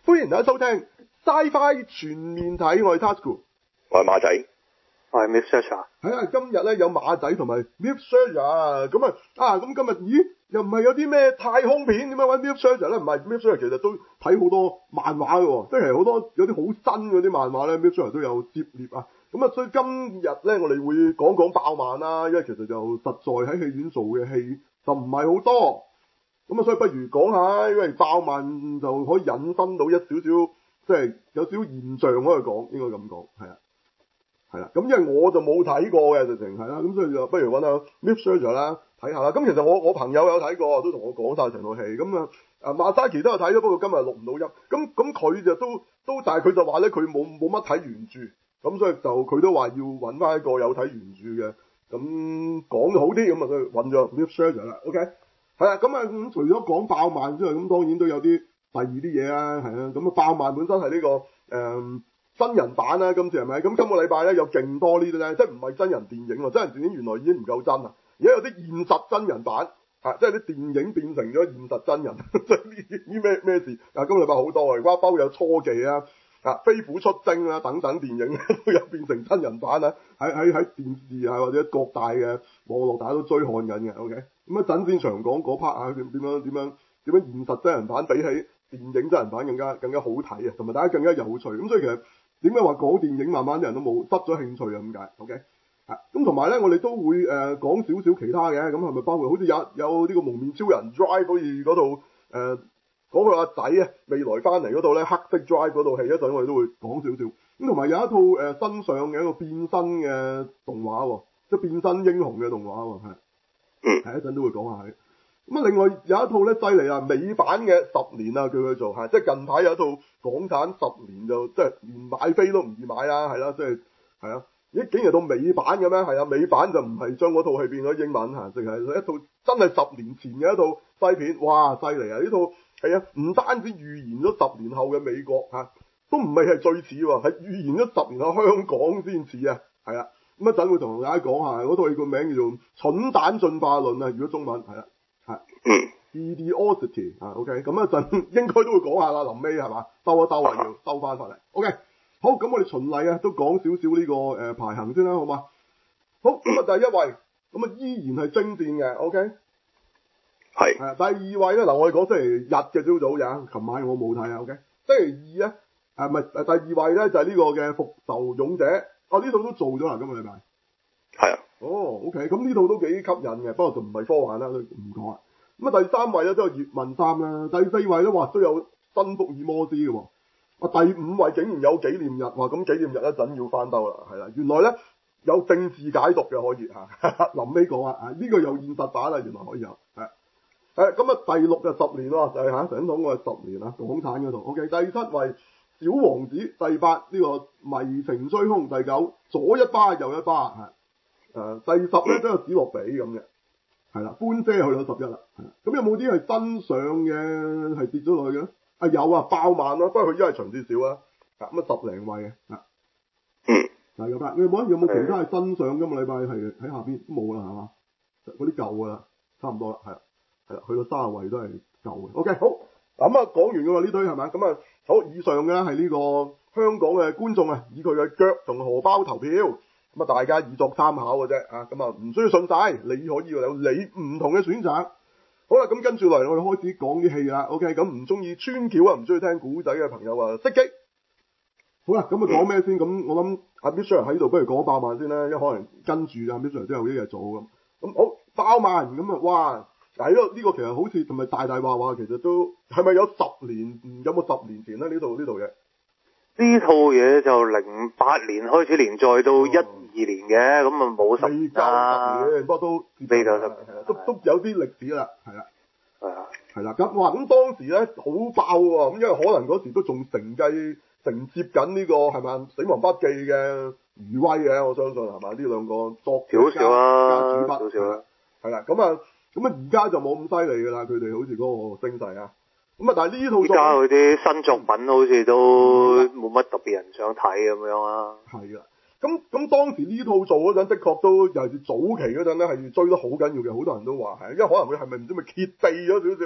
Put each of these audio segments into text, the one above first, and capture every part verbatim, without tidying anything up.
歡迎大家收聽 Sci-Fi 全面睇，我係 Tasuku， 我係馬仔， 我係 MythSearcher。 係啊，今日咧有馬仔同埋 MythSearcher，咁啊啊咁今日咦又唔係有啲咩太空片，點解揾 MythSearcher 咧？唔係 MythSearcher 其實都睇好多漫畫嘅喎，即係好多有啲好新嗰啲漫畫咧 MythSearcher 都有接獵啊。咁啊，所以今日咧我哋會講講爆漫啦，因為其實就實在喺戲院做嘅戲就唔係好多。咁啊，所以不如講下，因為爆漫就可以引申到一少少，即係有少少現象可以講，應該咁講，係啊，係啦。咁因為我就冇睇過嘅，直情係啦，咁所以就不如揾下 MythSearcher 啦，睇下啦。咁其實我我朋友有睇過，都同我講晒成套戲。咁啊，啊馬沙奇都有睇咗，不過今日錄唔到音。咁咁佢就都都，但係佢就話咧，佢冇冇乜睇原著，咁所以就佢都話要揾翻一個有睇原著嘅，咁講好啲，咁啊佢揾咗 MythSearcher 啦。OK。係啊，咁啊咁除咗講爆漫之外，咁當然都有啲第二啲嘢啦，係啊，咁啊爆漫本身係呢、這個誒、呃、真人版啦，今次係咪？咁今個禮拜咧有勁多呢啲咧，即係唔係真人電影喎？真人電影原來已經唔夠真啦，而家有啲現實真人版，啊，即係啲電影變成咗現實真人，即係呢啲咩咩事？啊，今個禮拜好多啊，瓜包有初技啊，啊飛虎出征啊等等電影都有變成真人版啊，喺喺喺電視啊或者各大嘅網絡大家都追看緊嘅 ，OK。咁啊，陣先長講嗰 part 啊，點點樣點樣點樣現實真人版比起電影真人版更加更加好睇啊，同埋大家更加有趣。咁所以其實點解話講電影慢慢啲人都冇失咗興趣啊？咁解 ，OK？啊，咁同埋咧，我哋都會誒、呃、講少少其他嘅，咁係咪包括好似有有呢個蒙面超人 Drive 好似嗰度誒講佢阿仔啊未來翻嚟嗰度咧黑色 Drive 嗰套戲，一陣我哋都會講少少。咁同埋有一套誒、呃、新上嘅一個變身嘅動畫喎，即係變身英雄嘅動畫喎，係。係一陣都會講下嘅。咁啊，另外有一套咧犀利啊，美版嘅十年啊，叫佢做係，即係近排有一套港產十年就即係連買飛都唔易買啦，係啦，即係係啊，咦竟然到美版嘅咩？係啊，美版就唔係將嗰套戲變咗英文嚇，淨係一套真係十年前嘅一套西片，哇犀利啊！呢套係啊，唔單止預言咗十年後嘅美國嚇，都唔係係最似喎，係預言咗十年後香港先似啊，係啊。咁一陣會同大家講下嗰套戲個名叫做《蠢蛋進化論》啊，如果中文係啦，係 Idiocracy 啊 ，OK，咁一陣應該都會講下啦，臨尾係嘛，兜一兜啊，要兜翻翻嚟 ，OK，好，咁我哋循例啊，都講少少呢個誒、呃、排行先啦，好嘛？好，咁啊第一位，咁啊依然係征戰嘅 ，OK，係，係啊，第二位咧嗱，我哋講星期日嘅朝早嘅，琴晚我冇睇啊 ，OK，星期二咧，誒唔係誒第二位咧就係、是、呢個嘅復仇勇者。哦，呢套都做咗啦，今個禮拜。 係啊。 哦 ，OK，咁呢套都幾吸引嘅，不過就唔係科幻啦，都唔講啦。咁啊，第三位咧都係葉問三啦，第四位咧話都有新福爾摩斯嘅喎。啊，第五位竟然有紀念日，話咁紀念日一陣要翻兜啦，係啦，原來咧有政治解讀嘅可以嚇，臨尾講啊，啊呢、這個有現實版啊，原來可以有，係。誒咁啊，第六就十年喎，就係嚇，成日講我係十年啊，港產嗰度。OK，第七位。小王子，第八呢、這個迷情追兇，第九左一巴右一巴，係誒、呃、第十咧都有史諾比咁嘅，係啦，搬姐去到十一啦，咁有冇啲係新上嘅係跌咗落去嘅咧？啊有啊，爆漫啦，不過佢因為場次少啊，咁啊十零位嘅，啊嗯， 嗱咁啊，你有冇有冇其他係新上？今個禮拜係喺下邊冇啦，係嘛？嗰啲舊噶啦，差唔多啦，係啦，係啦，去到卅位都係舊嘅。OK，好。咁啊，講完噶啦呢堆係咪？咁啊，好，以上嘅係呢個香港嘅觀眾啊，以佢嘅腳同荷包投票，咁啊，大家以作參考嘅啫啊，咁啊，唔需要信晒，你可以有你唔同嘅選擇。好啦，咁跟住嚟，我哋開始講啲戲啦。OK，咁唔中意穿橋啊，唔中意聽古仔嘅朋友啊，熄機。好啦，咁啊講咩先？咁我諗阿 MythSearcher 喺度，不如講爆漫先啦，因為可能跟住阿 MythSearcher 都有啲嘢做咁。咁好，爆漫咁啊，哇！嗱，呢個呢個其實好似同埋大大話話，其實都係咪有十年？有冇十年前咧？呢套呢套嘢？ 呢套嘢就零八年開始連載到一二年嘅，咁啊冇十年啦。 未夠十年，不過都未夠十年， 都都有啲歷史啦，係啦， 係啊， 係啦。咁哇，咁當時咧好爆喎，咁因為可能嗰時都仲承繼承接緊呢個係咪《死亡筆記》嘅餘威嘅，我相信係咪？呢兩個作少少啊， 加主筆少少啊， 係啦，咁啊。咁啊，而家就冇咁犀利㗎啦，佢哋好似嗰個聲勢啊。咁啊，但係呢套而家佢啲新作品好似都冇乜特別人想睇咁樣啊。 係啊，咁咁當時呢套做嗰陣，的確都尤其是早期嗰陣咧，係追得好緊要嘅，好多人都話係，因為可能佢係咪唔知咪揭秘咗少少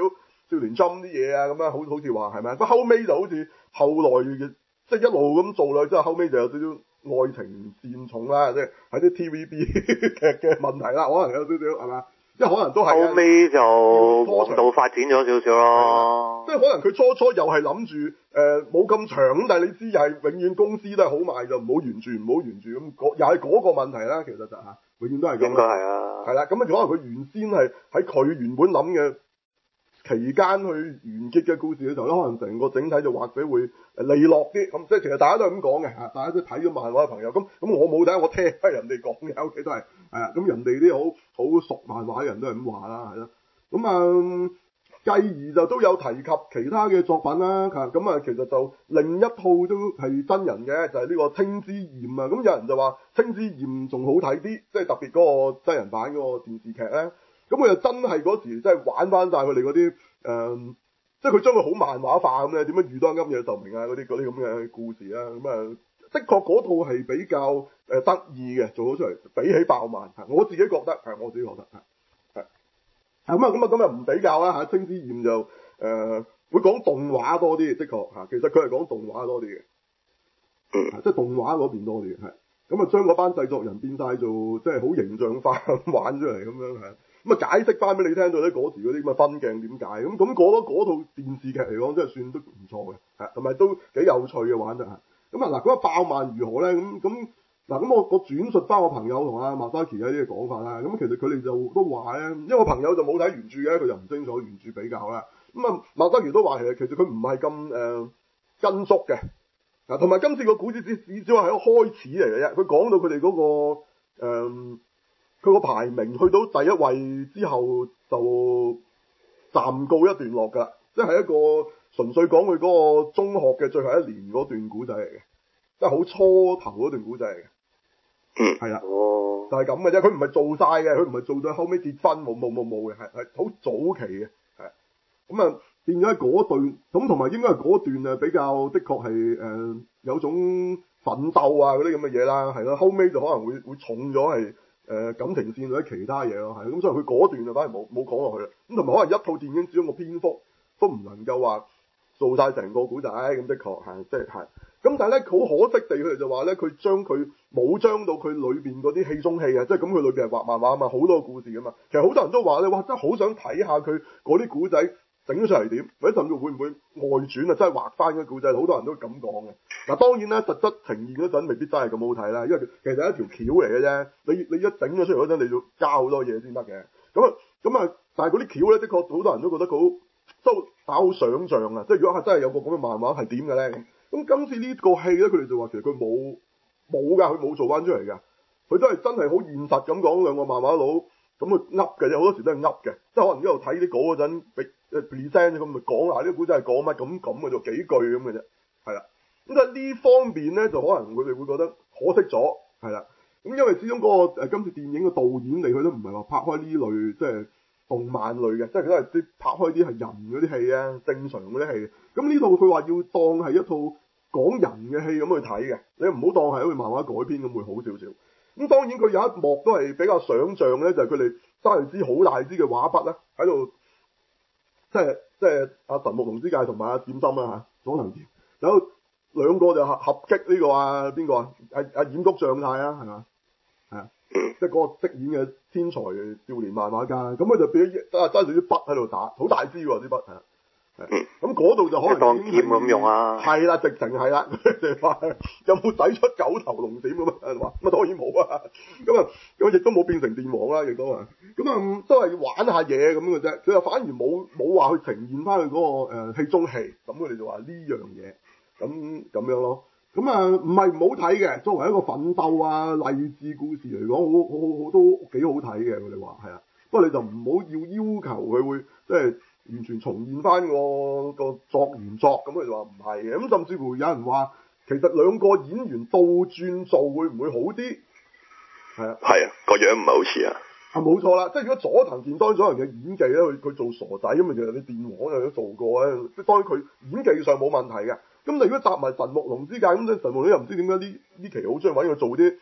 少年 Jump 啲嘢啊咁樣，好好似話係咪？不過後尾就好似後來嘅即係一路咁做落去，之後後尾就有少少愛情線重啦，即係喺啲 T V B 嘅嘅問題啦，可能有少少係嘛？即係可能都係後尾就黃道發展咗少少咯。 即係可能佢初初又係諗住誒冇咁長咁，但係你知又係永遠公司都係好賣就唔好原著唔好原著咁，又係嗰個問題啦。其實就嚇、是、永遠都係咁。 應該係啊。 係啦，咁啊可能佢原先係喺佢原本諗嘅期間去完結嘅故事嘅時候咧，可能成個整體就或者會利落啲咁。即係其實大家都係咁講嘅嚇，大家都睇咗漫畫嘅朋友咁咁，我冇睇，我聽人哋講嘅，屋企都係係啊。咁人哋啲好好熟漫畫嘅人都係咁話啦，係啦。咁啊。嗯繼而就都有提及其他嘅作品啦，咁啊其實就另一套都係真人嘅，就係、是、呢個青之焰啊。咁有人就話青之焰仲好睇啲，即係特別嗰個真人版嗰個電視劇咧。咁佢又真係嗰時即係玩翻晒佢哋嗰啲誒，即係佢將佢好漫畫化咁咧，點樣遇到啱嘢就明啊嗰啲嗰啲咁嘅故事啦。咁啊，的確嗰套係比較誒得意嘅，做咗出嚟比起爆漫，我自己覺得係我自己覺得係。咁啊，咁啊，咁啊唔比較啦嚇，青之焰就誒、呃、會講動畫多啲，的確嚇，其實佢係講動畫多啲嘅，即係動畫嗰邊多啲嘅，係咁啊，將嗰班製作人變晒做即係好形象化咁玩出嚟咁樣係，咁啊解釋翻俾你聽到咧嗰時嗰啲咁嘅分鏡點解，咁咁嗰嗰套電視劇嚟講真係算都唔錯嘅，係同埋都幾有趣嘅玩得嚇，咁啊嗱，嗰個爆漫如何咧？咁咁。嗱咁我我轉述翻我朋友同阿馬沙奇一啲嘅講法啦，咁其實佢哋就都話咧，因為我朋友就冇睇原著嘅，佢就唔清楚原著比較啦。咁啊馬沙奇都話其實其實佢唔係咁誒跟足嘅，嗱同埋今次個故事只只只係一個開始嚟嘅啫。佢講到佢哋嗰個誒佢個排名去到第一位之後就暫告一段落㗎啦，即係一個純粹講佢嗰個中學嘅最後一年嗰段古仔嚟嘅，即係好初頭嗰段古仔嚟嘅。 嗯， 係啦， 哦， 就係咁嘅啫，佢唔係做晒嘅，佢唔係做到後尾結婚，冇冇冇冇嘅，係係好早期嘅，係咁啊變咗喺嗰段，咁同埋應該係嗰段啊比較的確係誒有種奮鬥啊嗰啲咁嘅嘢啦，係咯，後尾就可能會會重咗係誒感情線或者其他嘢咯，係咁所以佢嗰段就反而冇冇講落去啦，咁同埋可能一套電影始終個篇幅都唔能夠話做晒成個古仔，咁的確係即係係。咁但係咧，好可惜地，佢哋就話咧，佢將佢冇將到佢裏邊嗰啲戲中戲啊，即係咁佢裏邊係畫漫畫啊嘛，好多個故事噶嘛。其實好多人都話咧，哇，真係好想睇下佢嗰啲古仔整咗出嚟點，或者甚至會唔會外傳啊，真係畫翻嗰啲古仔，好多人都咁講嘅。嗱，當然啦，實質呈現嗰陣未必真係咁好睇啦，因為其實係一條橋嚟嘅啫。你你一整咗出嚟嗰陣，你要加好多嘢先得嘅。咁啊咁啊，但係嗰啲橋咧，的確好多人都覺得佢好都打好想像啊，即係如果係真係有個咁嘅漫畫係點嘅咧？咁今次呢個戲咧，佢哋就話其實佢冇冇㗎，佢冇做翻出嚟㗎，佢都係真係好現實咁講兩個漫畫佬咁去噏嘅啫，好多時都係噏嘅，即係可能一路睇啲稿嗰陣俾誒 present 咁咪講下呢個古仔係講乜咁咁嘅啫，幾句咁嘅啫，係啦。咁但係呢方面咧，就可能佢哋會覺得可惜咗，係啦。咁因為始終嗰、那個、呃、今次電影嘅導演嚟，佢都唔係話拍開呢類即係動漫類嘅，即係佢都係啲拍開啲係人嗰啲戲啊，正常嗰啲戲。咁呢度佢話要當係一套講人嘅戲咁去睇嘅，你唔好當係好似漫畫改編咁會好少少。咁當然佢有一幕都係比較想像咧，就係佢哋揸住支好大支嘅畫筆咧，喺度即係即係阿神木隆之介同埋阿劍心啦嚇，佐藤健有兩個就合合擊呢個啊邊個啊？阿阿染谷將太啊，係嘛？係啊，即係嗰個飾演嘅天才少年漫畫家，咁佢就俾揸揸住啲筆喺度打，好大支喎啲筆係。咁嗰度就可能當劍咁用啊， 係啦，直情係啦。佢哋話有冇使出九頭龍閃咁啊？話咁啊當然冇啊。咁啊咁亦都冇變成電王啦，亦都啊。咁啊、嗯、都係玩下嘢咁嘅啫。佢又反而冇冇話去呈現翻佢嗰個誒戲中戲。咁佢哋就話呢樣嘢咁咁樣咯。咁啊唔係唔好睇嘅，作為一個奮鬥啊勵志故事嚟講，好好好都幾好睇嘅。佢哋話係啊，不過你就唔好要要求佢會即係。完全重現翻個個作原作，咁佢就話唔係嘅，咁甚至乎有人話其實兩個演員倒轉做會唔會好啲？係啊， 係啊，個樣唔係好似啊。 啊冇錯啦，即係如果佐藤健當咗人嘅演技咧，佢佢做傻仔咁啊，其實你電王又都做過咧，即係當然佢演技上冇問題嘅。咁你如果搭埋神木隆之介咁，神木隆又唔知點解呢呢期好中意揾佢做啲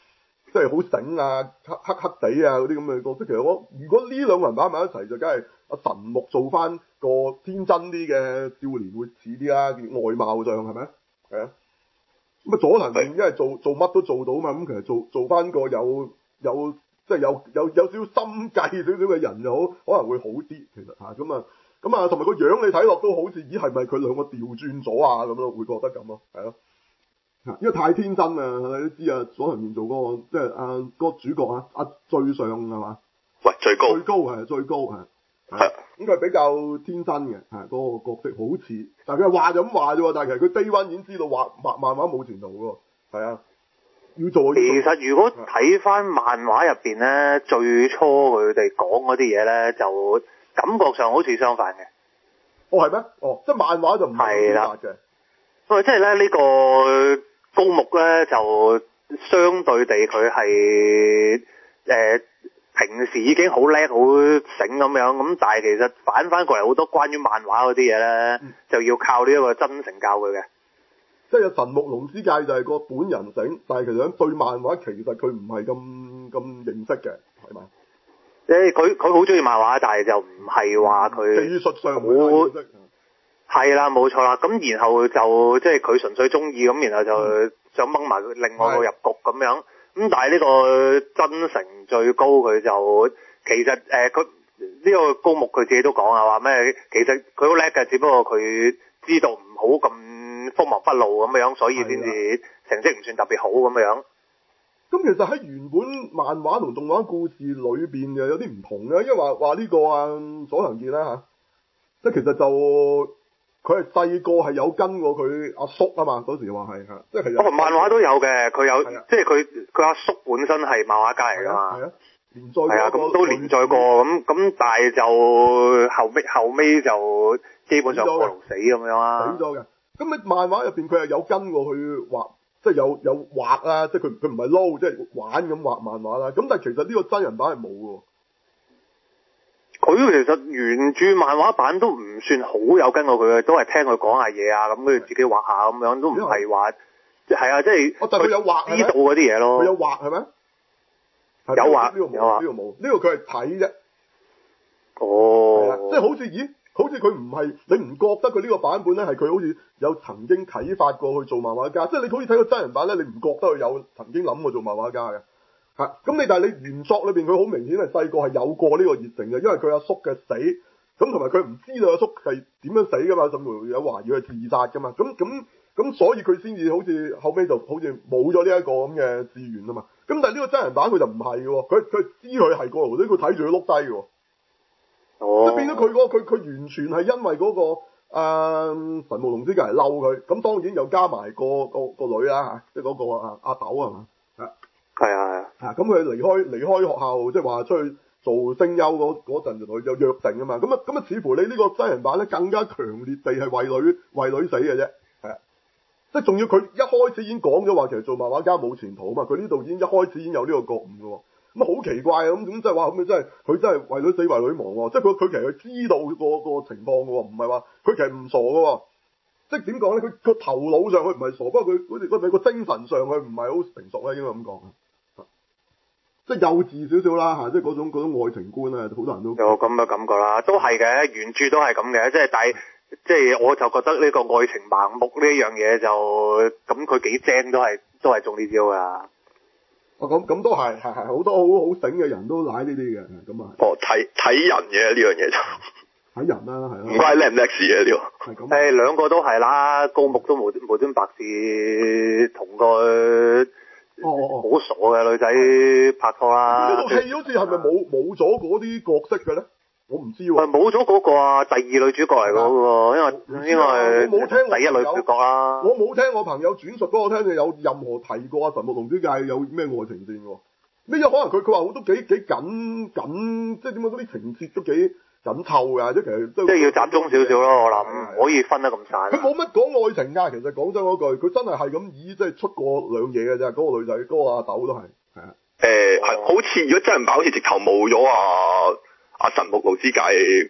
即係好醒啊，黑黑黑地啊嗰啲咁嘅角色。其實我如果呢兩個人擺埋一齊，就梗係阿神木做翻個天真啲嘅少年會似啲啦，外貌上係咪？係啊。咁啊，佐藤健因為做做乜都做到嘛，咁其實做做翻個有有即係有有有少少心計少少嘅人就好，可能會好啲。其實嚇咁啊，咁啊，同埋個樣你睇落都好似，咦係咪佢兩個調轉咗啊？咁咯，會覺得咁咯，係咯。因為太天真啊，你都知啊，佐藤健做嗰、那個即係啊嗰個主角啊，阿最上係嘛？ 喂，最高最高係最高係。係，咁佢係比較天真嘅，係嗰、那個角色好似，但係佢話就咁話啫喎，但係其實佢 day one 已經知道畫畫漫畫冇前途喎，係啊，要做。 其實如果睇翻漫畫入邊咧，最初佢哋講嗰啲嘢咧，就感覺上好似相反嘅。 哦，係咩？哦，即係漫畫就唔係咁表達嘅。 喂，即係咧呢個高木咧，就相對地佢係誒。平時已經好叻好醒咁樣，咁但係其實反翻過嚟好多關於漫畫嗰啲嘢咧，嗯、就要靠呢一個真誠教佢嘅。 即係神木隆之介就係個本人醒，但係其實對漫畫其實佢唔係咁咁認識嘅，係咪？ 誒，佢佢好中意漫畫，但係就唔係話佢技術上唔識。 係啦，冇錯啦。咁然後就即係佢純粹中意咁，然後就想掹埋另外個入局咁樣。咁但係呢個真誠最高，佢就其實誒佢呢個高木佢自己都講啊，話咩？其實佢好叻嘅，只不過佢知道唔好咁鋒芒不露咁樣，所以先至成績唔算特別好咁樣。 咁其實喺原本漫畫同動畫故事裏邊嘅有啲唔同嘅，因為話話呢個啊佐藤健啦嚇，即係其實就。佢係細個係有跟過佢阿叔啊嘛，嗰時話係嚇，即係哦，漫畫都有嘅，佢有，即係佢佢阿叔本身係漫畫家嚟㗎嘛， 係啊，連載過， 係啊，咁都連載過，咁咁但係就後尾後尾就基本上過勞死咁樣啊， 死咗嘅。咁喺漫畫入邊佢係有跟過去畫，即係有有畫啊，即係佢佢唔係撈，即係玩咁畫漫畫啦。咁但係其實呢個真人版係冇喎。 佢其實原著漫畫版都唔算好有跟過佢嘅，都係聽佢講下嘢啊，咁跟住自己畫下咁樣，都唔係話，即係啊，即係佢有畫知道嗰啲嘢咯。 佢有畫係咪？ 有畫， 呢個冇，呢個冇，呢個佢係睇啫。 哦， 即係好似，咦？好似佢唔係，你唔覺得佢呢個版本咧係佢好似有曾經啟發過去做漫畫家？即係你好似睇個真人版咧，你唔覺得佢有曾經諗過做漫畫家嘅？嚇！咁你但係你原作裏邊佢好明顯係細個係有過呢個熱誠嘅，因為佢阿叔嘅死，咁同埋佢唔知道阿叔係點樣死噶嘛，甚至乎有懷疑佢自殺噶嘛，咁咁咁所以佢先至好似後尾就好似冇咗呢一個咁嘅志願啊嘛。咁但係呢個真人版佢就唔係嘅喎，佢佢知佢係過勞死，佢睇住佢碌低嘅喎。哦。即係變咗佢嗰個佢佢完全係因為嗰、那個、呃、神木隆之介嚟嬲佢，咁當然又加埋個個個女啦嚇，即係嗰個阿阿豆係嘛？ 係啊係啊， 嚇咁佢離開離開學校，即係話出去做聲優嗰嗰陣就同佢有約定啊嘛，咁啊咁啊似乎你呢個真人版咧更加強烈地係為女為女死嘅啫，係啊，即係仲要佢一開始已經講咗話其實做漫畫家冇前途啊嘛，佢呢度已經一開始已經有呢個覺悟嘅喎，咁啊好奇怪啊咁咁即係話咁啊真係佢真係為女死為女亡喎，即係佢佢其實佢知道個個情況嘅喎，唔係話佢其實唔傻嘅喎。即係點講咧？佢個頭腦上佢唔係傻，不過佢好似佢個精神上佢唔係好成熟咧，應該咁講。即係幼稚少少啦嚇，即係嗰種嗰種愛情觀啊，好多人都有咁嘅感覺啦，都係嘅，原著都係咁嘅，即係但係即係我就覺得呢個愛情盲目呢樣嘢就咁佢幾精都係都係中呢招㗎。 哦，咁咁都係係係好多好好醒嘅人都舐呢啲嘅，咁啊。 哦，睇睇人嘅呢樣嘢就睇人啦，係咯。 唔關叻唔叻事嘅呢個。 係咁。 誒兩個都係啦，高木都無無端白事同個。哦哦哦，好傻嘅女仔拍拖啦！ 呢套戲好似係咪冇冇咗嗰啲角色嘅咧？我唔知喎。 係冇咗嗰個啊，第二女主角嚟嗰個，因為因為我冇聽我第一女主角啦。 我冇聽我朋友轉述俾我聽，你有任何提過阿神木隆之介有咩愛情線喎？咩有可能佢佢話我都幾幾緊緊，即係點解嗰啲情節都幾緊湊㗎？即係其實即係要集中少少咯，我諗唔可以分得咁散。 佢冇乜講愛情㗎，其實講真嗰句，佢真係係咁以即係出過兩嘢嘅啫。嗰個女仔，嗰個阿豆都係係啊。 誒係好似如果真人版好似直頭冇咗啊阿神木隆之介誒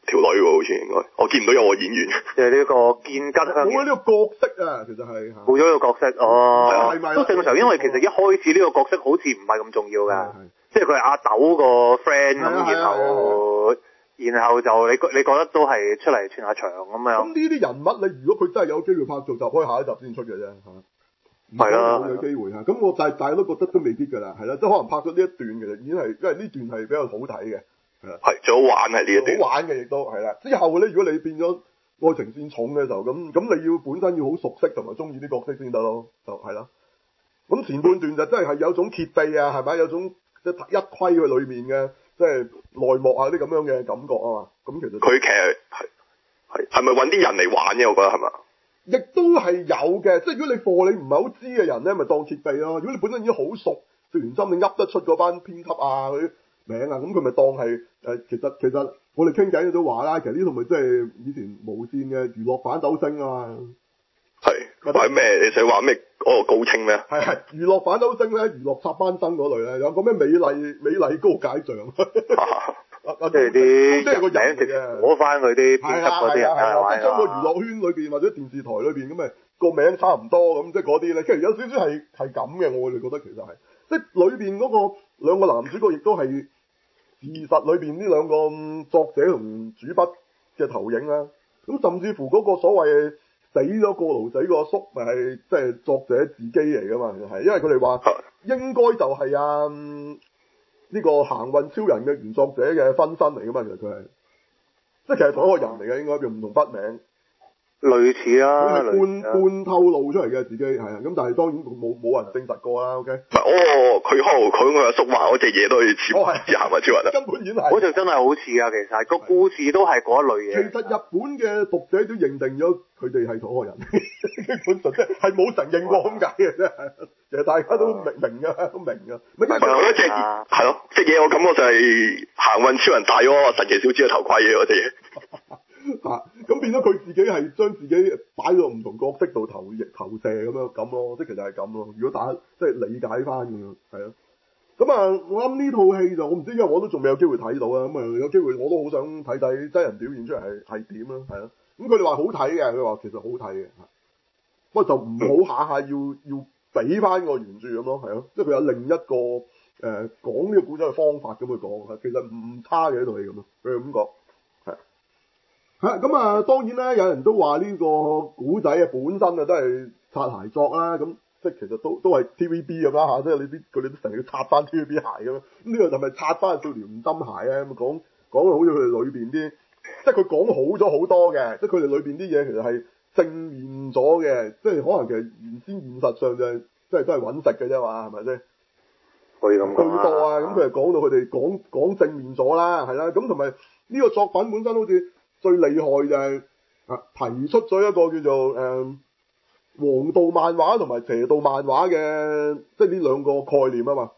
條女喎，好似應該，我見唔到有個演員。 即係呢個劍吉香。 冇咗呢個角色啊，其實係冇咗呢個角色，哦， 係咪都正常，因為其實一開始呢個角色好似唔係咁重要㗎，即係佢係阿豆個 friend 咁，然後然後就你你覺得都係出嚟串下場咁樣。 咁呢啲人物你如果佢真係有機會拍做，就可以下一集先出嘅啫嚇。 係啦， 冇有機會嚇。咁我大大家都覺得都未必㗎啦，係啦，即係可能拍咗呢一段其實已經係，因為呢段係比較好睇嘅，係啦。 係最好玩係呢一段。 好玩嘅亦都係啦。之後咧，如果你變咗愛情線重嘅時候，咁咁你要本身要好熟悉同埋中意啲角色先得咯，就係啦。咁前半段就真係係有種揭秘啊，係咪有種即係一窺佢裏面嘅即係內幕啊啲咁樣嘅感覺啊嘛。咁其實佢其實係係係咪揾啲人嚟玩嘅？我覺得係嘛？ 亦都係有嘅，即係如果你課你唔係好知嘅人咧，咪當揭秘咯。如果你本身已經好熟，食完針你噏得出嗰班編輯啊嗰啲名啊，咁佢咪當係誒、呃、其實其實我哋傾偈都話啦，其實呢套咪即係以前無線嘅娛樂反斗星啊。 係話咩？你想話咩？嗰個高清咩？ 係係娛樂反斗星咧，娛樂插班生嗰類咧，有個咩美麗美麗高解像， 即係啲即係個人嚟嘅， 攞翻佢啲編輯嗰啲人啊，即係將個娛樂圈裏邊或者電視台裏邊咁咪個名差唔多咁，即係嗰啲咧，其實有少少係係咁嘅，我哋覺得其實係，即係裏邊嗰個兩個男主角亦都係事實裏邊呢兩個作者同主筆嘅投影啦，咁甚至乎嗰個所謂死咗過勞死個叔，咪係即係作者自己嚟噶嘛？係，因為佢哋話應該就係啊呢個行運超人嘅原作者嘅分身嚟噶嘛？其實佢係，即係其實同一個人嚟嘅，應該叫唔同筆名。 類似啊， 佢係半半透露出嚟嘅自己係啊，咁但係當然冇冇人證實過啦。OK。 唔係哦，佢可能佢個阿叔話嗰隻嘢都可以似似行運超人啊。 根本已經係。 嗰隻真係好似啊，其實個故事都係嗰一類嘢。 其實日本嘅讀者都認定咗佢哋係同一個人，基本上即係冇承認過咁解嘅啫。其實大家都明明㗎，都明㗎。 唔係嗰隻係咯，隻嘢我感覺就係行運超人戴咗神奇小子嘅頭盔嘅嗰隻嘢。 啊，咁變咗佢自己係將自己擺到唔同角色度投投射咁樣咁咯，即係其實係咁咯。如果大家即係理解翻咁樣，係啊。咁啊，我諗呢套戲就我唔知，因為我都仲未有機會睇到啊。咁啊，有機會我都好想睇睇真人表現出嚟係係點啦，係啊。咁佢哋話好睇嘅，佢話其實好睇嘅，不過就唔好下下要要俾翻個原著咁咯，係咯。即係佢有另一個誒、呃、講呢個古仔嘅方法咁去講，其實唔差嘅呢套戲咁咯，佢咁講。係咁啊，當然啦，有人都話呢個古仔啊本身啊都係擦鞋作啦，咁即係其實都都係 T V B 咁啦嚇，即係你啲佢哋都成日要擦翻 T V B 鞋咁樣，咁呢個係咪擦翻少年唔針鞋咧？咁講講到好似佢哋裏邊啲，即係佢講好咗好多嘅，即係佢哋裏邊啲嘢其實係正面咗嘅，即係可能其實原先現實上就係即係都係揾食嘅啫嘛，係咪先？ 可以咁講好多啊！咁佢係講到佢哋講講正面咗啦，係啦，咁同埋呢個作品本身好似。最厲害就係啊提出咗一個叫做誒、嗯、黃道漫畫同埋邪道漫畫嘅，即係呢兩個概念啊嘛。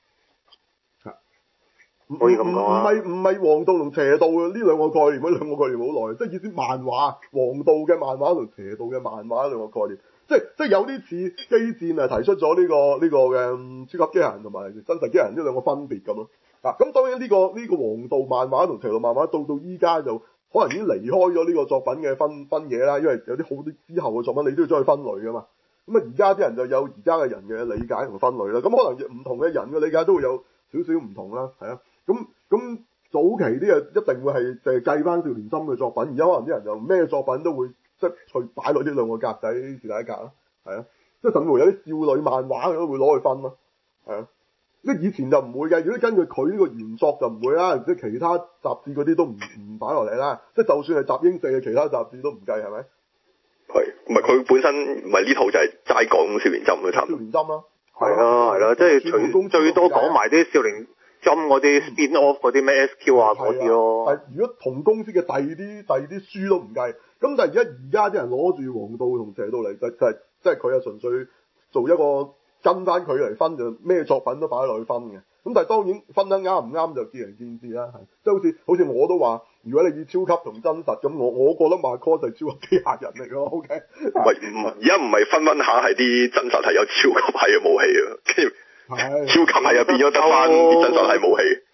可以咁講啊。 唔係唔係黃道同邪道嘅呢兩個概念，呢兩個概念好耐，即係意思漫畫黃道嘅漫畫同邪道嘅漫畫兩個概念，即係即係有啲似機戰啊提出咗呢、呢個呢、呢個嘅超級機械人同埋真實機械人呢兩個分別咁咯。啊咁當然呢、呢個呢、呢個黃道漫畫同邪道漫畫到到依家就。可能已經離開咗呢個作品嘅分分野啦，因為有啲好啲之後嘅作品，你都要將佢分類噶嘛。咁啊，而家啲人就有而家嘅人嘅理解同分類啦。咁可能唔同嘅人嘅理解都會有少少唔同啦，係啊。咁咁早期啲啊，一定會係就係計翻少年針嘅作品，而家可能啲人就咩作品都會即係去擺落呢兩個格仔是第一格啦，係啊。即係甚至乎有啲少女漫畫佢都會攞去分咯，係啊。即係以前就唔會嘅，如果根據佢呢個原作就唔會啦，即係其他雜誌嗰啲都唔唔擺落嚟啦。即係就算係集英社嘅其他雜誌都唔計，係咪？ 係，唔係佢本身唔係呢套就係齋講少年針嘅差唔多。少年針咯， 係啊係啦，即係除最多講埋啲少年針嗰啲 spin off 嗰啲咩 S Q 啊嗰啲咯。 係如果同公司嘅第二啲第二啲書都唔計，咁但係而家而家啲人攞住黃道同邪道嚟就就係即係佢係純粹做一個。跟翻佢嚟分就咩作品都擺落去分嘅，咁但係當然分得啱唔啱就見仁見智啦，係即係好似好似我都話，如果你以超級同真實咁，我我覺得 Macross 係超級機械人嚟咯 ，OK？ 唔係唔而家唔係分分下係啲真實係有超級係嘅武器啊，跟住超級係又變咗得翻啲真實係武器。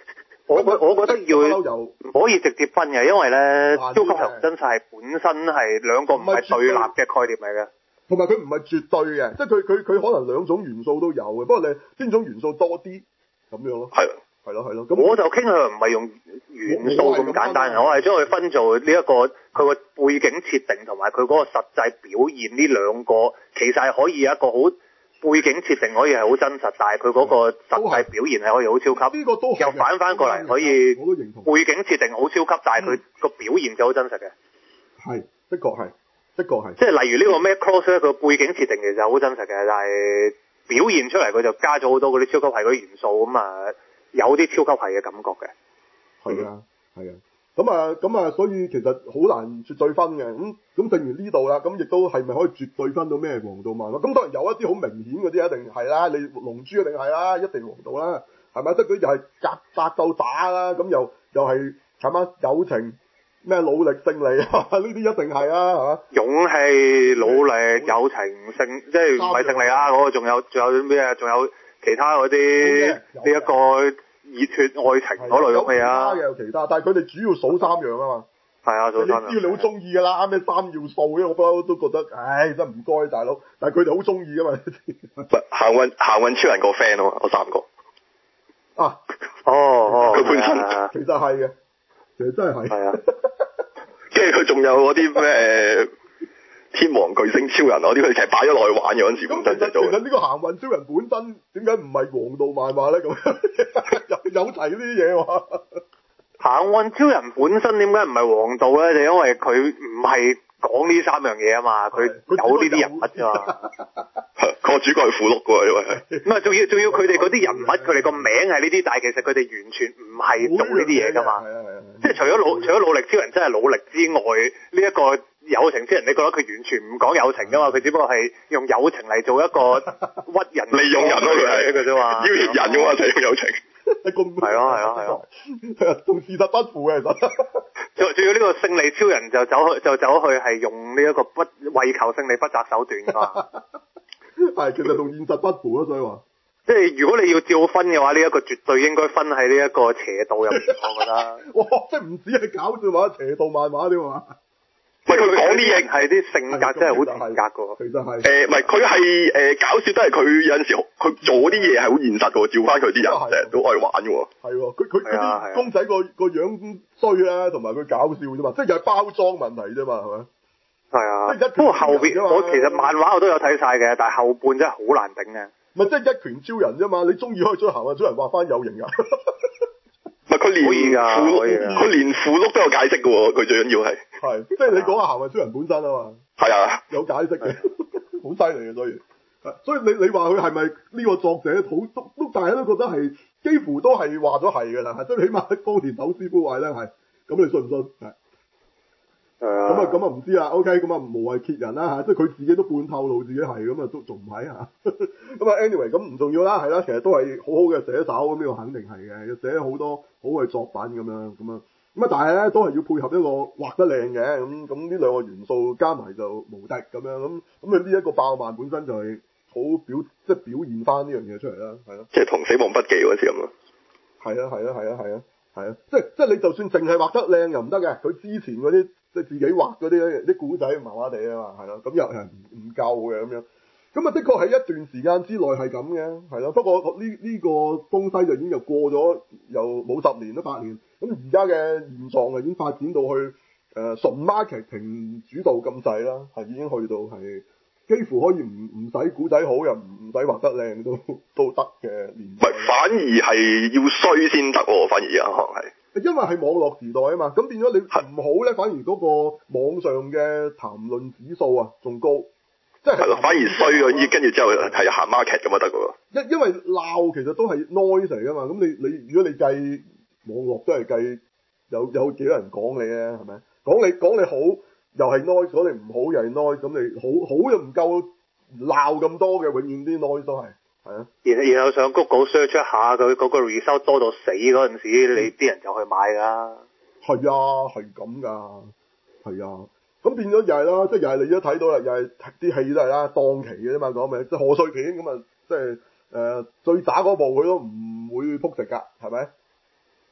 我我我覺得要有唔可以直接分嘅，因為咧難啲嘅超級同真實係本身係兩個唔係對立嘅概念嚟嘅。 同埋佢唔係絕對嘅，即係佢佢佢可能兩種元素都有嘅，不過你邊種元素多啲咁樣咯。 係。 係咯係咯，咁我就傾向唔係用元素咁簡單，我係將佢分做呢、這、一個佢個背景設定同埋佢嗰個實際表現呢兩個，其實係可以有一個好背景設定可以係好真實，但係佢嗰個實際表現係可以好超級。 呢個都又反翻過嚟可以背景設定好超級，但係佢個表現就好真實嘅。 係，的確係，的確係。 即係例如呢個 Macross 咧，佢背景設定其實好真實嘅，但係表現出嚟佢就加咗好多嗰啲超級係嗰啲元素咁啊。有啲超級係嘅感覺嘅， 係啊，係啊，咁啊，咁啊，所以其實好難絕對分嘅，咁咁正如呢度啦，咁亦都係咪可以絕對分到咩黃道漫畫？咁當然有一啲好明顯嗰啲一定係啦，你龍珠一定係啦，一定黃道啦，係咪？即係佢又係格格鬥打啦，咁又又係係嘛友情咩努力勝利啊，呢啲一定係啦，係嘛？ 勇氣、努力、友情勝，即係唔係勝利啦？嗰個仲有仲有咩啊？仲有。其他嗰啲呢一個熱血愛情嗰類咁嘅啊， 有其他，但係佢哋主要數三樣啊嘛。 係啊，數三樣。 你知你好中意㗎啦，咩三要素嘅，我不嬲都覺得，唉，真唔該大佬。但係佢哋好中意㗎嘛。 行運行運超人個 friend 啊嘛，我三個。 啊， 哦哦， 佢本身其實係嘅，其實真係係。係啊。 跟住佢仲有嗰啲咩？天王巨星超人嗰啲，佢哋成日擺咗落去玩嘅嗰陣時，本身就做。 其實呢個行運超人本身點解唔係黃道漫畫咧？咁有有齊呢啲嘢喎。 行運超人本身點解唔係黃道咧？就因為佢唔係講呢三樣嘢啊嘛，佢有呢啲人物㗎嘛。 個主角係符碌㗎喎，因為係。 咁啊，仲要仲要佢哋嗰啲人物，佢哋個名係呢啲，但係其實佢哋完全唔係做呢啲嘢㗎嘛。即係除咗努除咗努力超人真係努力之外，呢一個。友情之人，你覺得佢完全唔講友情㗎嘛？佢只不過係用友情嚟做一個屈人利用人咯，佢係嘅啫嘛，要挾人㗎嘛，就用友情。 係咯係咯係咯， 同事實不符嘅其實。 仲仲要呢個勝利超人就走去就走去係用呢一個不為求勝利不擇手段㗎嘛。 係，其實同現實不符咯，所以話。 即係如果你要照分嘅話，呢、這、一個絕對應該分喺呢一個邪道入面，我覺得。 哇！即係唔止係搞笑漫畫，邪道漫畫添嘛。 喂，佢講啲嘢係啲性格真係好賤格㗎喎。 其實係。 誒，唔係佢係誒搞笑，都係佢有陣時佢做啲嘢係好現實㗎喎，照翻佢啲人成日都愛玩㗎喎。 係喎，佢佢嗰啲公仔個個樣衰啦，同埋佢搞笑啫嘛，即係又係包裝問題啫嘛，係咪？ 係啊。不過後邊我其實漫畫我都有睇晒嘅，但係後半真係好難頂嘅。 咪即係一拳超人啫嘛，你中意可以將行運超人畫翻有型㗎。 唔係佢連符碌，佢連符碌都有解釋㗎喎，佢最緊要係。係， 即係你講下行運超人本身啊嘛。 係啊。 有解釋嘅，好犀利嘅，所以，所以你你話佢係咪呢個作者好都都大家都覺得係幾乎都係話咗係㗎啦，即係起碼當田斗師傅話咧係，咁你信唔信？係。咁啊咁啊唔知啊 ，OK，咁啊無謂揭人啦嚇，即係佢自己都半透露自己係，咁啊都仲唔係嚇？咁啊 anyway，咁唔重要啦，係啦，其實都係好好嘅寫手，咁呢個肯定係嘅，要寫好多好嘅作品咁樣，咁啊，咁啊但係咧都係要配合一個畫得靚嘅，咁咁呢兩個元素加埋就無敵咁樣，咁咁啊呢一個爆漫本身就係好表即係表現翻呢樣嘢出嚟啦，係咯。 即係同死亡筆記嗰時咁咯。係啊係啊係啊係啊係啊，即係即係你就算淨係畫得靚又唔得嘅，佢之前嗰啲。即係自己畫嗰啲啲古仔麻麻地啊嘛，係咯，咁又係唔唔夠嘅咁樣，咁啊的確喺一段時間之內係咁嘅，係咯，不過呢呢個東西就已經又過咗又冇十年啦八年，咁而家嘅現狀啊已經發展到去誒、呃、純 marketing 主導咁滯啦，係已經去到係幾乎可以唔唔使古仔好又唔唔使畫得靚都都得嘅年代。唔係， 反而係要衰先得喎，反而啊可能係。 因為係網絡時代啊嘛，咁變咗你唔好咧，反而嗰個網上嘅談論指數啊仲高，即係係咯， 反而衰嗰啲，跟住之後係行 market 咁啊得噶喎。 因因為鬧其實都係 noise 嚟噶嘛，咁你你如果你計網絡都係計有有幾多人講你啊，係咪？講你講你好又係 noise，講你唔好又係 noise，咁你好好又唔夠鬧咁多嘅，永遠啲 noise 都係。係啊， 然然後上 Google search 一下佢嗰個 result 多到死嗰陣時，你啲人就去買㗎。 係啊，係咁㗎，係啊，咁變咗又係啦，即係又係你都睇到啦，又係啲戲都係啦，檔期嘅啫嘛，講咪即係賀歲片咁啊，即係誒最渣嗰部佢都唔會撲食㗎，係咪？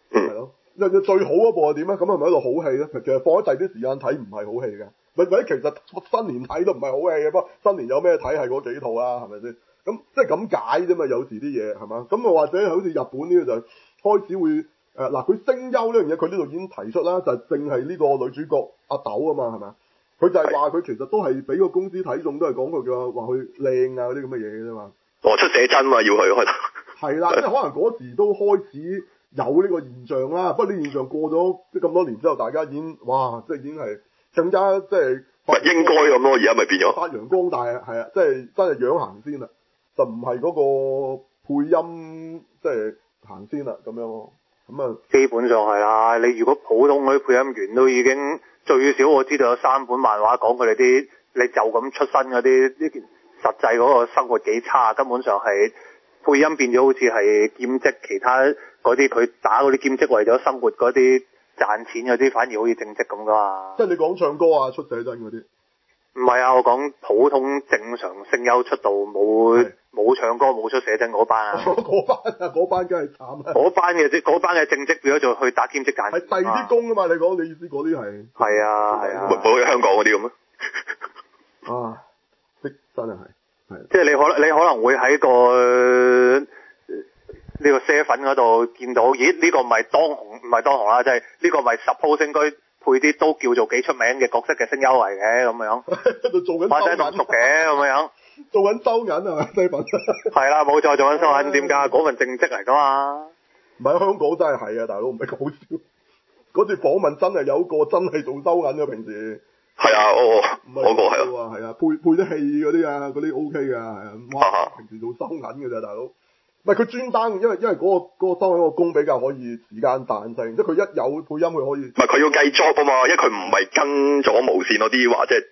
嗯。 係咯。因為最好嗰部係點咧？咁係咪一個好戲咧？其實放喺第二啲時間睇唔係好戲嘅，或者其實新年睇都唔係好戲嘅。不過新年有咩睇係嗰幾套啦，係咪先？咁即係咁解啫嘛。有時啲嘢係嘛？咁啊或者好似日本呢個就開始會誒嗱，佢、呃、聲優呢樣嘢，佢呢度已經提出啦，就係淨係呢個女主角阿豆啊嘛，係咪？佢就係話佢其實都係俾個公司睇中，都係講佢嘅話佢靚啊嗰啲咁嘅嘢嘅啫嘛。 哦，出寫真嘛，要去開頭。 係啦，即係可能嗰時都開始有呢個現象啦。不過呢現象過咗即咁多年之後，大家已經哇，即係已經係更加即係唔係應該咁咯，而家咪變咗發揚光大啊，係啊，即係真係樣行先啦，就唔係嗰個配音即係行先啦咁樣咯。咁啊， 基本上係啦。你如果普通嗰啲配音員都已經最少我知道有三本漫畫講佢哋啲，你就咁出身嗰啲呢件實際嗰個生活幾差，根本上係配音變咗好似係兼職，其他嗰啲佢打嗰啲兼職為咗生活嗰啲賺錢嗰啲，反而好似正職咁噶嘛。 即係你講唱歌啊、出寫真嗰啲。 唔係啊，我講普通正常聲優出道冇冇唱歌冇出寫真嗰班啊。 嗰班啊，嗰班梗係慘啦。 嗰班嘅嗰班嘅正職變咗做去打兼職賺錢。 係第二啲工啊嘛，你講你意思嗰啲係。 係啊係啊。 冇冇香港嗰啲咁啊？ 啊，即真係係。 即係你可你可能會喺個呢、呢個啡粉嗰度見到，咦呢、呢個唔係當紅唔係當紅啦，即係呢個咪 suppose 應該配啲都叫做幾出名嘅角色嘅聲優嚟嘅咁樣， 喺度做緊或者讀熟嘅咁樣， 做緊收銀係咪啡粉？ 係啦，冇錯，做緊收銀，點解嗰份正職嚟噶嘛？ 唔係香港真係係啊，大佬唔係講笑。嗰次訪問真係有個真係做收銀嘅平時。 係啊，哦，嗰個係啊，係啊，配配啲戲嗰啲啊，嗰啲 O K 噶，係啊，哇，平時做收銀嘅咋，大佬。唔係佢專登，因為因為嗰、嗰個嗰、嗰個收銀個工比較可以時間彈性，即係佢一有配音佢可以。 唔係佢要計 job 啊嘛，因為佢唔係跟咗無線嗰啲話，即係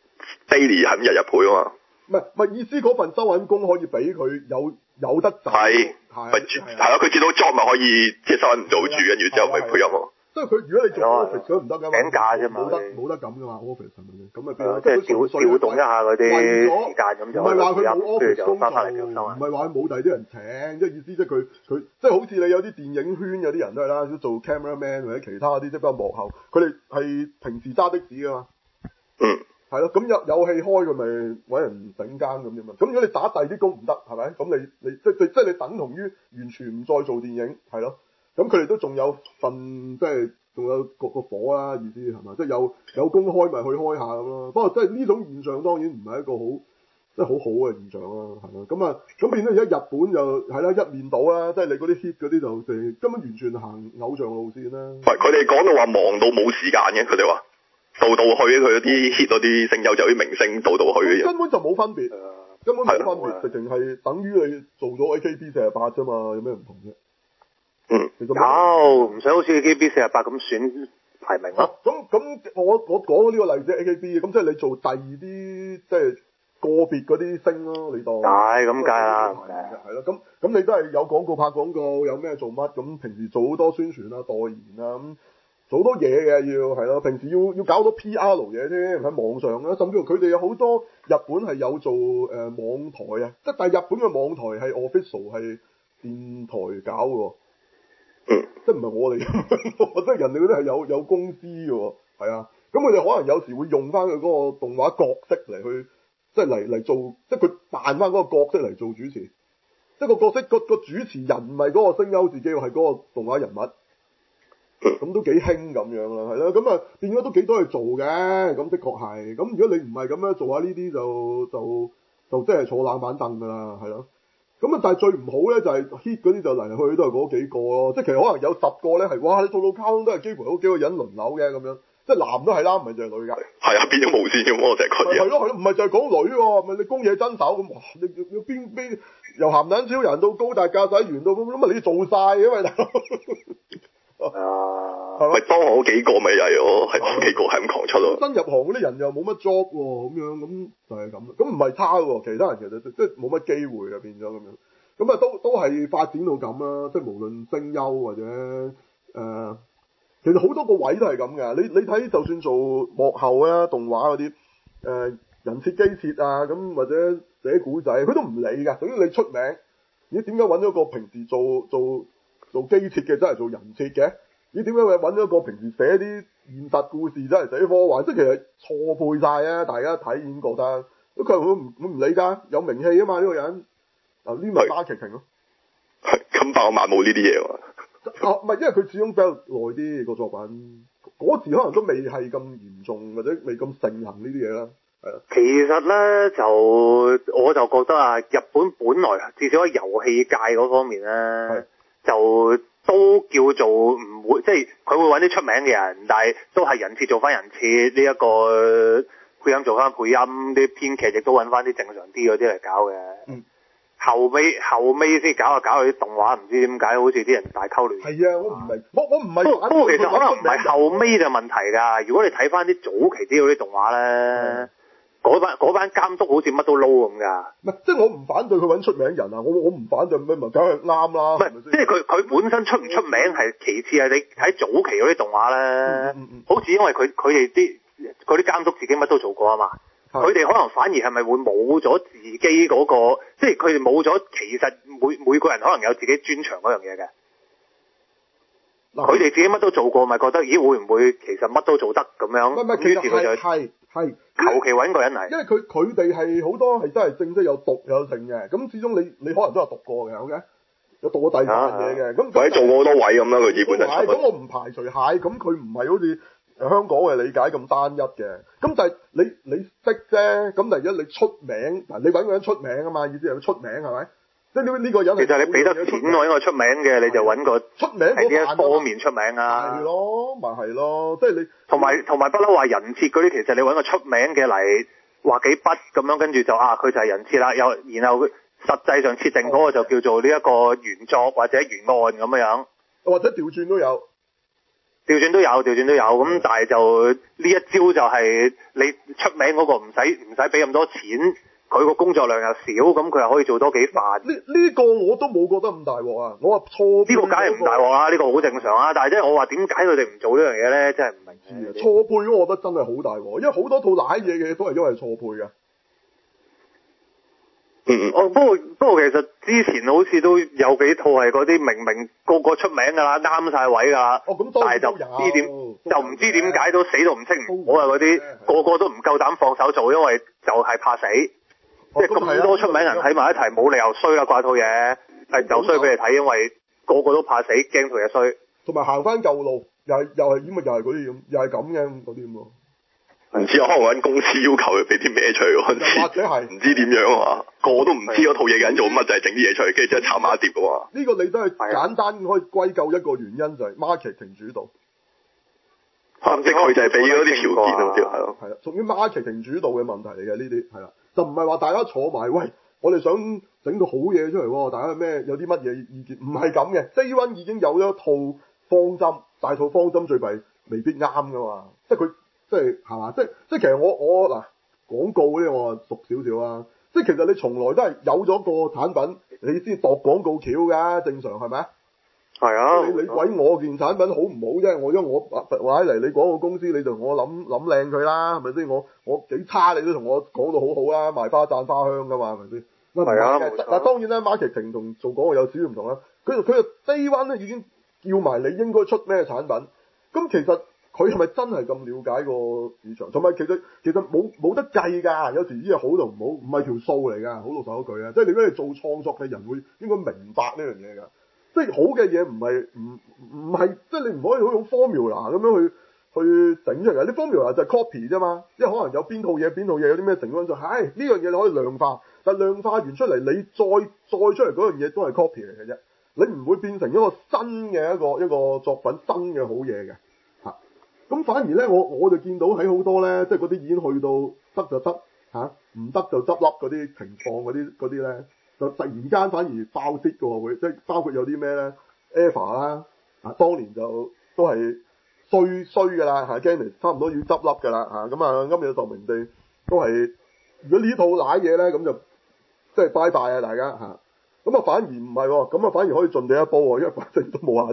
daily 係日日配啊嘛。 唔係唔係意思嗰份收銀工可以俾佢有有得走。 係係係啊，佢見到 job 咪可以即係收銀唔做住，跟住之後咪配音咯。 即係佢如果你做 office 佢唔得㗎嘛， 請假啫嘛， 冇得冇得咁㗎嘛 office 係咪？咁啊變咗即係調調動一下嗰啲時間咁就。 唔係話佢冇 office 工作， 唔係話佢冇第二啲人請，即係意思即係佢佢即係好似你有啲電影圈有啲人都係啦，都做 cameraman 或者其他啲即係比較幕後，佢哋係平時揸的士㗎嘛。 嗯。係咯，咁有有戲開佢咪揾人頂更咁啫嘛。咁如果你打第二啲工唔得係咪？咁你你即即即係你等同於完全唔再做電影係咯。咁佢哋都仲有份即係仲有個個火啦，意思係嘛？即係有有工開咪去開下咁咯。不過即係呢種現象當然唔係一個好即係好好嘅現象啦，係咯。咁啊咁變咗而家日本就係啦一面倒啦，即係你嗰啲 hit 嗰啲就誒根本完全行偶像路線啦。 唔係佢哋講到話忙到冇時間嘅，佢哋話度度去佢嗰啲 hit 嗰啲聲優就啲明星度度去嘅嘢。 根本就冇分別，根本冇分別，直情係等於你做咗 A K B 四十八啫嘛，有咩唔同啫？ 嗯， 有唔使好似 A K B 四十八咁選排名咯。 咁咁、啊、我我講呢個例子 A K B 咁即係你做第二啲即係個別嗰啲星咯，你當係咁計啦， 係咯，咁咁你都係有廣告拍廣告，有咩做乜咁？平時做好多宣傳啊、代言啊咁，做好多嘢嘅要係咯。平時要要搞到 P R 嘢添喺網上啊，甚至乎佢哋有好多日本係有做誒、呃、網台啊，即係但係日本嘅網台係 official 係電台搞嘅。 嗯， 即係唔係我哋，即係人哋嗰啲係有有公司嘅，係啊，咁佢哋可能有時會用翻佢嗰個動畫角色嚟去，即係嚟嚟做，即係佢扮翻嗰個角色嚟做主持，即係個角色個個主持人唔係嗰個聲優自己，係嗰個動畫人物，咁都幾興咁樣啦，係啦，咁啊變咗都幾多嘢做嘅，咁的確係，咁如果你唔係咁樣做下呢啲就就就即係坐冷板凳噶啦，係咯。咁啊，但係最唔好咧就係 hit 嗰啲就嚟嚟去去都係嗰幾個咯，即係其實可能有十個咧係，哇！你套套卡通都係幾乎有幾個人輪流嘅咁樣，即係男都係啦，唔係淨係女㗎。係啊，變咗無線咁，我成日覺得。 係咯係咯，唔係就係講女喎，咪你宮野真守咁，哇！你你邊邊由鹹蛋超人到高達駕駛員到咁，咁咪你做晒嘅咪大佬。 啊， 係咪當行嗰幾個咪又係我係嗰幾個係咁狂出咯？ 新入行嗰啲人又冇乜 job 喎，咁樣咁就係咁啦。咁唔係差喎，其他人其實即係冇乜機會啊，變咗咁樣。咁啊，都都係發展到咁啦，即係無論聲優或者誒、呃，其實好多個位都係咁嘅。你你睇就算做幕後啊、動畫嗰啲誒人設機設啊，咁或者寫古仔，佢都唔理㗎。總之你出名，你點解揾咗個平時做做做機設嘅，真係做人設嘅？咦，點解會揾咗個平時寫啲現實故事，真係寫科幻？即係其實錯配晒啊！大家睇已經覺得，咁佢會唔會唔理㗎？有名氣啊嘛呢、呢個人，嗱呢咪 marketing 咯。 係咁爆萬冇呢啲嘢喎。 啊，唔係，因為佢始終比較耐啲個作品，嗰時可能都未係咁嚴重或者未咁盛行呢啲嘢啦。係啊， 其實咧就我就覺得啊，日本本來至少喺遊戲界嗰方面咧，就都叫做唔會，即係佢會揾啲出名嘅人，但係都係人設做翻人設，呢、這、一個配音做翻配音，啲編劇亦都揾翻啲正常啲嗰啲嚟搞嘅。 嗯。 後尾後尾先搞下搞下啲動畫，唔知點解好似啲人大溝亂。 係啊，我唔明，我我唔係。 不過不過其實可能唔係後尾就問題㗎。如果你睇翻啲早期啲嗰啲動畫咧，嗰、嗯、班嗰班監督好似乜都撈咁㗎。 唔係，即係我唔反對佢揾出名人啊！我我唔反對咩咪梗係啱啦。唔係， 即係佢佢本身出唔出名係其次，係你睇早期嗰啲動畫咧，嗯嗯嗯、好似因為佢佢哋啲嗰啲監督自己乜都做過啊嘛。佢哋可能反而係咪會冇咗自己嗰、那個，即係佢哋冇咗其實每每個人可能有自己專長嗰樣嘢嘅。佢哋、嗯、自己乜都做過，咪覺得咦會唔會其實乜都做得咁樣？ 唔係唔係，其實係係係求其揾個人嚟。 因為佢佢哋係好多係真係正式有讀有成嘅，咁始終你你可能都有讀過嘅，OK？有讀過第二樣嘢嘅，咁或者做過好多位咁啦，佢基本上。 係，咁我唔排除係，咁佢唔係好似香港嘅理解咁單一嘅，咁但係你你識啫，咁但係如果你出名，嗱你揾個人出名啊嘛，意思係佢出名係咪？即係呢呢個人其實你俾得錢揾個出名嘅，你就揾個出名嗰呢一方面出名啊。 係咯，咪係咯，即係你同埋同埋不嬲話人設嗰啲，其實你揾個出名嘅嚟畫幾筆咁樣，跟住就啊佢就係人設啦，又然後實際上設定嗰個就叫做呢一個原作或者原案咁樣， 或者調轉都有。 調轉都有，調轉都有，咁但係就呢一招就係你出名嗰個唔使唔使俾咁多錢，佢個工作量又少，咁佢又可以做多幾份。 呢呢、這個我都冇覺得咁大鑊啊！我話錯配呢、這個梗係唔大鑊啦，呢、這個好正常啊！但係即係我話點解佢哋唔做呢樣嘢咧？真係唔明。 知啊，錯配我覺得真係好大鑊，因為好多套瀨嘢嘅都係因為錯配嘅。 嗯哦，不過不過其實之前好似都有幾套係嗰啲明明個個出名㗎啦，啱晒位㗎啦， 哦、 但係就唔知點就唔知點解都死到唔清唔好啊！嗰啲個個都唔夠膽放手做，因為就係怕死，哦、即係咁多出名人喺埋一齊，冇、嗯、理由衰啦掛套嘢，係就衰俾你睇，因為個個都怕死，驚套嘢衰。同埋行翻舊路，又係又係咁啊！又係嗰啲咁，又係咁嘅嗰啲咁喎。 唔知可能揾公司要求佢俾啲咩出去嗰陣時， 或者係唔知點樣啊？個個都唔知嗰套嘢嘅人做乜，就係整啲嘢出嚟，跟住即係炒埋一碟嘅喎。 呢個你都係簡單可以歸咎一個原因，就係 marketing 主導。 即係佢就係俾嗰啲條件咯，係咯。 係啊，屬於 marketing 主導嘅問題嚟嘅呢啲，係啦，就唔係話大家坐埋，喂，我哋想整到好嘢出嚟喎，大家咩有啲乜嘢意見？唔係咁嘅 Day One 已經有咗一套方針，大套方針最弊未必啱噶嘛，即係佢。即係係嘛？即係即係其實我我嗱廣告嗰啲我熟少少啊！即係其實你從來都係有咗個產品，你先度廣告橋㗎，正常係咪啊？ 係啊！ 你你鬼我件產品好唔好啫？我因為我話嚟你廣告公司，你就同我諗諗靚佢啦，係咪先？我我幾差你都同我講到好好啦，賣花讚花香㗎嘛，係咪先？ 係啊！ 嗱當然啦 marketing 同做廣告有少少唔同啦。佢佢就 Day One 咧已經叫埋你應該出咩產品，咁其實。佢係咪真係咁了解個市場？同埋其實其實冇冇得計㗎，有時啲嘢好同唔好唔係條數嚟㗎，好老實嗰句啊！即係你如果你做創作嘅人會應該明白呢樣嘢㗎，即係好嘅嘢唔係唔唔係即係你唔可以好用 formula 咁樣去去整出嚟，啲 formula 就係 copy 啫嘛，即係可能有邊套嘢邊套嘢有啲咩成分就係呢樣嘢你可以量化，但係量化完出嚟你再再出嚟嗰樣嘢都係 copy 嚟嘅啫，你唔會變成一個新嘅一個一個作品新嘅好嘢嘅。咁反而咧，我我就見到喺好多咧，即係嗰啲已經去到得就得嚇，唔得就執笠嗰啲情況嗰啲嗰啲咧，就突然間反而爆跌嘅喎會，即係包括有啲咩咧 ，Eva 啦，啊當年就都係衰衰嘅啦嚇 Genesis 差唔多要執笠嘅啦嚇，咁啊今日就明地都係，如果呢套賴嘢咧，咁就即係拜拜啊大家嚇，咁啊反而唔係喎，咁啊反而可以盡地一波喎，因為反正都冇下次。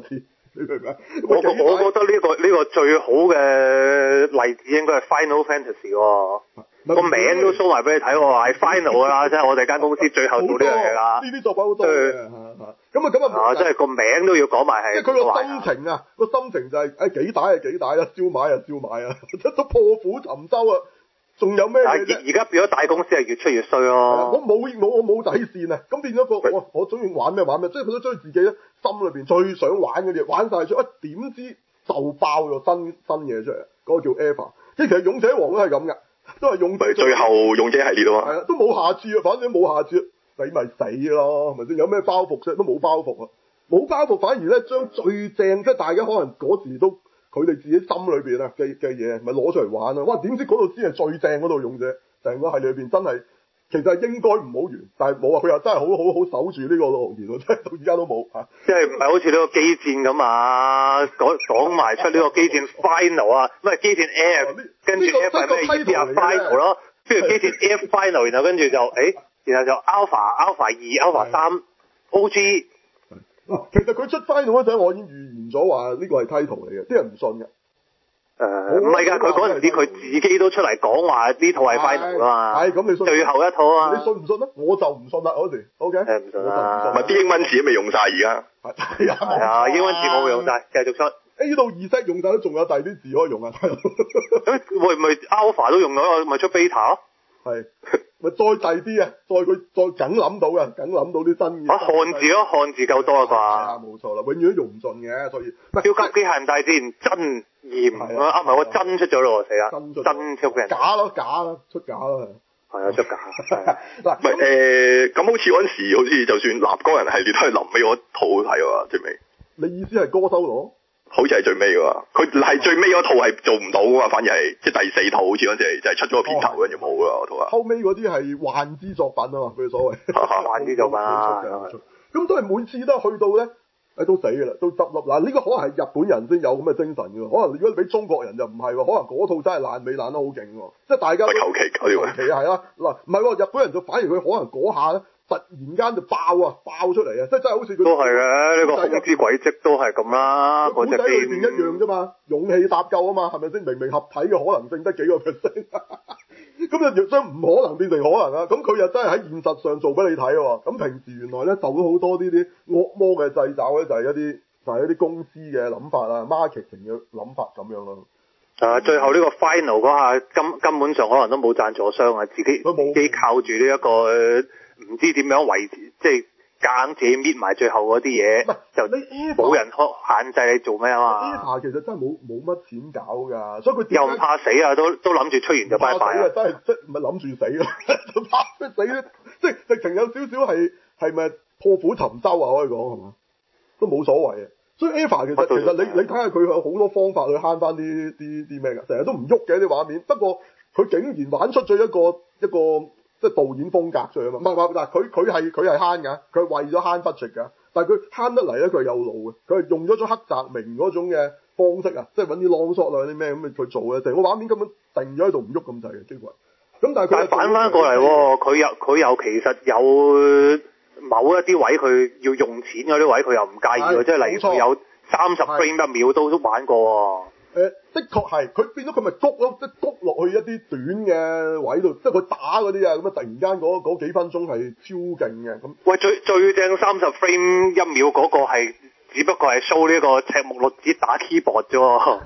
你明唔明？ 我我我覺得呢、個呢、個最好嘅例子應該係 Final Fantasy 喎。個名都 show 埋俾你睇喎，係 Final 㗎啦，即係我哋間公司最後做呢樣嘢㗎。 呢啲作品好多嘅嚇嚇，咁啊咁啊， 啊，即係個名都要講埋係。 即係佢個心情啊，個心情就係誒幾大係幾大啦，燒賣啊燒賣啊，都破釜沉舟啊，仲有咩嘢啫？ 而家變咗大公司係越出越衰咯。 我冇冇我冇底線啊，咁變咗個我我中意玩咩玩咩，即係佢都將自己咧心裏邊最想玩嘅嘢玩晒出，一點知就爆咗新新嘢出嚟，嗰個叫 Eva，即係其實勇者王都係咁㗎。都係勇者， 最後勇者系列啊嘛， 係啊，都冇下次啊，反正冇下次，死咪死咯，係咪先？有咩包袱啫？都冇包袱啊，冇包袱反而咧將最正，即係大家可能嗰時都佢哋自己心裏邊啊嘅嘅嘢，咪攞出嚟玩啊！哇，點知嗰度先係最正嗰度勇者，成個系列裏邊真係其實係應該唔好完，但係冇啊！佢又真係好好好守住呢個諾言喎，真係到而家都冇啊！ 即係唔係好似呢個機戰咁啊？講講埋出呢個機戰 Final 啊，唔係機戰 F，跟住 F 係咩意思啊 ？Final 咯，跟住機戰 F Final，然後跟住就誒，然後就 Alpha、Alpha 二、Alpha 三、O G。 嗱，其實佢出 Final 嗰陣，我已經預言咗話呢個係 title 嚟嘅，啲人唔信嘅。 誒唔係㗎，佢嗰陣時佢自己都出嚟講話呢套係 Final 啊嘛。 係咁，你信？ 最後一套啊！ 你信唔信啊？我就唔信啦嗰時。O K。 誒唔信啦。 唔係啲英文字都未用晒而家。 係啊。 係啊，英文字我未用晒，繼續出。 A 到 Z 用晒都仲有第二啲字可以用啊。 咁會唔會 Alpha 都用咗，咪出 Beta 咯？ 係。咪再第二啲啊！再佢再梗諗到嘅，梗諗到啲新嘢。 啊，漢字咯，漢字夠多啊啩。 係啊，冇錯啦，永遠都用唔盡嘅，所以。 超級機械人大戰真嚴啊！唔係我真出咗咯，死啦！ 真出。 真超級人。 假咯，假咯，出假咯。 係啊，出假。 嗱， 唔係誒，咁好似嗰陣時，好似就算立江人系列都係臨尾嗰套好睇喎，最尾。 你意思係歌修羅？ 好似係最尾喎，佢係最尾嗰套係做唔到噶嘛，反而係即係第四套好似嗰陣時就係出咗個片頭跟住冇噶嗰套啊。 後尾嗰啲係幻之作品啊嘛，佢所謂。 幻之作品啊。 咁都係每次都去到咧，誒都死噶啦，都執笠。嗱呢個可能係日本人先有咁嘅精神嘅喎，可能如果你俾中國人就唔係喎，可能嗰套真係爛尾爛得好勁喎，即係大家。 求其求其係啦，嗱唔係喎，日本人就反而佢可能嗰下咧。突然間就爆啊，爆出嚟啊！即係真係好似佢都係嘅，呢個風之軌跡都係咁啦。 古仔裏邊一樣啫嘛，勇氣搭救啊嘛，係咪先？明明合體嘅可能性得幾個 percent，咁就將唔可能變成可能啊！咁佢又真係喺現實上做俾你睇喎。咁平時原來咧受咗好多呢啲惡魔嘅掣肘咧，就係一啲就係一啲公司嘅諗法啊 ，marketing 嘅諗法咁樣咯。 啊！最後呢個 final 嗰下根根本上可能都冇贊助商啊，自己自己靠住呢一個。唔知點樣維持，即係夾硬自己搣埋最後嗰啲嘢，就冇人限制你做咩啊嘛。 Eva 其實真係冇冇乜錢搞㗎，所以佢又唔怕死啊，都都諗住出完就拜拜啊。 真係即係唔係諗住死咯，就怕死咧，即係直情有少少係係咪破釜沉舟啊？可以講係嘛，都冇所謂啊。所以 Eva 其實其實你你睇下佢有好多方法去慳翻啲啲啲咩㗎，成日都唔喐嘅啲畫面。不過佢竟然玩出咗一個一個。即係導演風格上啊嘛，唔係唔係嗱，佢佢係佢係慳㗎，佢係為咗慳 budget㗎，但係佢慳得嚟咧，佢係有腦嘅，佢係用咗種黑澤明嗰種嘅方式啊，即係揾啲 long shot 啊啲咩咁去做嘅，成個畫面根本定咗喺度唔喐咁滯嘅，幾乎。咁但係佢反翻過嚟喎，佢又佢又其實有某一啲位佢要用錢嗰啲位佢又唔介意喎，即係例如佢有三十 frame 一秒都都玩過喎。 誒、呃，的確係，佢變咗佢咪谷咯，即係谷落去一啲短嘅位度，即係佢打嗰啲啊，咁啊突然間嗰嗰幾分鐘係超勁嘅咁。 喂，最最正三十 frame 一秒嗰個係，只不過係 show 呢個赤木律子打 keyboard 啫喎。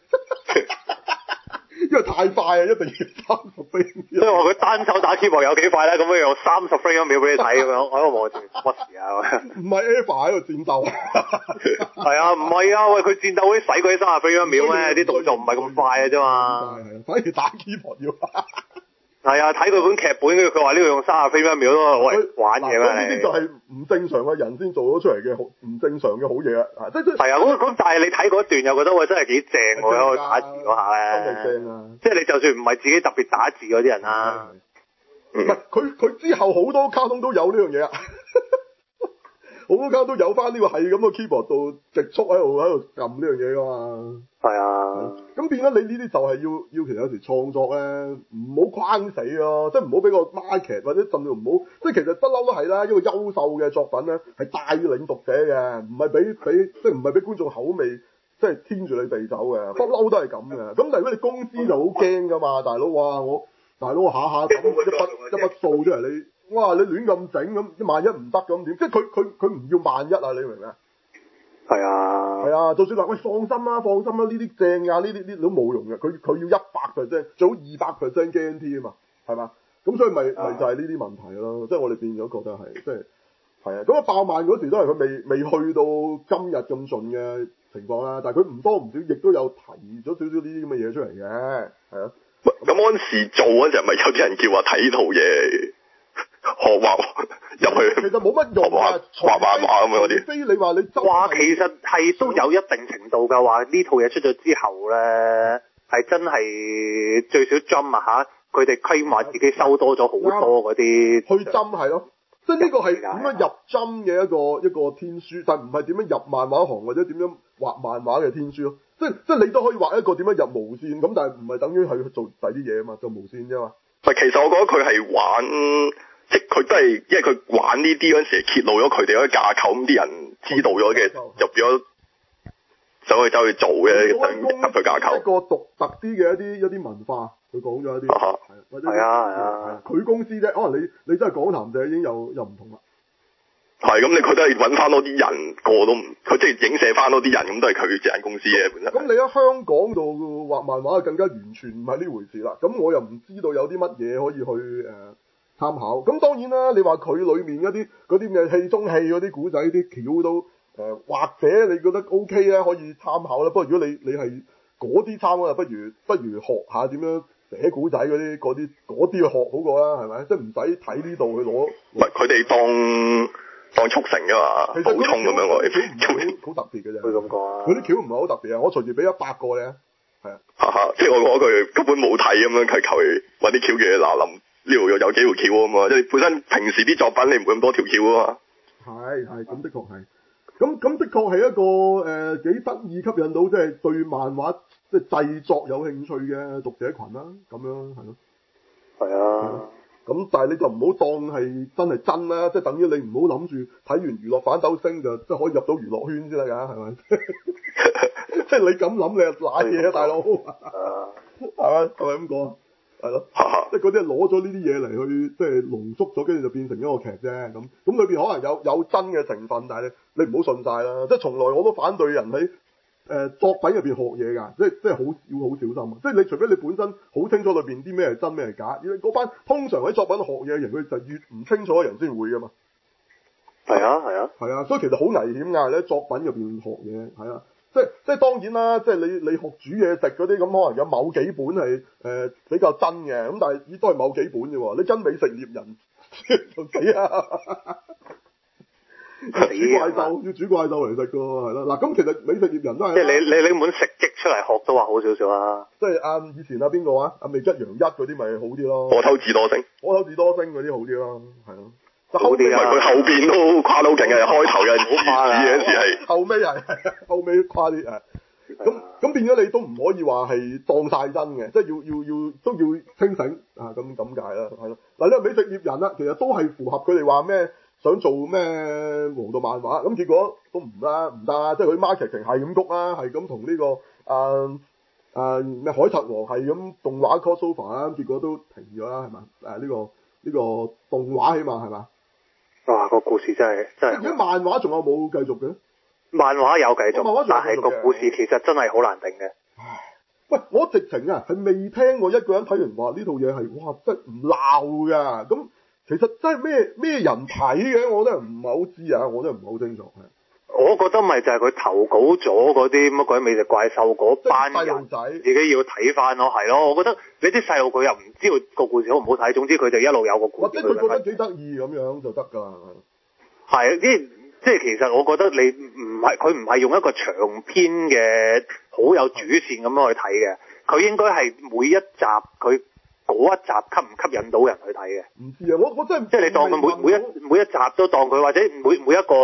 因為太快啊，一定要三十 frame。 即係話佢單手打 keyboard 有幾快咧？咁樣用三十 frame 一秒俾你睇咁樣，我喺度望住乜事啊？ 唔係 Eva 喺度戰鬥。 係啊，唔係啊，喂，佢戰鬥嗰啲使嗰啲三十 frame 一秒咩？啲動作唔係咁快嘅啫嘛。 係反而打 keyboard 要。 係啊，睇佢本劇本，跟住佢話呢個用三十 frame 一秒都喂玩嘢咩？ 呢啲就係唔正常嘅人先做咗出嚟嘅好唔正常嘅好嘢啊！即係係啊，咁咁但係你睇嗰段又覺得喂真係幾正喎，喺度打字嗰下咧， 真係正啊！ 即係你就算唔係自己特別打字嗰啲人啦， 唔係佢佢之後好多卡通都有呢樣嘢啊！好好多間都有翻呢個係咁嘅 keyboard 度直速喺度喺度撳呢樣嘢噶嘛。 係啊。 咁變咗你呢啲就係要要其實有時創作咧，唔好框死咯，即係唔好俾個 market 或者甚至唔好，即係其實不嬲都係啦，一個優秀嘅作品咧係帶領讀者嘅，唔係俾俾即係唔係俾觀眾口味。即係牽住你鼻走嘅，不嬲都係咁嘅。咁但係如果你公司就好驚噶嘛，大佬，哇我大佬下下抌一筆一筆數出嚟，你哇你亂咁整咁，萬一唔得咁點？即係佢佢佢唔要萬一啊！你明唔明啊？ 係啊。 係啊，就算話喂放心啦，放心啦，呢啲正啊，呢啲呢都冇用嘅。佢佢要一百 percent，最好二百 percent guarantee 啊嘛，係嘛？咁所以咪咪、啊、就係呢啲問題咯。即係我哋變咗覺得係即係係啊。咁啊爆漫嗰時都係佢未未去到今日咁盡嘅情況啦，但係佢唔多唔少，亦都有提咗少少呢啲咁嘅嘢出嚟嘅，係啊。 咁嗰陣時做嗰陣，咪有啲人叫話睇呢套嘢學畫入去， 其實冇乜用啊， 畫漫畫咁樣嗰啲。 非你話你真話其實係都有一定程度㗎，話呢套嘢出咗之後咧，係真係最少針啊嚇，佢哋規劃自己收多咗好多嗰啲去針係咯。即係呢個係點樣入針嘅一個一個天書，但係唔係點樣入漫畫行或者點樣畫漫畫嘅天書咯。即係即係你都可以畫一個點樣入無線咁，但係唔係等於係去做第啲嘢啊嘛，做無線啫嘛。 唔係，其實我覺得佢係玩，即係佢都係因為佢玩呢啲嗰陣時揭露咗佢哋嗰個架構，咁啲人知道咗嘅入咗走去走去做嘅入佢架構。一個獨特啲嘅一啲一啲文化。佢講咗一啲，係啊， 係啊，係啊， 佢公司啫，可能你你真係講談社已經有又唔同啦。 係咁，你佢都係揾翻多啲人，個個都唔，佢即係影射翻多啲人，咁都係佢隻間公司嘅本身。 咁你喺香港度畫漫畫更加完全唔係呢回事啦。咁我又唔知道有啲乜嘢可以去誒、呃、參考。咁當然啦，你話佢裡面嗰啲嗰啲咩戲中戲嗰啲古仔啲橋都誒、呃，或者你覺得 O K 咧，可以參考啦。不過如果你你係嗰啲參考，不如不如學下點樣寫古仔嗰啲嗰啲嗰啲去學好過啦，係咪？即係唔使睇呢度去攞。 唔係佢哋當當速成㗎嘛，補充咁樣我哋。 好特別嘅啫。 佢咁講啊。 佢啲橋唔係好特別啊！我隨時俾一百個你啊。係啊。 哈哈，即係我講佢根本冇睇咁樣，佢求其揾啲橋嘅嗱臨呢度有有幾條橋啊嘛，即係本身平時啲作品你唔會咁多條橋啊嘛。係係，咁的確係。咁咁的確係一個誒幾得意吸引到即係對漫畫即係製作有興趣嘅讀者群啦，咁樣係咯。係啊。咁但係你就唔好當係真係真啦，即係等於你唔好諗住睇完娛樂反斗星就即係可以入到娛樂圈先得㗎，係咪？即係你咁諗你係瀨嘢啊，大佬。係咪？係咪咁講？係咯。即係嗰啲係攞咗呢啲嘢嚟去即係濃縮咗，跟住就變成一個劇啫。咁咁裏邊可能有有真嘅成分，但係你你唔好信晒啦。即係從來我都反對人喺誒、呃、作品入邊學嘢㗎，即係即係好要好小心啊！即係你除非你本身好清楚裏邊啲咩係真咩係假，因為嗰班通常喺作品學嘢嘅人，佢就越唔清楚嘅人先會㗎嘛。係啊係啊係啊，所以其實好危險㗎！你喺作品入邊學嘢係啊，即係即係當然啦，即係你你學煮嘢食嗰啲咁，可能有某幾本係誒、呃、比較真嘅，咁但係亦都係某幾本啫喎。你跟美食獵人就死啊！煮怪獸要煮怪獸嚟食㗎喎，係啦嗱，咁其實美食獵人都係即係你你拎本食擊出嚟學都話好少少啊，即係啊以前啊邊個啊啊味吉洋一嗰啲咪好啲咯，我偷智多星，我偷智多星嗰啲好啲咯，係咯，好啲啊，佢後邊都誇到勁嘅，開頭有陣時嗰陣時係後尾係後尾誇啲誒，咁咁變咗你都唔可以話係當晒真嘅，即係要要要都要清醒啊咁咁解啦，係咯嗱，呢個美食獵人啦，其實都係符合佢哋話咩？想做咩王道漫畫咁，結果都唔啦，唔得，即係佢 marketing 係咁谷啦，係咁同呢個誒誒咩海賊王係咁動畫 crossover 啦，結果都停咗啦，係嘛？誒、啊、呢、呢個呢、呢個動畫起碼係嘛？哇！個故事真係真係。而家漫畫仲有冇繼續嘅？漫畫有繼續，續但係個故事其實真係好難頂嘅。喂，我直情啊係未聽過一個人睇完話呢套嘢係哇，真係唔鬧㗎咁。其實真係咩咩人睇嘅，我都係唔係好知啊，我都係唔係好清楚。我覺得咪就係佢投稿咗嗰啲乜鬼美食怪獸嗰班人仔，自己要睇翻咯，係咯。我覺得你啲細路佢又唔知道個故事好唔好睇，總之佢就一路有個故事。或者佢覺得幾得意咁樣就得㗎。係，即係即係其實我覺得你唔係佢唔係用一個長篇嘅好有主線咁樣去睇嘅，佢應該係每一集佢。嗰一集吸唔吸引到人去睇嘅？唔知啊，我我真係即係你當佢每每一每一集都當佢，或者每每一個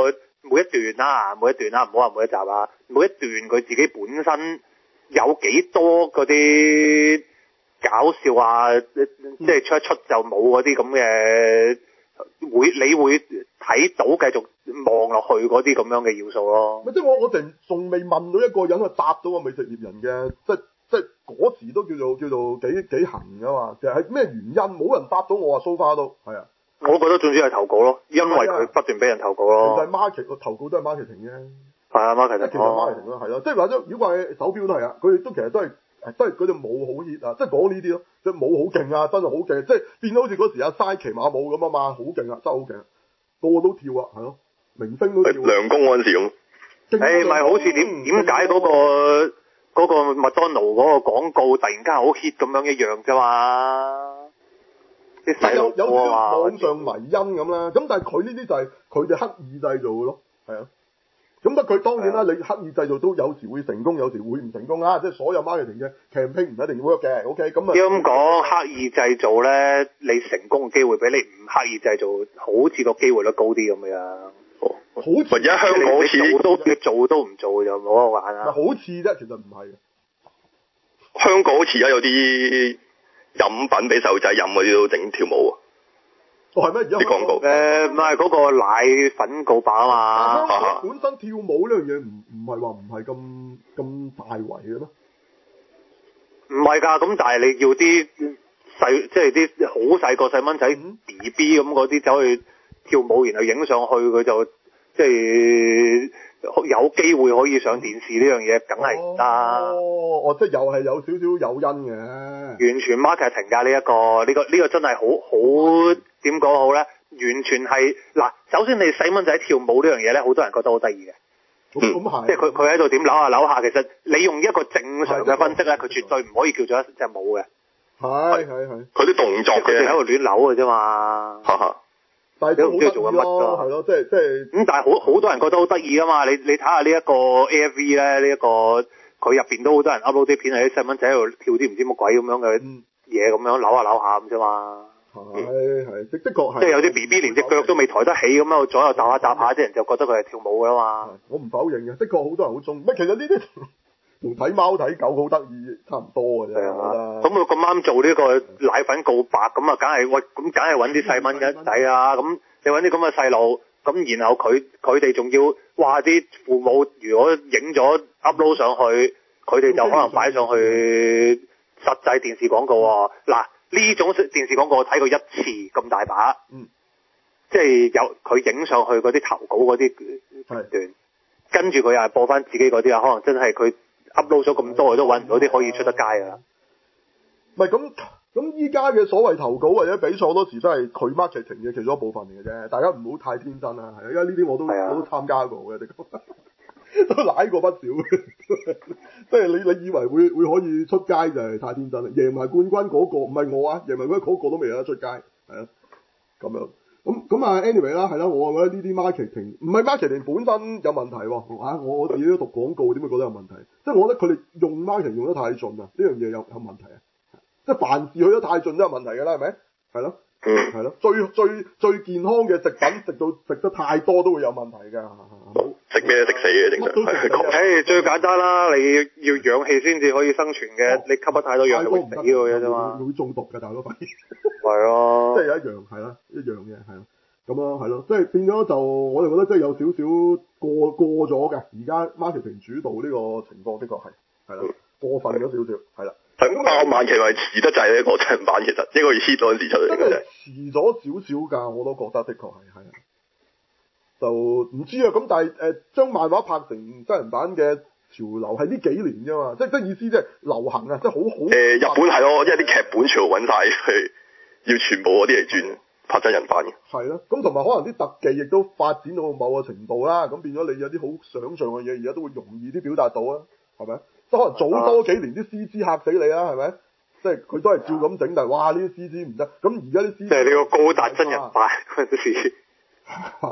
每一段啦，每一段啦，唔好話每一集啊，每一段佢自己本身有幾多嗰啲搞笑啊，即係出一出就冇嗰啲咁嘅，會你會睇到繼續望落去嗰啲咁樣嘅要素咯。 即係我我哋仲未問到一個人去答到個美食獵人嘅，即係即係嗰時都叫做叫做幾幾行噶嘛。其實係咩原因？冇人答到我話 so far 都係啊。 我覺得總之係投稿咯，因為佢不斷俾人投稿咯。 其實 market 個投稿都係 marketing 啫。 係啊 ，marketing。其實 marketing 咯，係咯，即係或者如果話手錶都係啊，佢哋都其實都係都係嗰隻舞好 hit 啊，即係講呢啲咯，隻舞好勁啊，真係好勁，即係變咗好似嗰時阿西騎馬舞咁啊嘛，好勁啊，真係好勁，個個都跳啊，係咯，明星都跳。 梁公嗰陣時咁。 誒，咪好似點點解嗰個嗰個麥當勞嗰個廣告突然間好 hit 咁樣一樣啫嘛？啲細路有有啲網上迷因咁啦，咁但係佢呢啲就係佢哋刻意製造嘅咯，係啊。咁得佢當然啦，你刻意製造都有時會成功，有時會唔成功啊！即係所有 marketing 嘅 campaign 唔一定 work 嘅 ，OK 咁啊。 咁講刻意製造咧，你成功嘅機會比你唔刻意製造，好似個機會率高啲咁樣。 哦，好似而家香港好似你做都你做都唔做就冇得玩啦。 好似啫，其實唔係嘅。 香港好似而家有啲飲品俾細路仔飲嗰啲都整跳舞啊！ 哦，係咩？而家啲廣告誒唔係嗰個奶粉告白啊嘛。 香港本身跳舞呢樣嘢唔唔係話唔係咁咁大圍嘅咩？ 唔係㗎，咁但係你要啲細即係啲好細個細蚊仔 B B 咁嗰啲走去跳舞，然後影上去佢就即係有機會可以上電視呢樣嘢，梗係唔得。 哦，哦，即係又係有少少誘因嘅。 完全 marketing 㗎呢一個，呢、呢個呢、呢個真係好好點講好咧？完全係嗱，首先你細蚊仔跳舞呢樣嘢咧，好多人覺得好得意嘅。 咁咁係。 即係佢佢喺度點扭下扭下，其實你用一個正常嘅分析咧，佢絕對唔可以叫做一隻舞嘅。 係係係。 佢啲動作嘅。 佢哋喺度亂扭嘅啫嘛。 哈哈。 但係都好得意咯，係咯，即係即係。 咁但係好好多人覺得好得意㗎嘛？你你睇下呢一個 A F V 咧，呢、呢、一個佢入邊都好多人 upload 啲片，係啲細蚊仔喺度跳啲唔知乜鬼咁樣嘅嘢，咁樣扭下扭下咁啫嘛。 係係，的的確係。 即係有啲 B B 連隻腳都未抬得起咁樣，左右搭下搭下，啲人就覺得佢係跳舞㗎嘛。 我唔否認嘅，的確好多人好中意。乜其實呢啲同睇貓睇狗好得意差唔多嘅啫。係啊。咁佢咁啱做呢個奶粉告白，咁啊，梗係喂，咁梗係揾啲細蚊仔啊，咁你揾啲咁嘅細路，咁然後佢佢哋仲要話啲父母如果影咗 upload 上去，佢哋就可能擺上去實際電視廣告喎。嗱、嗯。呢種電視廣告我睇過一次咁大把，嗯，即係有佢影上去嗰啲投稿嗰啲段，跟住佢又係播翻自己嗰啲啊，可能真係佢 upload 咗咁多，佢都揾唔到啲可以出得街㗎啦。 唔係咁咁，依家嘅所謂投稿或者比賽好多時都係佢 marketing 嘅其中一部分嚟嘅啫，大家唔好太天真啦，係啊，因為呢啲我都我都參加過嘅，都舐過不少嘅，即係你你以為會會可以出街就係太天真啦，贏埋冠軍嗰個唔係我啊，贏埋冠軍嗰個都未有得出街，係啊，咁樣咁咁啊 anyway 啦，係啦，我覺得呢啲 marketing 唔係 marketing 本身有問題喎，啊我自己都讀廣告點會覺得有問題？即係我覺得佢哋用 marketing 用得太盡啊，呢樣嘢有有問題啊，即係凡事去得太盡都有問題㗎啦，係咪？係咯。嗯，係咯，最最最健康嘅食品食到食得太多都會有問題㗎。 食咩食死嘅正常。 誒，最簡單啦，你要氧氣先至可以生存嘅，你吸得太多氧氣會死嘅啫嘛。 會中毒㗎，大佬。 係咯。 即係一樣係啦，一樣嘅係咯，咁咯係咯，即係變咗就我哋覺得即係有少少過過咗嘅，而家 marketing 主導呢個情況的確係係啦，過分咗少少係啦。 係爆萬其實係遲得滯咧，國產版其實一個月 hit 嗰陣時出嚟嘅啫。 遲咗少少㗎，我都覺得的確係係啊。就唔知啊，咁但係誒將漫畫拍成真人版嘅潮流係呢幾年啫嘛，即係即意思即係流行啊，即係好好。誒、 呃、日本係咯，因為啲劇本全部揾晒去，要全部嗰啲嚟轉拍真人版嘅。係咯，咁同埋可能啲特技亦都發展到某個程度啦，咁變咗你有啲好想像嘅嘢，而家都會容易啲表達到啊，係咪？即可能早多幾年啲 C G 嚇死你啦，係咪？即係佢都係照咁整，但係哇呢啲 C G 唔得，咁而家啲 C G 即係呢個高達真人版嗰陣時， 高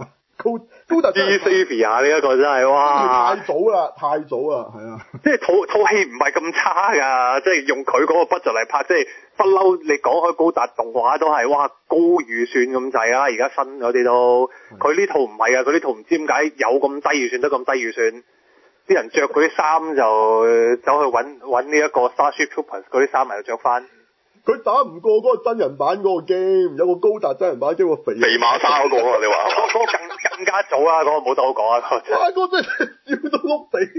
高高達真係 Xavier 呢一個真係哇！ 太早啦，太早啦，係啊！ 即係套套戲唔係咁差㗎，即係用佢嗰個 budget 嚟拍，即係不嬲。你講開高達動畫都係哇高預算咁滯啦，而家新嗰啲都，佢呢套唔係啊，佢呢套唔知點解有咁低預算得咁低預算，啲人着嗰啲衫就走去揾揾呢一個 Starship Troopers 嗰啲衫嚟着翻。 佢打唔過嗰個真人版嗰個 game，有個高達真人版叫個肥肥馬沙嗰個啊，你話？ 嗰嗰個更更加早啊，嗰、嗰個冇得好講啊！ 哇！嗰個真係笑到碌地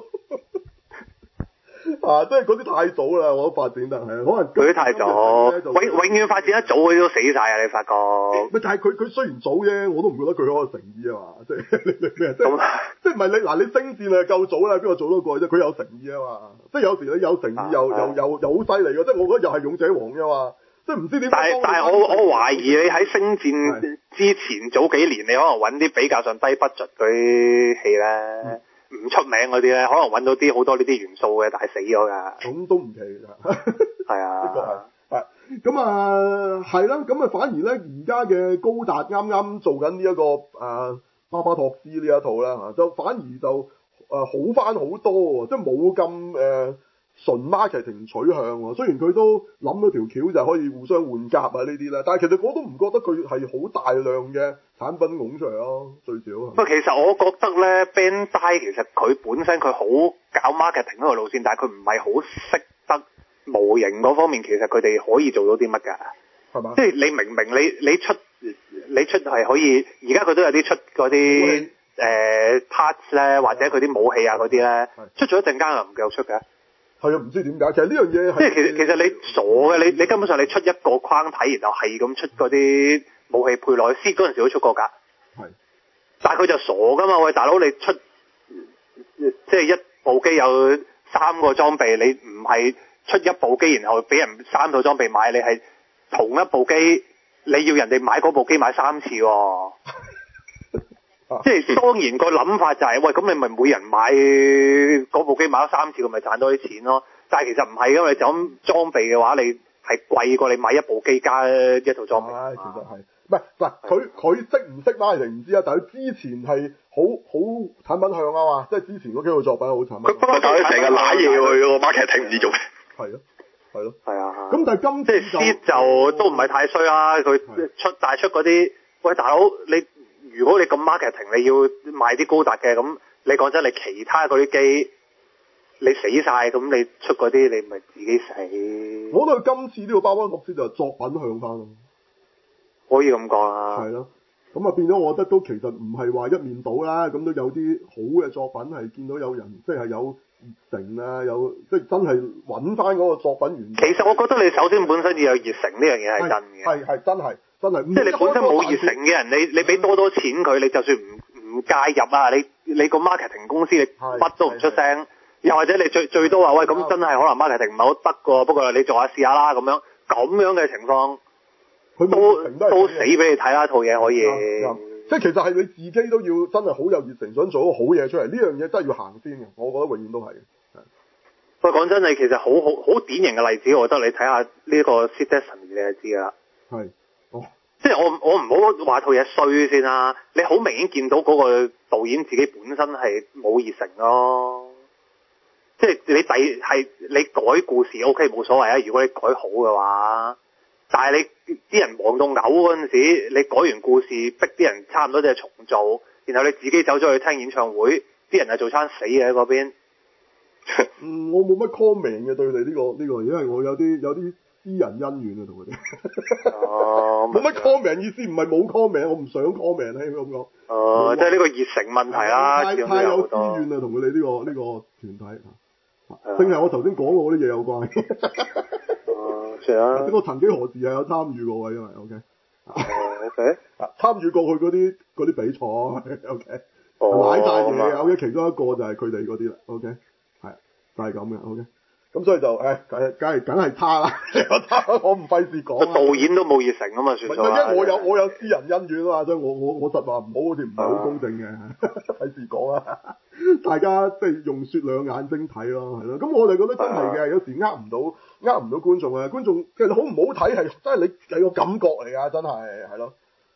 啊！即係嗰啲太早啦，我都發展得係，可能嗰啲太早，永永遠發展得早嗰啲都死晒啊！你發覺？ 咪但係佢佢雖然早啫，我都唔覺得佢嗰個誠意啊嘛，即係你你即係即係唔係你嗱你星戰啊夠早啦，邊個做得過啫？佢有誠意啊嘛，即係有時你有誠意又、啊、又又又好犀利嘅，即係我覺得又係勇者王啫嘛，即係唔知點。但係但係我我懷疑你喺星戰之前早幾年，你可能揾啲比較上低 budget 嗰啲戲咧。嗯唔出名嗰啲咧，可能揾到啲好多呢啲元素嘅，但係死咗㗎。咁都唔奇㗎。係啊。的確係。係。咁啊，係啦。咁啊，反而咧，而家嘅高達啱啱做緊呢一個誒、呃、巴巴托斯呢一套啦，就反而就誒、呃、好翻好多喎，即係冇咁誒純 marketing 取向喎。雖然佢都諗咗條橋就可以互相換甲啊呢啲啦，但係其實我都唔覺得佢係好大量嘅產品拱出嚟咯，最少。不過其實我覺得咧 Bandai 其實佢本身佢好搞 marketing 嗰個路線，但係佢唔係好識得模型嗰方面，其實佢哋可以做到啲乜㗎？係嘛？即係你明明你你出你出係可以，而家佢都有啲出嗰啲誒 parts 咧，或者佢啲武器啊嗰啲咧，出咗一陣間又唔夠出嘅。係啊，唔知點解，其實呢樣嘢係即係其實其實你傻嘅，你你根本上你出一個框體，然後係咁出嗰啲武器配落去，C 嗰陣時都出過㗎。係，但係佢就傻㗎嘛，喂大佬你出即係一部機有三個裝備，你唔係出一部機然後俾人三套裝備買，你係同一部機你要人哋買嗰部機買三次喎、哦。即係當然個諗法就係、是，喂咁你咪每人買嗰部機買咗三次，佢咪賺多啲錢咯。但係其實唔係㗎，你就咁裝備嘅話，你係貴過你買一部機加一套裝備。唉、哎，其實係，唔係嗱，佢佢識唔識 marketing 唔知啊，但係佢之前係好好產品向啊嘛，即係之前嗰幾套作品好產品。佢不嬲成日攋嘢喎，個 marketing 唔知做咩。係咯，係咯。係啊。咁但係今即係 C 就都唔係太衰啊，佢出大出嗰啲，喂大佬你。如果你咁 marketing，你要賣啲高達嘅，咁你講真，你其他嗰啲機你死晒，咁你出嗰啲你咪自己死。我覺得佢今次呢個巴巴托斯就係作品向翻咯，可以咁講啦。係咯，咁啊變咗，我覺得都其實唔係話一面倒啦，咁都有啲好嘅作品係見到有人即係有熱誠啊，有即係真係揾翻嗰個作品原。其實我覺得你首先本身要有熱誠呢樣嘢係真嘅，係係真係。真係，即係你本身冇熱誠嘅人，你你俾多多錢佢，你就算唔唔介入啊，你你個 marketing 公司你乜都唔出聲，又或者你最最多話喂咁真係可能 marketing 唔係好得㗎，不過你做下試下啦咁樣，咁樣嘅情況，都都，都死俾你睇啦，套嘢可以。即係其實係你自己都要真係好有熱誠，想做個好嘢出嚟，呢樣嘢真係要行先嘅，我覺得永遠都係。不過講真，你其實好好好典型嘅例子，我覺得你睇下呢個 Citizen 你就知㗎啦。係。哦，即係我我唔好話套嘢衰先啦，你好明顯見到嗰個導演自己本身係冇熱誠咯，即係你第係你改故事 OK 冇所謂啊，如果你改好嘅話，但係你啲人忙到嘔嗰陣時，你改完故事逼啲人差唔多就係重做，然後你自己走咗去聽演唱會，啲人係做餐死嘅喺嗰邊。嗯，我冇乜 comment 嘅對你呢、呢個呢、呢個，因為我有啲有啲。私人恩怨啊，同佢哋。哦，冇乜 comment 意思，唔係冇 comment，我唔想 comment 咧咁講。哦，即係呢個熱誠問題啦。太太有私怨啊，同佢哋呢個呢、呢個團體。啊，正係我頭先講過嗰啲嘢有關。哦，係啊。我曾經何時係有參與過嘅，因為 OK。哦 OK。啊，參與過去嗰啲嗰啲比賽 OK。哦。買曬嘢 OK，其中一個就係佢哋嗰啲啦 OK。係，就係咁嘅 OK。咁所以就誒，梗係梗係梗係差啦！我唔費事講。個導演都冇熱誠啊嘛，算數啦。因為我有我有私人恩怨啊嘛，所以我我我實話唔好，好似唔係好公正嘅，費事講啊！大家即係用雪亮眼睛睇咯，係咯。咁我哋覺得真係嘅，有時呃唔到呃唔到觀眾啊！觀眾其實好唔好睇係真係你係個感覺嚟㗎，真係係咯。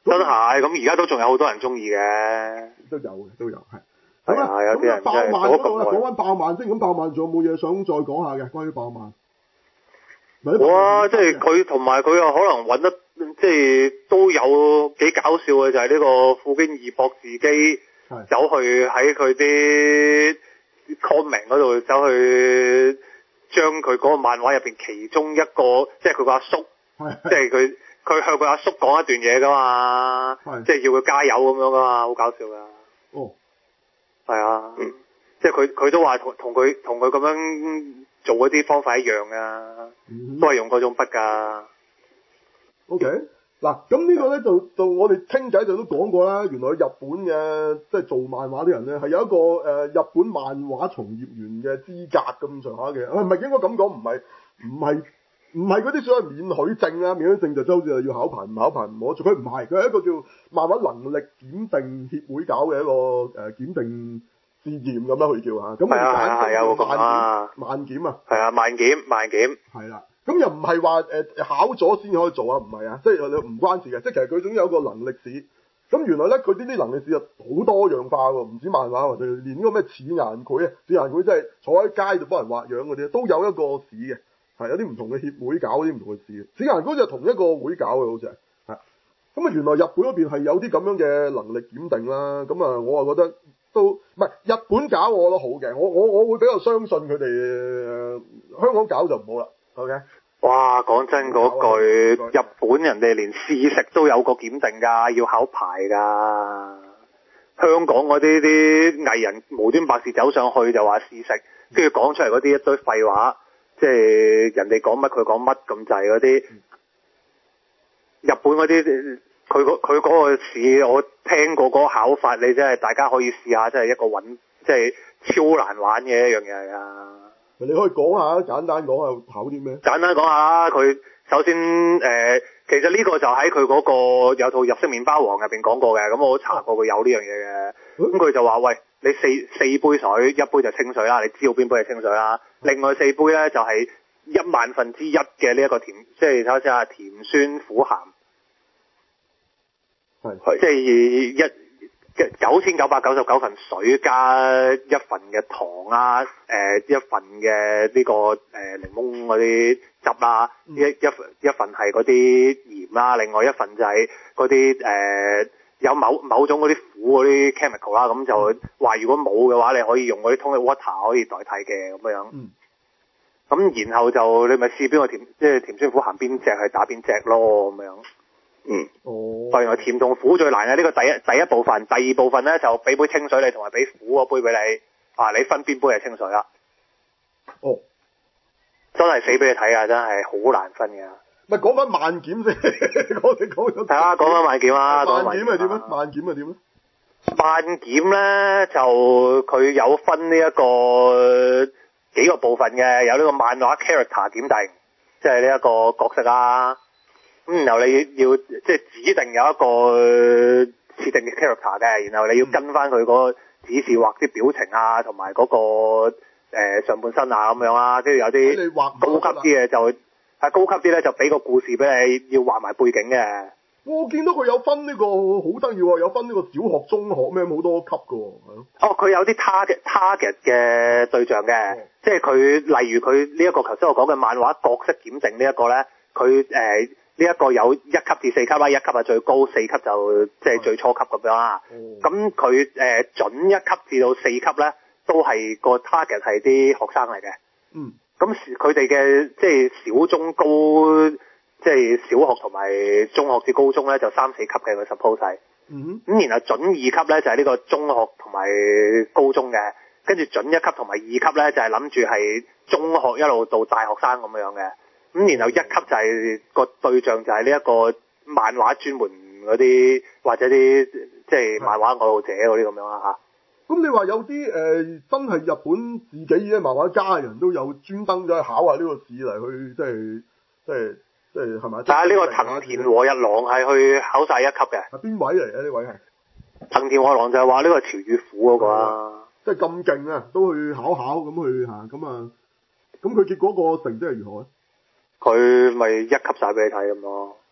真係，咁而家都仲有好多人中意嘅， 都有嘅，都有係。 係啊，有啲人爆漫嗰度啦，講講翻爆漫先，咁爆漫仲有冇嘢想再講下嘅？關於爆漫。 哇！即係佢同埋佢又可能揾得，即係都有幾搞笑嘅，就係、是、呢個富堅義博自己走去喺佢啲 comment 嗰度走去將佢嗰個漫畫入邊其中一個，即係佢個阿叔，即係佢佢向佢阿叔講一段嘢噶嘛，即係要佢加油咁樣噶嘛，好搞笑噶。 哦，係啊，嗯、即係佢佢都話同同佢同佢咁樣做嗰啲方法一樣啊，嗯、都係用嗰種筆噶。 OK，嗱，咁呢個咧就就我哋傾偈就都講過啦，原來日本嘅即係做漫畫啲人咧係有一個誒、呃、日本漫畫從業員嘅資格咁上下嘅，唔係應該咁講，唔係唔係唔係嗰啲所謂免許證啊，免許證就即係好似要考牌唔考牌唔攞，佢唔係，佢係一個叫漫畫能力檢定協會搞嘅一個誒、呃、檢定試驗咁啦，佢叫嚇，咁係啊係啊係有個萬檢萬檢啊， 係啊萬檢萬檢係啦。咁又唔係話誒考咗先可以做啊，唔係啊，即係你唔關事嘅，即係其實佢總有一個能力試。咁原來咧佢呢啲能力試就好多樣化喎，唔止漫畫或者連嗰個咩似顏繪啊，似顏繪即係坐喺街度幫人畫樣嗰啲，都有一個試嘅，係有啲唔同嘅協會搞啲唔同嘅試。似顏繪就同一個會搞嘅，好似係。係。咁啊，原來日本嗰邊係有啲咁樣嘅能力檢定啦。咁啊，我啊覺得都唔係日本搞，我覺得好嘅。我我我會比較相信佢哋、呃、香港搞就唔好啦。OK， 哇！講真嗰句，日本人哋連試食都有個檢定㗎，要考牌㗎。香港嗰啲啲藝人無端白事走上去就話試食，跟住講出嚟嗰啲一堆廢話，即係人哋講乜佢講乜咁滯嗰啲。日本嗰啲佢嗰佢嗰個試，我聽過嗰個考法，你真係大家可以試下，真係一個穩，即係超難玩嘅一樣嘢嚟㗎。 你可以講下，簡單講下考啲咩？ 簡單講下啦，佢首先誒、呃，其實呢個就喺佢嗰個有套日式麵包王入邊講過嘅，咁我查過佢有呢樣嘢嘅。咁佢、嗯、就話：喂，你四四杯水，一杯就清水啦，你知道邊杯係清水啦。另外四杯咧就係、是、一萬分之一嘅呢一個甜，即係睇下先啊，甜酸苦鹹，係係，即係一。九千九百九十九份水加一份嘅糖啊，誒、呃、一份嘅呢、這個誒、呃、檸檬嗰啲汁啦，一一一份係嗰啲鹽啦，另外一份就係嗰啲誒有某某種嗰啲苦嗰啲 chemical 啦，咁就話如果冇嘅話，你可以用嗰啲 tonic water 可以代替嘅咁樣。嗯。咁然後就你咪試邊個甜，即係甜酸苦鹹邊隻係打邊隻咯咁樣。嗯，哦，原來甜同苦最難嘅呢、這個第一第一部分，第二部分咧就俾杯清水你，同埋俾苦嗰杯俾你，啊，你分邊杯係清水啦？哦，真係死俾你睇啊！真係好難分嘅。 咪講翻萬檢先，我哋講咗。 係啊，講翻萬檢啊， 萬檢係點咧？萬檢係點咧？ 萬檢咧就佢有分呢、這、一個幾個部分嘅，有呢個漫畫 character 檢定，即係呢一個角色啊。咁然後你要即係指定有一個設定嘅 character 嘅，然後你要跟翻佢嗰個指示畫啲表情啊，同埋嗰個誒、呃、上半身啊咁樣啊，跟住有啲高級啲嘅就係高級啲咧就俾個故事俾你，要畫埋背景嘅。 我見到佢有分呢、這個好得意喎，有分呢個小學、中學咩好多級㗎喎。 哦，佢有啲 target target 嘅對象嘅，嗯、即係佢例如佢呢一個頭先我講嘅漫畫角色檢定呢一個咧，佢誒。呢一個有一級至四級啦，一級係最高，四級就即係最初級咁樣啦。咁佢誒準一級至到四級咧，都係個 target 係啲學生嚟嘅。嗯。咁佢哋嘅即係小中高，即係小學同埋中學至高中咧，就三四級嘅佢 suppose 係。嗯。咁然後準二級咧就係呢個中學同埋高中嘅，跟住準一級同埋二級咧就係諗住係中學一路到大學生咁樣嘅。咁然後一級就係、是、個對象就係呢一個漫畫專門嗰啲或者啲即係漫畫愛好者嗰啲咁樣啦嚇。咁你話有啲誒、呃、真係日本自己嘅漫畫家嘅人都有專登咗去考下呢個試嚟去即係即係即係係咪？但係呢個藤田和日郎係去考晒一級嘅。係邊位嚟嘅呢位係？ 藤田和日郎就係話呢個潮與虎嗰個啊。 即係咁勁啊，都去考考咁去嚇咁啊！咁佢結果個成績係如何咧？ 佢咪一級晒俾你睇咁咯。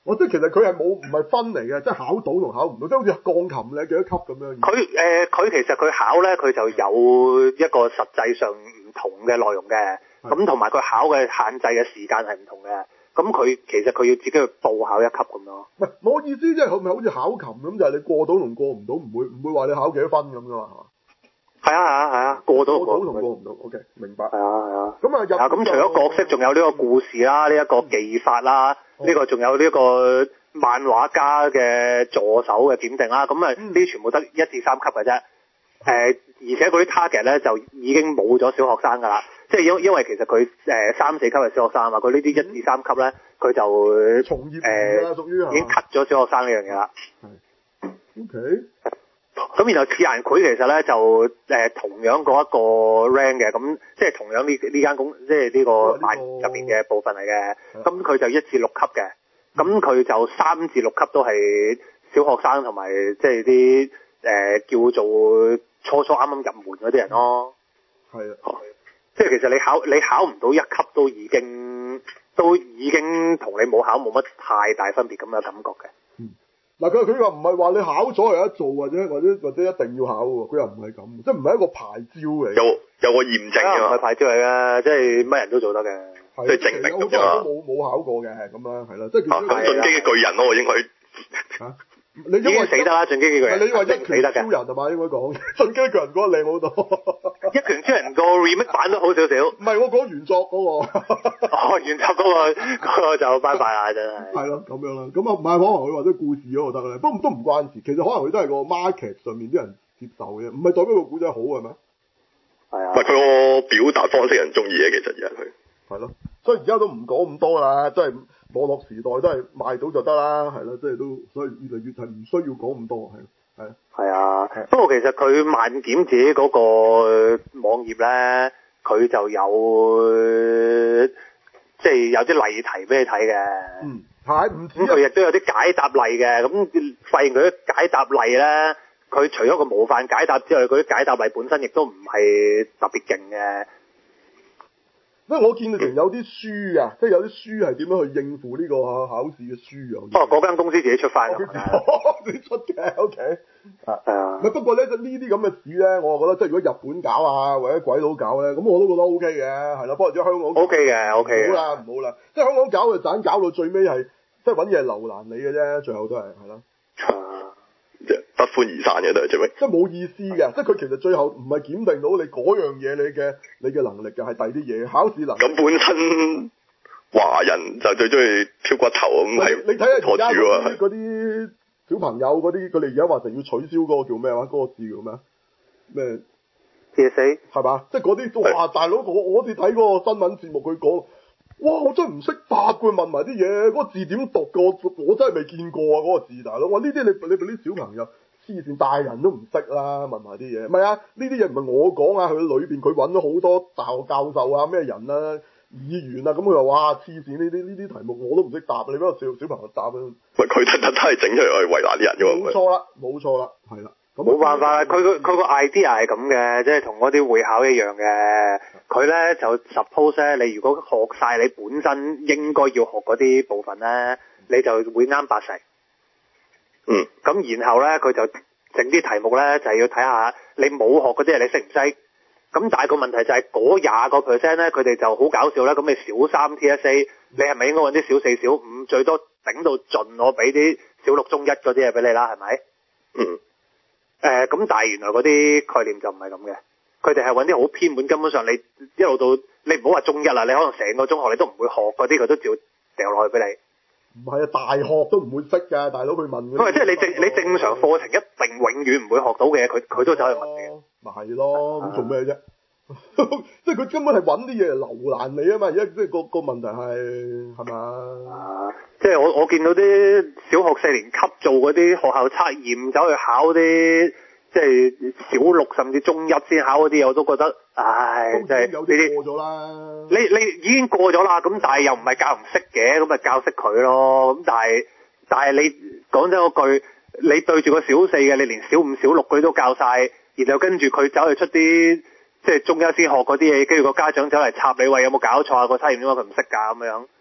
我即係其實佢係冇唔係分嚟嘅，即係考到同考唔到，即係好似鋼琴咧幾多級咁樣。 佢誒佢其實佢考咧，佢就有一個實際上唔同嘅內容嘅，咁同埋佢考嘅限制嘅時間係唔同嘅。咁佢其實佢要自己去報考一級咁咯。 唔係，我意思即係佢咪好似考琴咁，就係、是、你過到同過唔到，唔會唔會話你考幾多分咁噶嘛？ 係啊係啊係啊，過到過到同過唔到。OK，明白。 係啊係啊。 咁啊入啊咁除咗角色，仲有呢個故事啦，呢、這、一個技法啦，呢、嗯這個仲有呢個漫畫家嘅助手嘅檢定啦。咁啊呢啲全部得一至三級嘅啫。誒、呃，而且嗰啲 target 咧就已經冇咗小學生㗎啦。即係因因為其實佢誒、呃、三四級係小學生啊嘛，佢呢啲一至三級咧，佢就從業誒屬於已經 cut 咗小學生呢樣嘢啦。 係。OK。 咁然後似顏繪其實咧就誒、呃、同樣嗰一個 rank 嘅，咁即係同樣呢呢間公即係呢個版入邊嘅部分嚟嘅。咁佢就一至六級嘅，咁佢就三至六級都係小學生同埋即係啲誒叫做初初啱啱入門嗰啲人咯。 係啊。 即係其實你考你考唔到一級都已經都已經同你冇考冇乜太大分別咁嘅感覺嘅。 嗯。嗱佢佢又唔係話你考咗有得做或者或者或者一定要考喎，佢又唔係咁，即係唔係一個牌照嚟。 有有個驗證㗎嘛。唔係牌照嚟嘅，即係乜人都做得嘅。 即係證明咁啫嘛。 都冇冇考過嘅咁樣係啦，即係叫。 咁進擊嘅巨人咯，我應該。 嚇！你已經死得啦，進擊嘅巨人。 你話一拳超人係嘛？應該講進擊嘅巨人嗰個靚好多。 一拳超人個 remake 版都好少少。 唔係我講原作嗰個。 哦，原作嗰個嗰個就拜拜啦，真係。 係咯，咁樣啦。咁啊，唔係可能佢或者故事嗰個得咧，不過都唔關事。其實可能佢都係個 market 上面啲人接受嘅，唔係代表個古仔好係咪？ 係啊。 唔係佢個表達方式人中意嘅，其實而家佢。 係咯，所以而家都唔講咁多啦，即係網絡時代都係賣到就得啦，係啦，即係都所以越嚟越係唔需要講咁多，係係。 係啊，不過其實佢萬檢自己嗰個網頁咧，佢就有即係有啲例題俾你睇嘅。 嗯，係唔止。咁佢亦都有啲解答例嘅，咁發現佢啲解答例咧，佢除咗個模範解答之外，佢啲解答例本身亦都唔係特別勁嘅。 因為我見到成有啲書啊，即係有啲書係點樣去應付呢個考試嘅書啊。 哦，嗰間公司自己出翻嘅。哦，自己出嘅 ，OK。 啊，係啊。 唔係不過咧，呢啲咁嘅事咧，我覺得即係如果日本搞啊，或者鬼佬搞咧，咁我都覺得 OK 嘅，係啦。不過而家香港 OK 嘅，OK 嘅。 唔好啦，唔好啦，即係香港搞就盞搞到最尾係，即係揾嘢留難你嘅啫，最後都係係啦。 不歡而散嘅都係最尾， 即係冇意思嘅，即係佢其實最後唔係檢定到你嗰樣嘢，你嘅你嘅能力嘅係第二啲嘢，考試能力。 咁本身華人就最中意挑骨頭咁係， 你睇下而家嗰啲小朋友嗰啲，佢哋而家話成要取消嗰個叫咩話？嗰、嗰個字叫咩？咩 T S A 係嘛？即係嗰啲哇，大佬我我好似睇嗰個新聞節目，佢講。哇！我真係唔識答，佢問埋啲嘢，嗰、嗰個字點讀嘅？我我真係未見過啊！嗰、嗰個字大佬，哇！呢啲你你俾啲小朋友黐線，大人都唔識啦，問埋啲嘢。唔係啊，呢啲嘢唔係我講啊，佢裏邊佢揾咗好多大學教授啊，咩人啊，議員啊，咁佢話哇黐線，呢啲呢啲題目我都唔識答，你俾個小小朋友答啊！ 喂，佢特登係整出嚟去為難啲人㗎嘛？ 冇錯啦，冇錯啦，係啦。 冇辦法啦，佢個佢個 idea 係咁嘅，即係同嗰啲會考一樣嘅。佢咧就 suppose 咧，你如果學晒你本身應該要學嗰啲部分咧，你就會啱八成。 嗯。 咁然後咧，佢就整啲題目咧，就係要睇下你冇學嗰啲嘢，你識唔識？咁但係個問題就係嗰廿個 percent 咧，佢哋就好搞笑啦。咁你小三 T S A，你係咪應該揾啲小四、小五，最多頂到盡，我俾啲小六、中一嗰啲嘢俾你啦，係咪？ 嗯。 誒、呃，咁但係原來嗰啲概念就唔係咁嘅，佢哋係揾啲好偏門，根本上你一路到你唔好話中一啦，你可能成個中學你都唔會學嗰啲，佢都照掉落去俾你。 唔係啊，大學都唔會識㗎，大佬佢問。 咁啊，即係你正你正常課程一定永遠唔會學到嘅，佢佢都走去問嘅。 咪係咯，咁做咩啫？即係佢根本係揾啲嘢嚟留難你啊嘛！而家即係個個問題係係嘛？ 啊！即係我我見到啲小學四年級做嗰啲學校測驗，走去考啲即係小六甚至中一先考嗰啲，我都覺得唉，即係有啲過咗啦。 你你已經過咗啦，咁但係又唔係教唔識嘅，咁咪教識佢咯。咁但係但係你講真嗰句，你對住個小四嘅，你連小五小六佢都教晒，然後跟住佢走去出啲。即係中一先學嗰啲嘢，跟住個家長走嚟插你，喂，有冇搞錯啊？個測驗點解佢唔識㗎咁樣？咁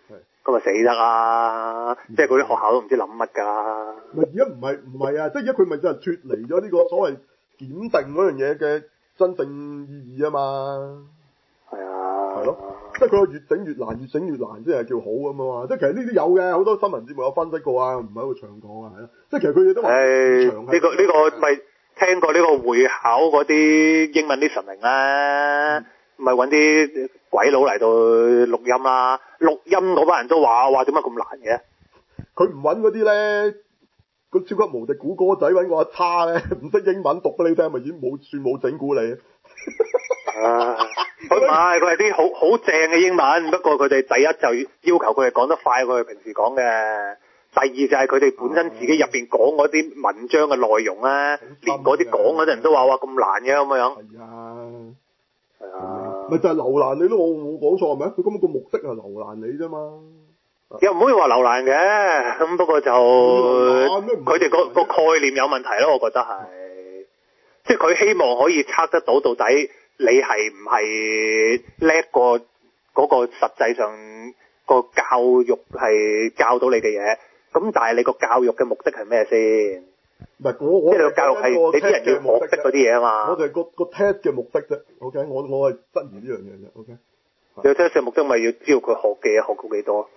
咁咪死得啊！嗯、即係嗰啲學校都唔知諗乜㗎啦。 咪而家唔係唔係啊！即係而家佢咪就係脫離咗呢個所謂檢定嗰樣嘢嘅真正意義啊嘛。係啊。 係咯，即係佢話越整越難，越整越難先係叫好咁啊嘛。即係其實呢啲有嘅，好多新聞節目有分析過啊，唔喺度長講啊，係咯。即係其實佢哋都話誒呢個呢、呢個咪聽過呢個會考嗰啲英文 listening 咧，咪揾啲鬼佬嚟到錄音啦。錄音嗰班人都話：哇，點解咁難嘅？ 佢唔揾嗰啲咧，個超級無敵估歌仔揾個阿叉咧，唔識英文讀俾你聽，咪已經冇算冇整蠱你。 啊！佢唔係，佢係啲好好正嘅英文，不過佢哋第一就要求佢哋講得快過佢平時講嘅，第二就係佢哋本身自己入邊講嗰啲文章嘅內容咧，連嗰啲講嗰啲人都話哇咁難嘅咁樣。 係啊， 係啊， 咪就係留難你咯，我冇講錯係咪？佢根本個目的係留難你啫嘛。 又唔可以話留難嘅，咁不過就佢哋個個概念有問題咯，我覺得係，即係佢希望可以測得到到底。你係唔係叻過嗰個實際上個教育係教到你嘅嘢？咁但係你個教育嘅目的係咩先？ 唔係我我即係個教育係你啲人要學識嗰啲嘢啊嘛。 我哋個個 test 嘅目的啫。OK，我我係質疑呢樣嘢啫。OK， 你 test 嘅目的咪要知道佢學嘅嘢學到幾多？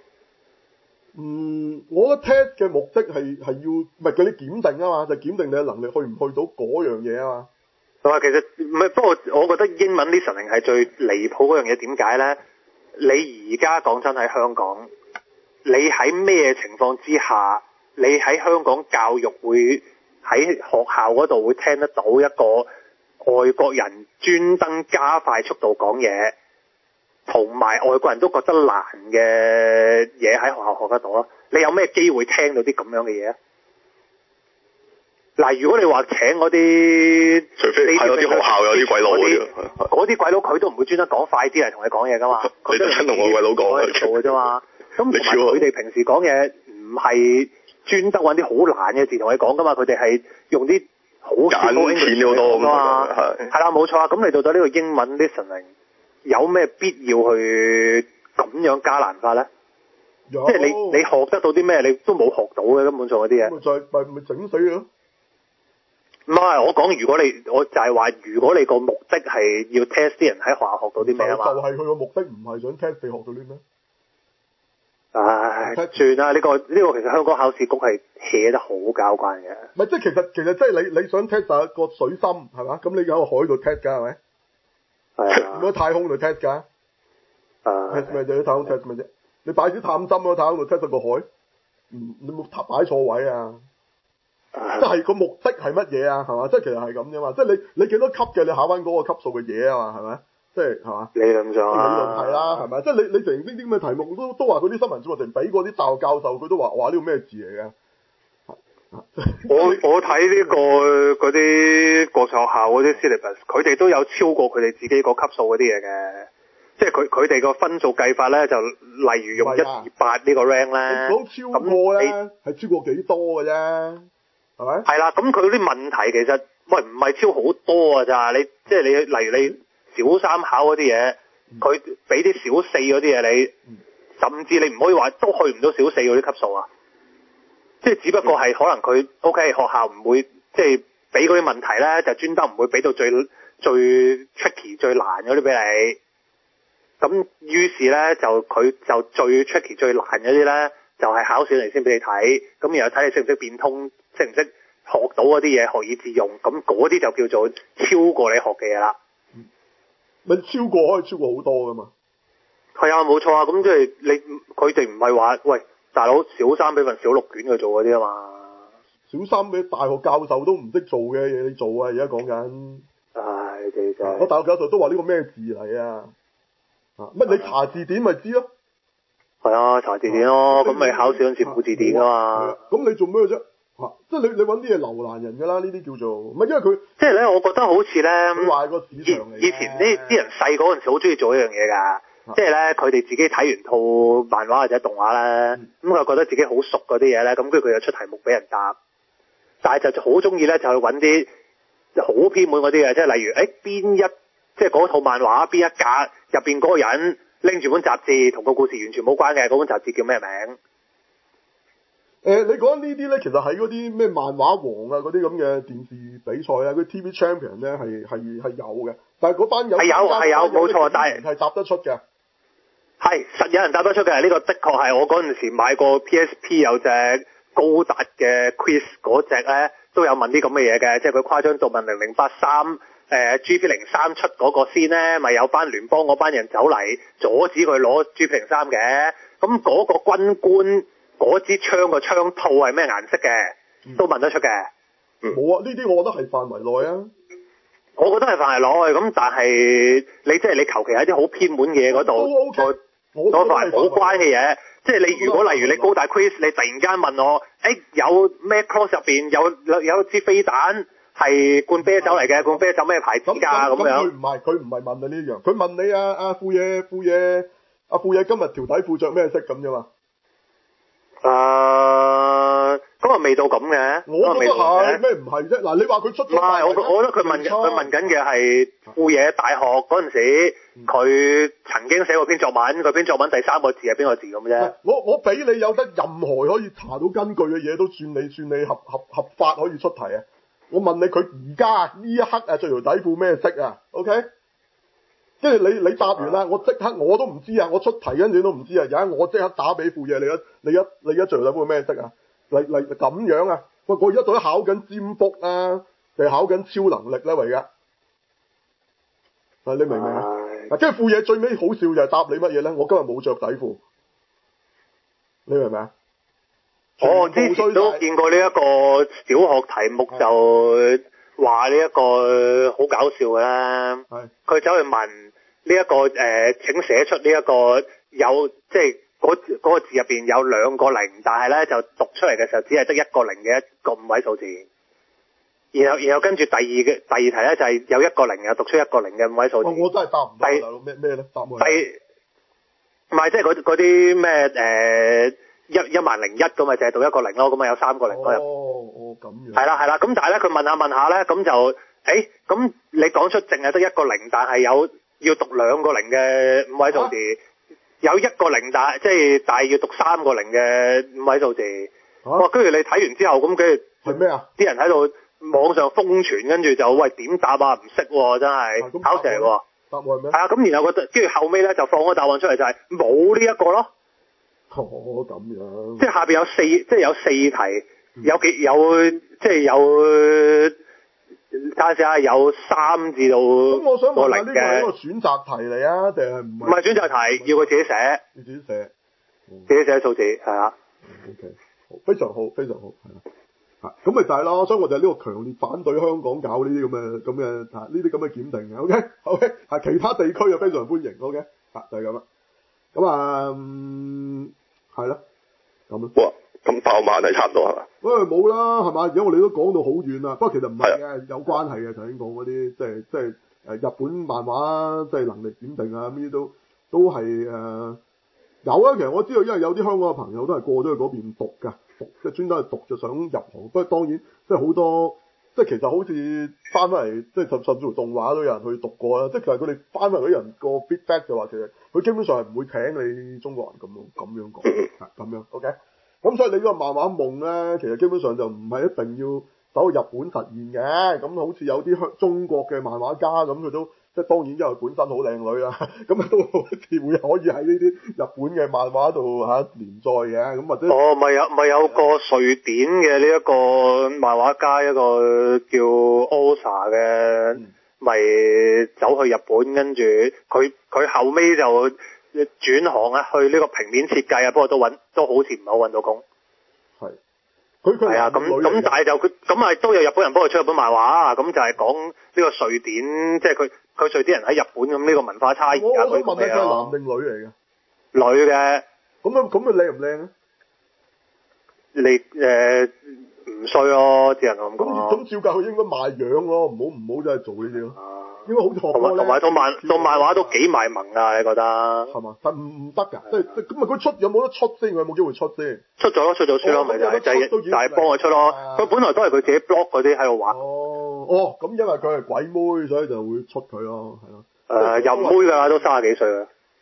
嗯，我覺得 test 嘅目的係係要唔係叫你檢定啊嘛，就係、檢定你嘅能力去唔去到嗰樣嘢啊嘛。 同埋其實唔係，不過我覺得英文 listening 係最離譜嗰樣嘢，點解咧？你而家講真喺香港，你喺咩情況之下，你喺香港教育會喺學校嗰度會聽得到一個外國人專登加快速度講嘢，同埋外國人都覺得難嘅嘢喺學校學得到咯？你有咩機會聽到啲咁樣嘅嘢啊？嗱，如果你話請嗰啲， 除非係有啲學校有啲鬼佬嗰啲鬼佬佢都唔會專登講快啲嚟同你講嘢噶嘛，佢都係同我鬼佬講嚟做嘅啫嘛。咁同埋佢哋平時講嘢唔係專登揾啲好難嘅字同你講噶嘛，佢哋係用啲好簡淺好多噶嘛。係啦，冇錯啊。咁你到底呢個英文 listening 有咩必要去咁樣加難法咧？即係你你學得到啲咩？你都冇學到嘅根本上嗰啲嘢。 咪就係咪咪整死佢咯？ 唔係，我講如果你，我就係話，如果你個目的係要 test 啲人喺學校學到啲咩啊嘛， 就係佢個目的唔係想 test 你學到啲咩？ 唉，算啦，呢個呢個其實香港考試局係 hea 得好交關嘅。 唔係，即係其實其實即係你你想 test 下個水深係嘛？咁你喺個海度 test 㗎係咪？係啊。唔喺太空度 test 㗎。啊。test 咩啫？太空 test 咩啫？你擺支探針喺太空度 test 個海，嗯，你冇擺錯位啊！即係個目的係乜嘢啊？係嘛？即係其實係咁啫嘛。即係你你幾多級嘅，你考翻嗰個級數嘅嘢啊嘛？係咪？即係係嘛？理論上啊。理論係啦，係咪？即係你你成呢啲咁嘅題目都都話嗰啲新聞節目成俾過啲大學教授，佢都話話呢個咩字嚟嘅？我我睇呢個嗰啲國際學校嗰啲 syllabus，佢哋都有超過佢哋自己個級數嗰啲嘢嘅。即係佢佢哋個分數計法咧，就例如用一二八呢個 rank 咧。 講超過咧，係超過幾多嘅啫？係咪？ 係啦，咁佢啲問題其實喂唔係超好多啊咋？你即係你例如你小三考嗰啲嘢，佢俾啲小四嗰啲嘢你，嗯、甚至你唔可以話都去唔到小四嗰啲級數啊。即係只不過係可能佢 OK 學校唔會即係俾嗰啲問題咧，就專登唔會俾到最最 tricky 最難嗰啲俾你。咁於是咧就佢就最 tricky 最難嗰啲咧，就係、是、考試嚟先俾你睇，咁然後睇你識唔識變通，識唔識學到嗰啲嘢，學以致用，咁嗰啲就叫做超過你學嘅嘢啦。 咪、嗯、超過可以超過好多噶嘛？ 係啊，冇錯啊。咁即係你佢哋唔係話喂大佬小三俾份小六卷佢做嗰啲啊嘛。 小三俾大學教授都唔識做嘅嘢你做啊！而家講緊。唉，其實我大學教授都話呢個咩字嚟啊？乜你查字典咪知咯？係啊，查字典咯，咁咪考試嗰陣時冇字典噶嘛。咁你做咩啫？嚇，即係你你揾啲嘢留難人噶啦，呢啲叫做唔係因為佢即係咧，我覺得好似咧，佢壞個市場嚟。以前呢啲人細嗰陣時好中意做一樣嘢㗎，即係咧佢哋自己睇完套漫畫或者動畫咧，咁佢覺得自己好熟嗰啲嘢咧，咁跟住佢就出題目俾人答，但係就好中意咧就去揾啲好偏門嗰啲嘅，即係例如誒邊一即係嗰套漫畫邊一格入邊嗰個人拎住本雜誌，同個故事完全冇關嘅，嗰本雜誌叫咩名？ 誒、呃，你講呢啲咧，其實喺嗰啲咩漫畫王啊，嗰啲咁嘅電視比賽啊，嗰啲 T V Champion 咧係係係有嘅，但係嗰班有係有係有冇錯，但係係答得出嘅， 係實有人答得出嘅，呢、這個的確係我嗰陣時買過 P S P 有隻高達嘅 Quiz 嗰隻咧，都有問啲咁嘅嘢嘅，即係佢誇張到問零零八三誒 G P 零三出嗰個先咧，咪有班聯邦嗰班人走嚟阻止佢攞 G P 零三嘅，咁嗰個軍官。嗰支槍個槍套係咩顏色嘅？都問得出嘅。 冇啊，呢啲我覺得係範圍內啊。 我覺得係範圍內，咁但係你即係你求其喺啲好偏門嘅嘢嗰度， 我嗰塊冇關嘅嘢，即係你如果例如你高大 quiz，你突然間問我，誒、欸、有咩 cross 入邊有有支飛彈係罐啤酒嚟嘅，罐啤酒咩牌子㗎咁樣？ 佢唔係佢唔係問你呢樣，佢問你啊啊富爺富爺阿富爺今日條底褲着咩色咁啫嘛？ 誒，咁啊未到咁嘅， 我覺得係咩唔係啫？嗱，你話佢出咗， 唔係，我我覺得佢問佢問緊嘅係富野大學嗰陣時，佢、嗯、曾經寫過篇作文，佢篇作文第三個字係邊個字咁啫？ 我我俾你有得任何可以查到根據嘅嘢，都算你算你合合合法可以出題啊！我問你，佢而家呢一刻啊着條底褲咩色啊 ？OK？跟住你你答完啦，我即刻我都唔知啊！我出題跟住都唔知啊！而家我即刻打俾富野，你一你一你一着條底褲咩色啊？嚟嚟咁樣啊！喂，我而家到底考緊占卜啊，定係考緊超能力咧？為噶，啊你明唔明啊？嗱，跟住富野最尾好笑就係答你乜嘢咧？我今日冇着底褲，你明唔明啊？ 我之前都見過呢一個小學題目，就話呢一個好搞笑嘅啦。佢走去問呢、這、一個誒、呃，請寫出呢一個有即係嗰嗰個字入邊有兩個零，但係咧就讀出嚟嘅時候只係得一個零嘅一個五位數字。然後然後跟住第二嘅第二題咧就係、是、有一個零又讀出一個零嘅五位數字。 哦、我真係答唔到，大佬咩咩咧？答冇。 第唔係即係嗰啲咩誒？一一萬零一咁啊，就係讀一個零咯，咁啊有三個零嗰入。 哦哦咁樣。係啦係啦，咁但係咧佢問下問下咧，咁就誒咁你講出淨係得一個零，但係有要讀兩個零嘅五位數字，啊、有一個零但係即係但係要讀三個零嘅五位數字。哇、啊！跟住你睇完之後，咁跟住係咩啊？ 啲人喺度網上瘋傳，跟住就喂點答啊？唔識喎，真係考成喎。 答案咩？係啊，咁然後個跟住後尾咧就放個答案出嚟，就係冇呢一個咯。 哦，咁樣。 即係下邊有四，即係有四題，嗯、有幾有，即係有睇下先啊，有三至到咁我想問下個零嘅。 呢個係一個選擇題嚟啊，定係唔係？ 唔係選擇題，要佢自己寫。 要自己寫。嗯、 自己寫數字，係啊。 O K，好，非常好，非常好，係啦。嚇，咁咪就係咯，所以我哋呢個強烈反對香港搞呢啲咁嘅咁嘅嚇呢啲咁嘅檢定嘅。O K，O K，係其他地區就非常歡迎。O K，嚇就係咁啦。咁啊，嗯，係啦，咁咯。 哇，咁爆漫係差唔多係嘛？ 喂，冇啦，係嘛？而家我哋都講到好遠啦。不過其實唔係嘅，有關係嘅。頭先講嗰啲，即係即係誒日本漫畫，即係能力檢定啊，呢啲都都係誒、呃、有啊。其實我知道，因為有啲香港嘅朋友都係過咗去嗰邊讀㗎，讀即係專登去讀就想入行。不過當然，即係好多。即係其實好似翻返嚟，即係甚甚至乎動畫都有人去讀過啦。即係其實佢哋翻返嚟嗰啲人個 feedback 就話其實佢基本上係唔會請你中國人咁樣咁樣講，係咁樣 OK。咁所以你呢個漫畫夢咧，其實基本上就唔係一定要走去日本實現嘅。咁好似有啲香中國嘅漫畫家咁，佢都即係當然因為本身好靚女啦，咁啊都好似會可以喺呢啲日本嘅漫畫度嚇連載嘅。咁或者哦，咪有咪有個瑞典嘅呢一個漫畫家，一個叫 Osa 嘅，咪、嗯、走去日本，跟住佢佢後尾就轉行啊，去呢個平面設計啊，不過都揾都好似唔係好揾到工。 係，佢佢係啊，咁咁但係就佢咁係都有日本人幫佢出日本漫畫，咁就係講呢個瑞典，即係佢佢瑞典人喺日本咁呢個文化差異啊。 我想問下佢係男定女嚟嘅？ 女嘅。 咁樣咁佢靚唔靚咧？ 你誒唔衰咯，只能咁講。 咁咁照計佢應該賣樣咯，唔好唔好真係做呢啲咯。應該好似學同埋同埋套漫套漫畫都幾賣萌啊！你覺得？ 係嘛？但唔唔得㗎，即係即係咁啊！佢出有冇得出先？佢有冇機會出先？ 出咗咯，出咗書咯，咪就係就係就係幫佢出咯。佢本來都係佢自己 blog 嗰啲喺度畫。 哦哦，咁因為佢係鬼妹，所以就會出佢咯，係咯。 誒，又妹㗎啦，都三十幾歲啦。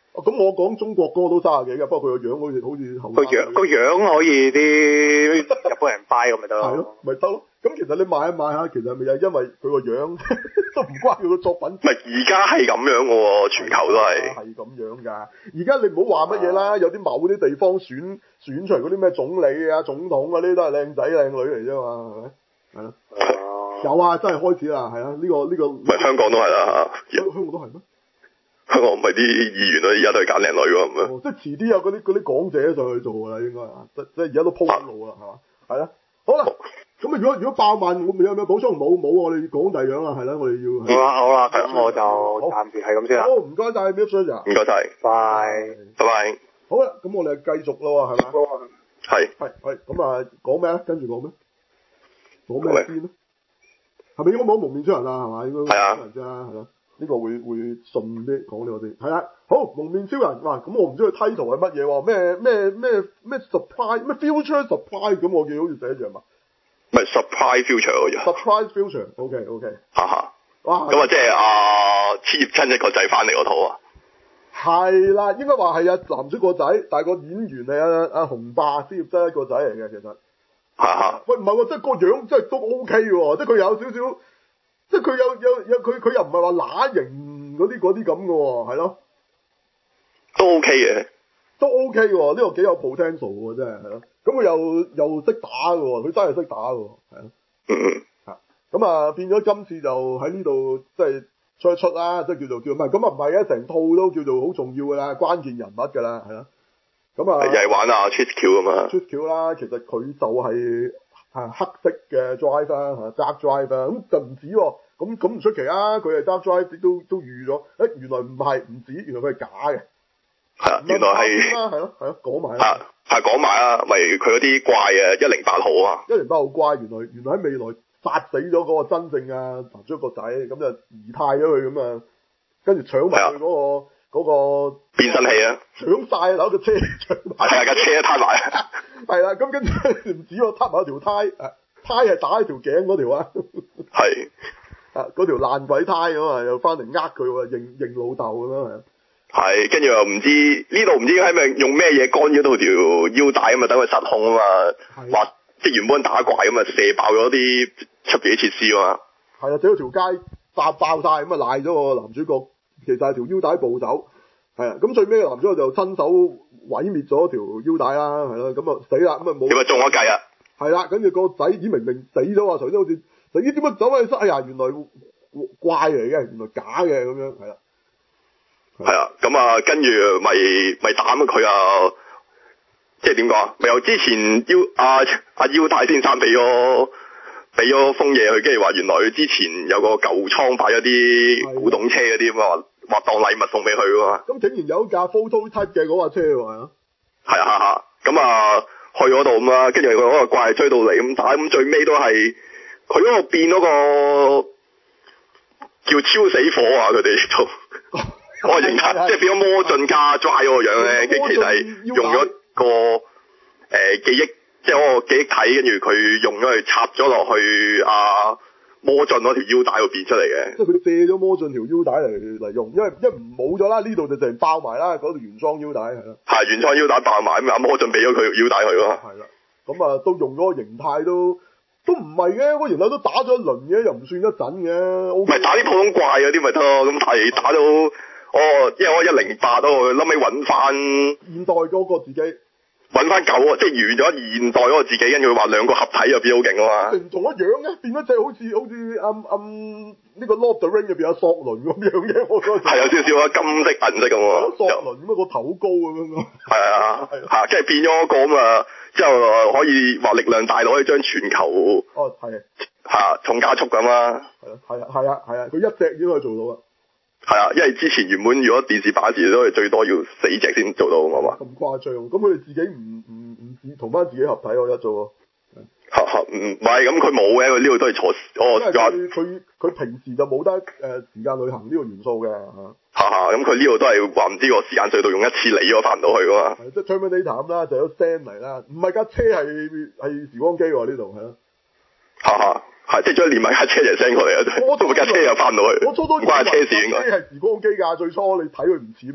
咁我講中國歌都三十幾㗎，不過佢個樣好似好似後個樣個樣可以啲日本人 buy 咁咪得咯。 係咯，咪得咯。咁其實你買一買下，其實咪係因為佢個樣都唔關佢個作品。 唔係而家係咁樣嘅喎，全球都係。 係咁樣㗎。而家你唔好話乜嘢啦，有啲某啲地方選選出嚟嗰啲咩總理啊、總統啊，呢啲都係靚仔靚女嚟啫嘛，係咪？係咯。有啊，真係開始啦，係啊，呢個呢個。 唔係香港都係啦嚇。 香港都係咩？香港唔係啲議員咯，而家都係揀靚女喎咁樣。 哦，即係遲啲有嗰啲嗰啲港姐上去做㗎啦，應該啊，即即係而家都鋪緊路啦，係嘛？係啦，好啦。咁啊！如果如果爆漫，我有咩補充？冇冇，我哋講第二樣啦，係啦，我哋要。 好啦好啦，咁我就暫時係咁先啦。 好，唔該晒 Mip Sir。 唔該晒。 拜拜拜。 好啦，咁我哋繼續咯，係嘛？ 係。 係係，咁啊，講咩咧？跟住講咩？講咩先咧？係咪應該冇蒙面超人啊？係嘛？應該。係啊。啫，係咯。呢個會會順啲講呢個啲。係啦，好蒙面超人。哇！咁我唔知佢 title 係乜嘢喎？咩咩咩咩 supply 咩 future supply 咁？我見好似寫住係嘛？ 唔係 surprise future 嗰隻 surprise future，OK OK。 哈哈。 哇！ 咁啊，即係阿千葉真一個仔翻嚟嗰套啊。 係啦，應該話係啊男主角仔，但係個演員係阿阿紅霸千葉真一個仔嚟嘅，其實。 哈哈。喂， 唔係喎，即係個樣真係都 OK 喎，即係佢有少少，即係佢有有有佢佢又唔係話乸型嗰啲嗰啲咁嘅喎，係咯。 都 OK 嘅。 都 OK 喎，呢個幾有 potential 喎，真係係咯。咁佢又又識打嘅喎，佢真係識打嘅喎，係咯。 嗯嗯。 嚇，咁啊變咗今次就喺呢度即係出一出啦，即係叫做叫唔係咁啊唔係啊，成套都叫做好重要嘅啦，關鍵人物㗎啦，係咯。咁啊。又係玩啊 Trick 啊嘛。 Trick 啦，其實佢就係係黑色嘅 drive 啦，dark drive 啦，咁就唔止喎，咁咁唔出奇啊，佢係 dark drive 都都預咗，誒原來唔係唔止，原來佢係假嘅。 係啊，原來係。 係咯係咯，講埋啦。 係講埋啊，咪佢嗰啲怪啊，一零八號啊。 一零八號怪，原來原來喺未來殺死咗嗰個真正啊男主角個仔，咁就移態咗佢咁啊，跟住搶埋佢嗰個嗰個變身器啊， 搶晒攞個車搶埋。 係啊，架車攤埋。 係啦，咁跟住唔止喎，攤埋條胎，胎係打喺條頸嗰條啊。係。啊，嗰條爛鬼胎咁啊，又翻嚟呃佢喎，認認老豆咁樣係。係， 跟住又唔知呢度唔知係咪用咩嘢干擾到條腰帶咁啊，等佢失控啊嘛，話即係原本打怪咁啊，射爆咗啲出邊啲設施啊嘛。 係啊，整到條街炸爆晒咁啊，賴咗個男主角，其實係條腰帶暴走。係啊，咁最尾個男主角就親手毀滅咗條腰帶啦，係咯，咁啊死啦，咁啊冇。點解中咗計啊？係啦，跟住個仔已明明死咗啊，頭先好似死點解走翻去失？哎呀，原來怪嚟嘅，原來假嘅咁樣，係啦。 係啊，咁啊，跟住咪咪打咁佢啊，即係點講啊？咪由之前腰阿阿腰帶先生俾咗俾咗封嘢佢，跟住話原來佢之前有個舊倉擺咗啲古董車嗰啲咁啊，話當禮物送俾佢噶嘛。咁竟然有架 photo type 嘅嗰架車喎，係啊。 係啊係啊，咁啊去嗰度咁啊，跟住嗰個怪追到嚟咁打，咁最尾都係佢嗰個變嗰個叫超死火啊！佢哋做。嗰個形態，即係變咗魔進加 dry 嗰個樣咧，跟住其實係用咗個誒、呃、記憶，即係嗰個記憶體，跟住佢用咗去插咗落去啊魔進嗰條腰帶度變出嚟嘅。 即係佢借咗魔進條腰帶嚟嚟用，因為因為冇咗啦，呢度就淨爆埋啦，嗰條原裝腰帶係啦。 係原裝腰帶爆埋，咁啊魔進俾咗佢條腰帶佢咯。 係啦，咁啊都用嗰個形態都都唔係嘅，嗰形態都打咗一輪嘅，又唔算一陣嘅。唔係打啲普通怪嗰啲咪得咯，咁係打到。哦，因為我一零八都，後尾揾翻現代嗰個自己， 揾翻舊即係完咗現代嗰個自己，跟住佢話兩個合體入邊好勁啊嘛。 唔同一樣嘅，變咗隻好似好似暗暗呢個 Lord of the Ring 入邊有索倫咁樣嘅，我覺得係有少少啊金色銀色咁喎。 索倫咁啊個頭高咁樣咯。係啊，嚇，即係變咗個咁啊，之後可以話力量大到可以將全球哦係嚇重加速咁啊。 係啊係啊係啊係啊，佢一隻已經可以做到啊。 係啊，因為之前原本如果電視版時都係最多要四隻先做到，係嘛？ 咁誇張，咁佢哋自己唔唔唔自同翻自己合體我一做。 嚇嚇，唔唔係咁佢冇嘅，佢呢度都係坐哦。 佢佢佢平時就冇得誒、呃、時間旅行呢個元素嘅嚇。 嚇嚇，咁佢呢度都係話唔知個時間隧道用一次嚟咗翻唔到去噶嘛？ 係即係 Terminator 咁啦，就有 send 嚟啦，唔係架車係係時光機喎呢度係咯。 嚇嚇。係，即係將連埋架車就 send 過嚟啊！都架車又翻唔到去， 我初初以為關車事應該。 車係時光機㗎，最初你睇佢唔似咩？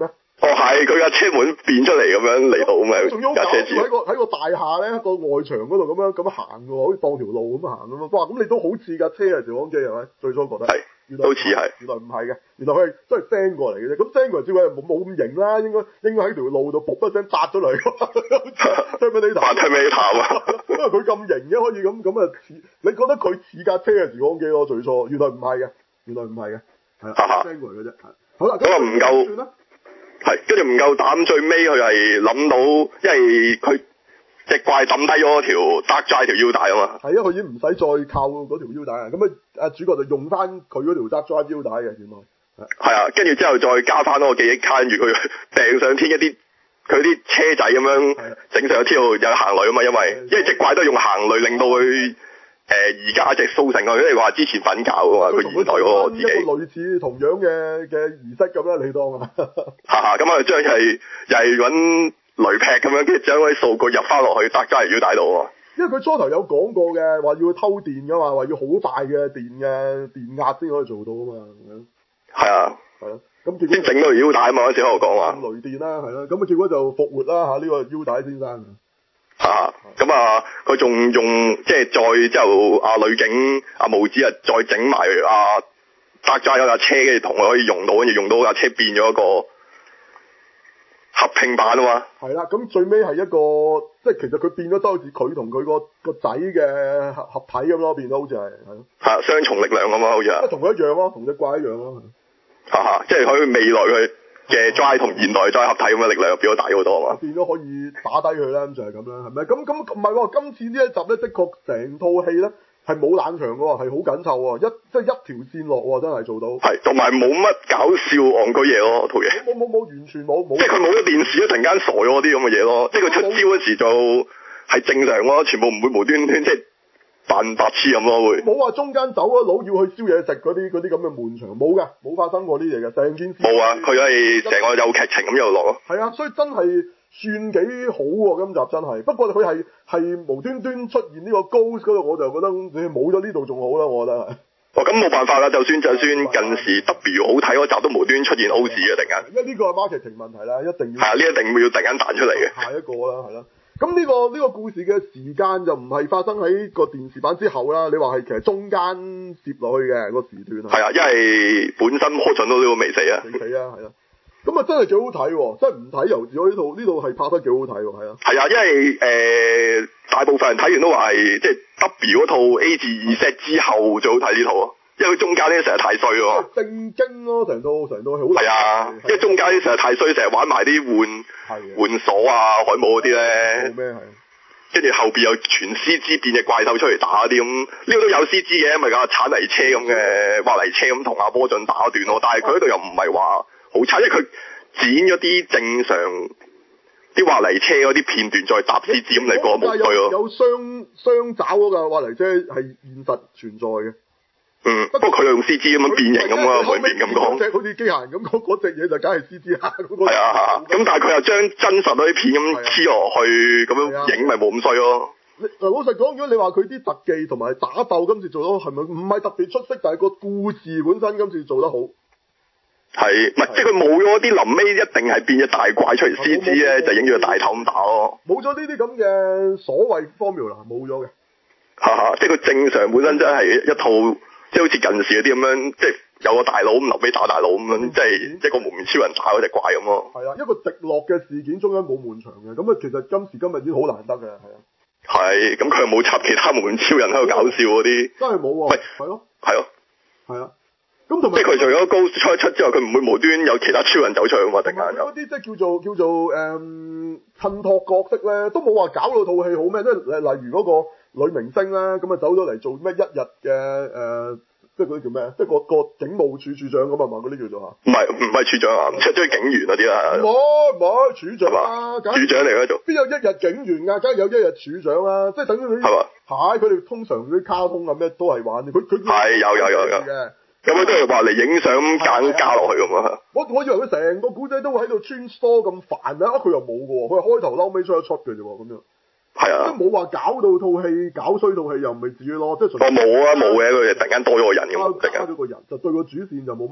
哦係，佢架車門變出嚟咁樣嚟到咁樣， 仲要架車子喺個喺個大廈咧個外牆嗰度咁樣咁樣行嘅，好似當條路咁行咁樣。哇！咁你都好似架車啊，時光機係咪？最初覺得係，原來都似係， 原來唔係嘅，原來佢係真係 send 過嚟嘅啫。咁 send 過嚟之後冇冇咁型啦，應該應該喺條路度噗一聲搭咗嚟，對唔對你頭？ 對唔頭啊！ 因為佢咁型嘅，可以咁咁啊似，你覺得佢似架車嘅時光機咯？最初原來唔係嘅，原來唔係嘅，係啊 send 過嚟嘅啫。好啦， 咁啊唔夠。 算啦。 係，跟住唔夠膽，最尾佢係諗到，因為佢隻怪抌低咗條 Dark Drive 條腰帶啊嘛。 係啊，佢已經唔使再靠嗰條腰帶啊，咁啊，阿主角就用翻佢嗰條 Dark Drive 腰帶嘅，原來。 係啊，跟住之後再加翻嗰個記憶卡，跟住佢掟上天一啲，佢啲車仔咁樣整上天度有行雷啊嘛，因為因為隻怪都係用行雷令到佢。誒，而家隻蘇成啊，因為話之前瞓覺噶嘛，佢現代嗰個自己一個類似同樣嘅嘅儀式咁啦，你當啊， 吓吓，咁啊將係又係搵雷劈咁樣，跟住將嗰啲數據入翻落去，得真係要帶到啊！ 因為佢初頭有講過嘅，話要偷電噶嘛，話要好大嘅電嘅電壓先可以做到啊嘛， 係啊， 係咯，咁結果整到條腰帶啊嘛，嗰時喺度講話雷電啦，係啦，咁啊結果就復活啦吓，呢個腰帶先生。 啊，咁啊，佢仲用即係再之後，阿女警阿毛子啊，再整埋阿德齋有架車，跟住同佢可以用到，跟住用到架車變咗一個合拼版啊嘛。係啦， 咁最尾係一個，即係其實佢變咗都好似佢同佢個個仔嘅合合體咁咯，變咗好似係係咯。 係啊，雙重力量咁啊，好似啊。 即係同佢一樣咯，同隻怪一樣咯。 啊，即係佢未來佢嘅 Drive 同現代 Drive 合體咁嘅力量變咗大好多啊嘛， 變咗可以打低佢啦，咁就係咁啦，係咪？咁咁唔係喎，今次呢一集咧，的確成套戲咧係冇冷場嘅喎，係好緊湊喎，一即係一條線落喎，真係做到。係， 同埋冇乜搞笑戇居嘢咯，套嘢。 冇冇冇，完全冇冇。 即係佢冇咗電視一陣間傻咗啲咁嘅嘢咯，即係佢出招嗰時就係正常咯，全部唔會無端端即係扮白痴咁咯會。 冇話中間走咗佬要去燒嘢食嗰啲嗰啲咁嘅悶場，冇㗎，冇發生過啲嘢㗎，成件事。 冇啊，佢係成個有劇情咁又落咯。 係啊，所以真係算幾好喎，今集真係。不過佢係係無端端出現呢個 Ghost 嗰度，我就覺得你冇咗呢度仲好啦，我覺得係。 哦，咁冇辦法啦，就算就算近時 W 好睇嗰集都無端出現 O 字嘅突然間。 因為呢個係 marketing 問題啦，一定要。 係啊，呢一定會要突然間彈出嚟嘅。 下一個啦，係啦。咁呢、呢個呢、呢個故事嘅時間就唔係發生喺個電視版之後啦，你話係其實中間接落去嘅、嗰個時段。係啊，因為本身柯俊都都未死啊。 未死啊，係啦。咁啊真係幾好睇喎！真係唔睇由自我呢套呢套係拍得幾好睇喎，係啊。係啊，因為誒、呃、大部分人睇完都話係即係 W 嗰套 A 至 Z 之後最好睇呢套啊。因為佢中間呢成日太衰喎， 正經咯，成套成套係好。 係啊，因為中間呢成日太衰，成日玩埋啲換換鎖啊、海姆嗰啲咧。 咩係？ 跟住後邊有全 C G 變隻怪獸出嚟打啲咁，呢個都有 C G 嘅，咪架鏟泥車咁嘅挖泥車咁同阿波進打一段咯。但係佢嗰度又唔係話好差，因為佢剪咗啲正常啲挖泥車嗰啲片段再搭 C G 咁嚟過冇對咯。 有雙雙爪嗰架挖泥車係現實存在嘅。 嗯，不過佢用 C G 咁樣變形咁啊，外面咁講， 隻好似機械人咁，嗰嗰隻嘢就梗係 C G 啦。 係啊，咁但係佢又將真實嗰啲片咁黐落去，咁樣影咪冇咁衰咯。 嗱，老實講，如果你話佢啲特技同埋打鬥今次做得係咪唔係特別出色，但係個故事本身今次做得好。係， 唔係即係佢冇咗啲臨尾一定係變隻大怪出嚟 C G 咧，就影住個大頭咁打咯。 冇咗呢啲咁嘅所謂 formula，冇咗嘅。 哈哈，即係佢正常本身真係一套。即係好似近時嗰啲咁樣，即係有個大佬咁留俾打大佬咁樣，即係一個無面超人打嗰隻怪咁咯。係啊，一個直落嘅事件中間冇悶場嘅，咁啊其實今時今日已經好難得嘅，係啊。係，咁佢又冇插其他無面超人喺度搞笑嗰啲。真係冇喎。喂，係咯。係咯。係啊。咁同埋即係佢除咗高出一出之後，佢唔會無端有其他超人走出去嘛？突然間有。嗰啲即係叫做叫做誒襯托角色咧，都冇話搞到套戲好咩？即係例例如嗰個女明星啦，咁啊走咗嚟做咩一日嘅誒，即係嗰啲叫咩？即係個個警務處處長咁啊嘛，嗰啲叫做嚇。唔係唔係處長啊，即係即係警員嗰啲啦。唔係唔係處長啊，處長嚟嗰度。邊有一日警員啊？梗係有一日處長啊，即係等於佢。係嘛？係，佢哋通常啲卡通啊咩都係玩，佢佢。係有有有有。咁佢都係話嚟影相咁揀加落去咁啊！我我以為佢成個古仔都會喺度穿梭咁煩啊，佢又冇嘅喎，佢係開頭嬲尾出一出嘅啫喎，咁樣。係啊。即係冇話搞到套戲搞衰套戲又唔係至於咯，即係純。哦冇啊冇嘅，佢哋突然間多咗個人咁，突然間。加咗個人就對個主線就冇乜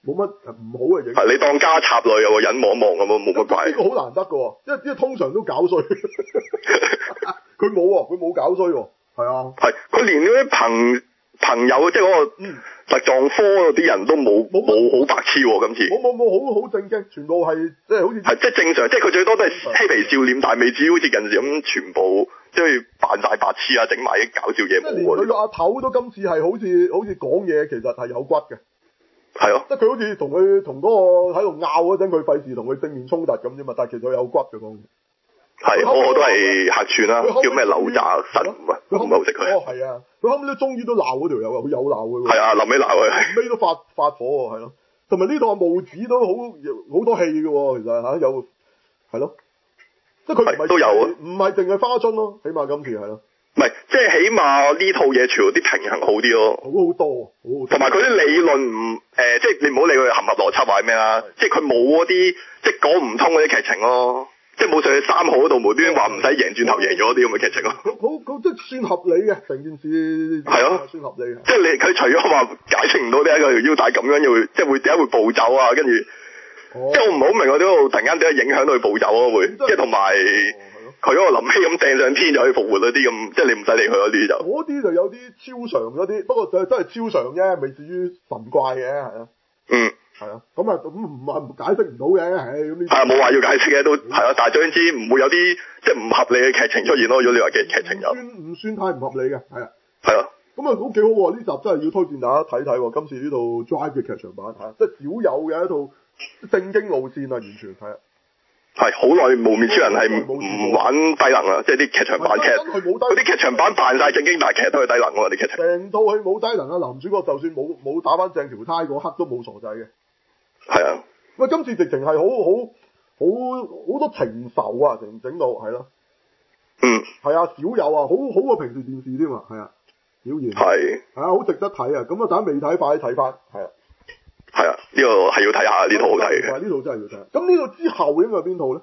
冇乜唔好嘅影。 係你當加插類有個人望一望咁咯，冇乜怪。 呢個好難得㗎喎，因為因為通常都搞衰。佢冇喎，佢冇搞衰喎，係啊。 係，佢連嗰啲朋朋友即係嗰個特撞科嗰啲人都冇冇好白痴喎，今次。 冇冇冇好好正經，全部係即係好似。 係即係正常，即係佢最多都係嬉皮笑臉，但係未至於好似近時咁全部即係扮晒白痴啊，整埋啲搞笑嘢冇。 即係連佢個阿頭都今次係好似好似講嘢，其實係有骨嘅。 係咯。 即係佢好似同佢同嗰個喺度拗嗰陣，佢費事同佢正面衝突咁啫嘛，但係其實佢有骨嘅講嘢。 係，我我都係客串啦，叫咩柳澤神啊，唔係好識佢。 哦，係啊，佢後尾都終於都鬧嗰條友啊，佢有鬧佢。 係啊，臨尾鬧佢。 臨尾都發發火喎，係咯。同埋呢套阿霧子都好好多戲嘅喎，其實嚇有係咯，即係佢唔係都有啊， 唔係淨係花樽咯，起碼今次係咯。 唔係，即係起碼呢套嘢全部啲平衡好啲咯。 好好多，好同埋佢啲理論唔誒，即係你唔好理佢合唔合邏輯或者咩啦，即係佢冇嗰啲即係講唔通嗰啲劇情咯。即係冇上去三號嗰度無端端話唔使贏轉頭贏咗啲咁嘅劇情咯。 好好即係算合理嘅成件事。 係咯， 算合理嘅。 即係你佢除咗話解釋唔到點解佢條腰帶咁樣要即係會點解會暴走啊，跟住、哦、即係我唔係好明我點解突然間點解影響到佢暴走啊會，即係同埋佢嗰個林希咁掟上天就可以復活嗰啲咁，即係你唔使理佢嗰啲就。嗰啲就有啲超常嗰啲，不過就真係超常啫，未至於神怪嘅係啊。嗯。係啊，咁啊咁唔係解釋唔到嘅，唉咁呢？係啊， 冇話要解釋嘅都係啊，但係總之唔會有啲即係唔合理嘅劇情出現咯。如果你話嘅劇情有， 算唔算太唔合理嘅？係啊， 係啊， 咁啊都幾好喎！呢集真係要推薦大家睇睇喎。今次呢套 Drive 嘅劇場版嚇，即係少有嘅一套正經路線啊，完全係啊。 係好耐無面超人係唔玩低能啊，即係啲劇場版劇，嗰啲劇場版扮晒正經，但係其實都係低能喎啲劇情。成套戲冇低能啊！男主角就算冇冇打翻正條呔嗰刻都冇傻仔嘅。係啊，喂，今次直情係好好好好多情仇啊，整整到係咯，嗯，係啊，少有啊，好好過平時電視添啊，係啊，表現係，係啊，好值得睇啊，咁啊，大家未睇快啲睇翻，係啊，係啊，呢、這個係要睇下，呢套好睇嘅，呢套真係要睇，咁呢個之後應該係邊套咧？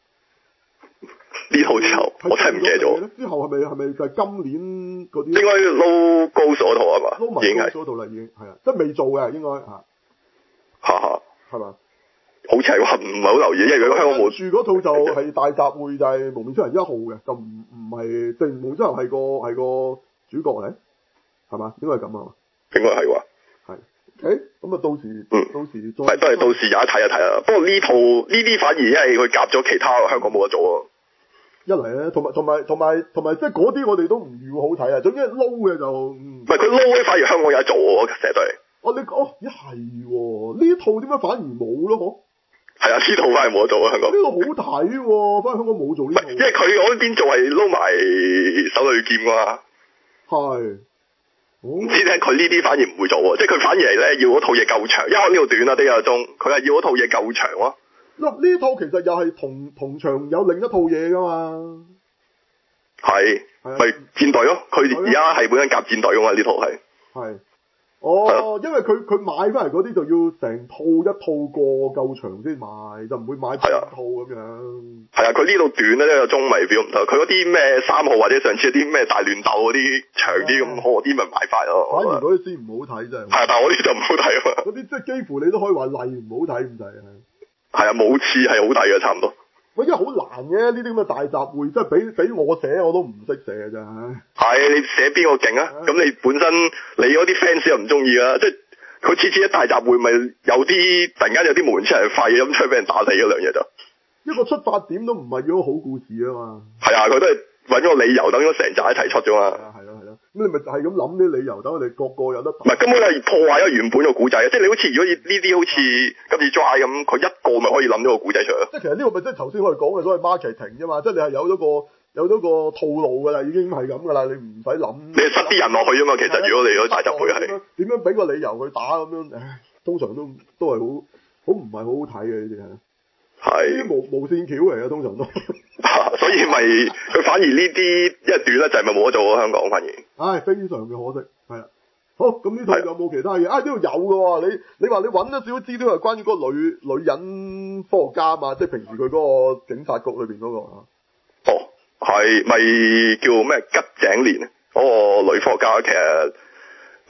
呢套之後，我真係唔記得咗。之後係咪係咪就係今年嗰啲？應該撈高嗰套係嘛？撈埋高嗰套啦，已經係啊，即係未做嘅應該嚇，哈哈。係嘛？好似係話唔係好留意，因為佢香港冇。住嗰套就係大集會，就係無面超人一號嘅，就唔唔係，即係無面超人係個係個主角嚟，係嘛？應該係咁啊嘛。應該係啩？係。誒，咁啊，到時，嗯，到時再。係都係到時有一睇一睇啊！不過呢套呢啲反而因為佢夾咗其他香港冇得做啊。一嚟咧，同埋同埋同埋同埋，即係嗰啲我哋都唔預好睇啊！總之撈嘅就唔係佢撈咧，反而香港有得做喎，成日都係。哦，你哦，咦係喎？呢套點解反而冇咯？嗬？係啊，呢套反而冇得做啊，香港。呢個好睇喎，反而香港冇做呢套。因為佢嗰邊做係撈埋手裏劍㗎嘛。係。唔知咧，佢呢啲反而唔會做喎，即係佢反而係咧要嗰套嘢夠長，因為呢度短啊，啲個鐘，佢係要嗰套嘢夠長咯。嗱，呢套其實又係同同場有另一套嘢㗎嘛。係。係。咪戰隊咯？佢而家係本身夾戰隊㗎嘛？呢套係。係。哦，因為佢佢買翻嚟嗰啲就要成套一套過夠長先買，就唔會買半套咁樣。係啊，佢呢度短咧，呢個鐘咪表唔得。佢嗰啲咩三號或者上次嗰啲咩大亂鬥嗰啲長啲咁可啲咪買翻咯。反而嗰啲先唔好睇真係。係，但係我啲就唔好睇啊嘛。嗰啲即係幾乎你都可以話例唔好睇咁滯啊。係啊，冇次係好睇嘅，差唔多。喂，因為好難嘅呢啲咁嘅大集會，即係俾俾我寫我都唔識寫嘅啫。係你寫邊個勁啊？咁你本身你嗰啲 fans 又唔中意啊？即係佢次次一大集會咪有啲突然間有啲門出嚟廢咁出去俾人打死嗰兩嘢就。一個出發點都唔係要個好故事啊嘛。係啊，佢都係揾咗個理由等咗成集一齊出啫嘛。係啊，係咯，係咯。咁你咪係咁諗啲理由，等我哋個個有得。唔係根本係破壞咗原本個古仔啊！即係你好似如果呢啲好似今次 Dry 咁，佢一個咪可以諗到個古仔出嚟咯。即係其實呢個咪即係頭先我哋講嘅所謂 marketing 啫嘛，即係你係有咗個有咗個套路㗎啦，已經係咁㗎啦，你唔使諗。你係塞啲人落去啊嘛，其實如果你嗰大集會係點樣俾個理由去打咁樣，唉，通常都都係好好唔係好好睇嘅呢啲係。係。無無線橋嚟嘅通常都。所以咪佢反而呢啲一短咧就係咪冇得做啊？香港反而。唉，非常嘅可惜，係啦。好，咁呢套有冇其他嘢？啊，呢度有嘅喎，你你話你揾咗少少資料係關於嗰個女女人科學家啊嘛，即係平時佢嗰個警察局裏邊嗰個啊。哦，係咪叫咩吉井蓮嗰個女科學家？其實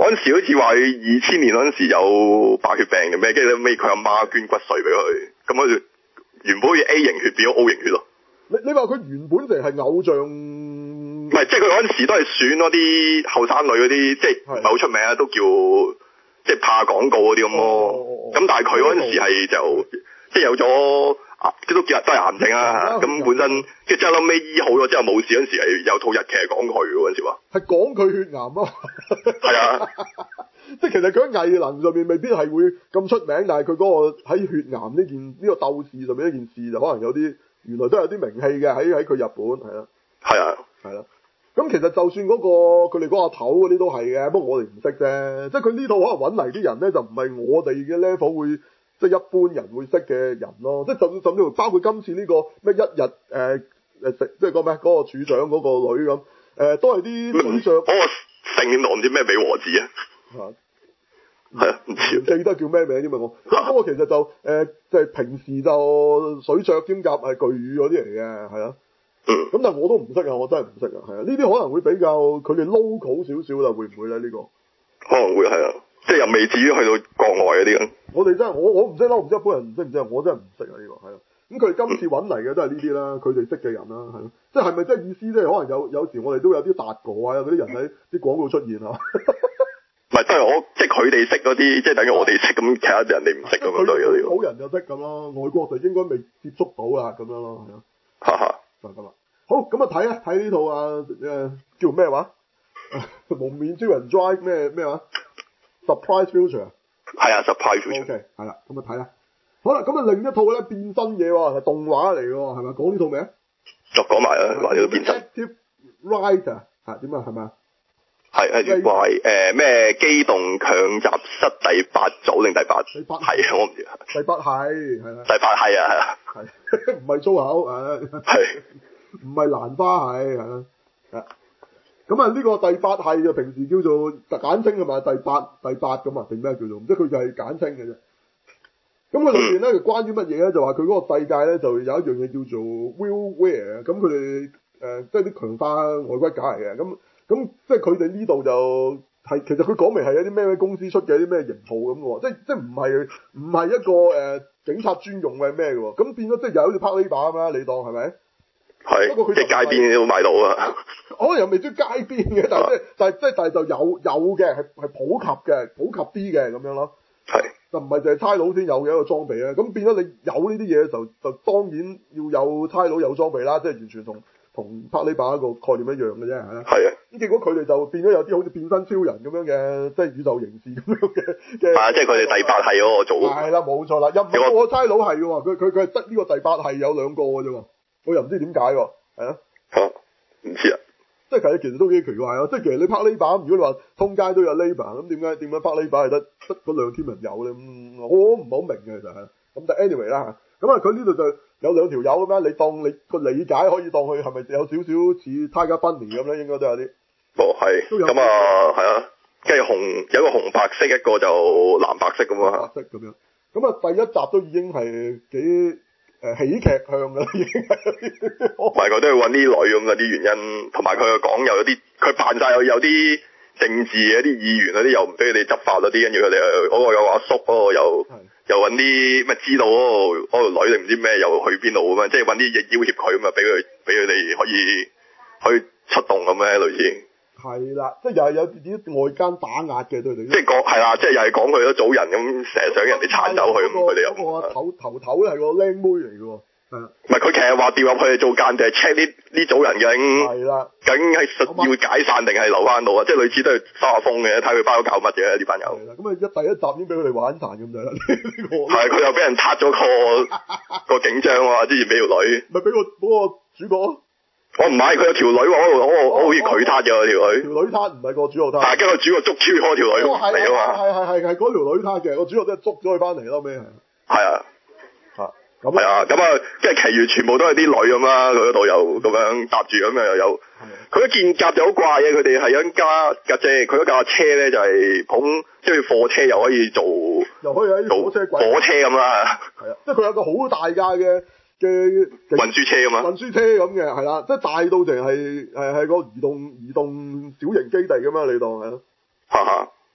嗰陣時好似話二千年嗰陣時有白血病嘅咩，跟住咧尾佢阿媽捐骨髓俾佢，咁佢原本好似 A 型血變咗 O 型血咯。 你你話佢原本就係偶像？ 唔係，即係佢嗰陣時都係選嗰啲後生女嗰啲，即係唔係好出名啊，都叫即係拍廣告嗰啲咁咯。咁、哦、但係佢嗰陣時係就即係有咗。即都叫都係癌症啊！咁、啊、本身即係之後後尾醫好咗之後冇事嗰陣時係有套日劇係講佢嗰陣時話， 係講佢血癌啊！ 係啊， 即係其實佢喺藝能上面未必係會咁出名，但係佢嗰個喺血癌呢件呢、呢個鬥士上面一件事就可能有啲原來都有啲名氣嘅喺喺佢日本係啦， 係啊， 係啦。咁其實就算嗰、嗰個佢哋嗰阿頭嗰啲都係嘅，不過我哋唔識啫。即係佢呢套可能揾嚟啲人咧就唔係我哋嘅 level 會。即係一般人會識嘅人咯，即係甚甚至乎包括今次呢、呢個咩一日誒誒食，即係個咩嗰、嗰個處長嗰個女咁，誒、呃、都係啲水上嗰個姓我唔知咩美和子啊，係啊，唔知記得叫咩名添嘛我，咁嗰個其實就誒、呃、即係平時就水著兼夾係巨乳嗰啲嚟嘅，係啊， 嗯， 咁但係我都唔識啊，我真係唔識啊，係啊，呢啲可能會比較佢哋 local 少少啦，會唔會咧呢、呢個？ 可能會係啊。即係又未至於去到國外嗰啲咁。 我哋真係我我唔識啦，唔知一般人唔識唔識，我真係唔識啊呢個係咯。咁佢哋今次揾嚟嘅都係呢啲啦，佢哋識嘅人啦，係咯。即係係咪即係意思即係可能有有時我哋都有啲達哥啊，有啲人喺啲廣告出現啊。 唔係，都係我即係佢哋識嗰啲，即係等於我哋識咁，其他人哋唔識咁樣對嗰啲。 好人就識咁咯，外國就應該未接觸到啦咁樣咯，係咯。 哈哈， 就係咁啦。好，咁啊睇啊睇呢套啊誒叫咩話？蒙面超人 Drive 咩咩話？Surprise Future 係啊 Surprise Future OK 係啦，咁啊睇啦。好啦，咁啊另一套咧變身嘢喎，係動畫嚟嘅喎，係咪講呢套未？ 就講埋啦，話呢套變身。 Active Rider 係點啊？係咪啊？ 係係話誒咩機動強襲室第八組定第八？第八係啊，我唔知。 第八係係啦。 第八係啊係啊。 係唔係粗口啊？ 係。 唔係蘭花係係啦。啊。咁啊，呢個第八係就平時叫做簡稱係嘛？第八第八咁啊，定咩叫做？即係佢就係簡稱嘅啫。咁佢裏邊咧，就關於乜嘢咧？就話佢嗰個世界咧，就有一樣嘢叫做 Willwear。咁佢哋誒，即係啲強化外骨架嚟嘅。咁咁即係佢哋呢度就係其實佢講明係有啲咩咩公司出嘅啲咩型號咁嘅喎。即係即係唔係唔係一個誒、呃、警察專用嘅咩嘅喎？咁變咗即係又好似 Parley 把咁啦，你當係咪？ 係，不過佢即係街邊都買到啊！ 可能又未知街邊嘅，但係即係但係即係但係就有有嘅，係係普及嘅，普及啲嘅咁樣咯。 係， 就唔係淨係差佬先有嘅一個裝備咧。咁變咗你有呢啲嘢就就當然要有差佬有裝備啦，即係完全同同拍呢把一個概念一樣嘅啫，係啦。係啊。咁結果佢哋就變咗有啲好似變身超人咁樣嘅，即係宇宙刑事咁樣嘅嘅。係， 即係佢哋第八係嗰個組。 係啦，冇錯啦，又唔係個個差佬係嘅喎，佢佢佢係得呢個第八係有兩個嘅啫喎，我又唔知點解喎，係啊。嚇，唔知啊。即係其實都幾奇怪啊！即係其實你拍呢把，如果你話通街都有呢把，咁點解點解拍呢把係得得嗰兩 team 人有咧？我唔係好明嘅其實係。咁但 anyway 啦，咁啊佢呢度就有兩條友咁樣，你當你個理解可以當佢係咪有少少似 Tiger Bunny 咁咧？應該都有啲。哦，係。咁啊，係啊，跟住紅有一個紅白色，一個就藍白色咁啊。白色咁樣。咁啊，第一集都已經係幾。誒喜劇向㗎啦，已經係，唔係佢都要揾啲女咁嗰啲原因，同埋佢又講又有啲，佢扮晒有有啲政治嘅啲議員嗰啲，又唔俾佢哋執法嗰啲，跟住佢哋又嗰個有阿叔嗰個又又揾啲咩知道嗰個嗰個女定唔知咩又去邊度咁樣，即係揾啲嘢要挾佢咁啊，俾佢俾佢哋可以可以出動咁咧，類似。係啦，即係又係有啲外間打壓嘅對佢哋。即係講係啦，即係又係講佢嗰組人咁，成日想人哋鏟走佢咁，佢哋又。嗰個頭頭頭咧係個靚妹嚟嘅喎，係啊。唔係佢其實話調入去做間諜 check 呢呢組人究竟係啦，究竟係實要解散定係留翻度啊？即係類似都係收下風嘅，睇佢包搞乜嘅呢班友。係啦，咁啊一第一集已經俾佢哋玩殘咁就係啦，呢個。係佢又俾人撻咗個個警章啊！之前俾條女。咪俾個嗰個主角。我唔係，佢有條女喎，我我我好似佢撻嘅條女。條女撻唔係個主角撻。但係跟個主角捉住開條女嚟啊嘛。係係係係嗰條女撻嘅，個主角真係捉咗佢翻嚟咯，咩係？係啊。嚇。咁。係啊，咁啊，即係其餘全部都係啲女咁啦，佢嗰度又咁樣搭住咁樣又有。佢一件甲就好怪嘅，佢哋係有架架即係佢嗰架車咧就係捧即係貨車又可以做。又可以喺火車軌。火車咁啦。係啊，即係佢有個好大架嘅。嘅運輸車啊嘛，運輸車咁嘅係啦，即係大到淨係係係個移動移動小型基地咁嘛，你當係咯，哈哈，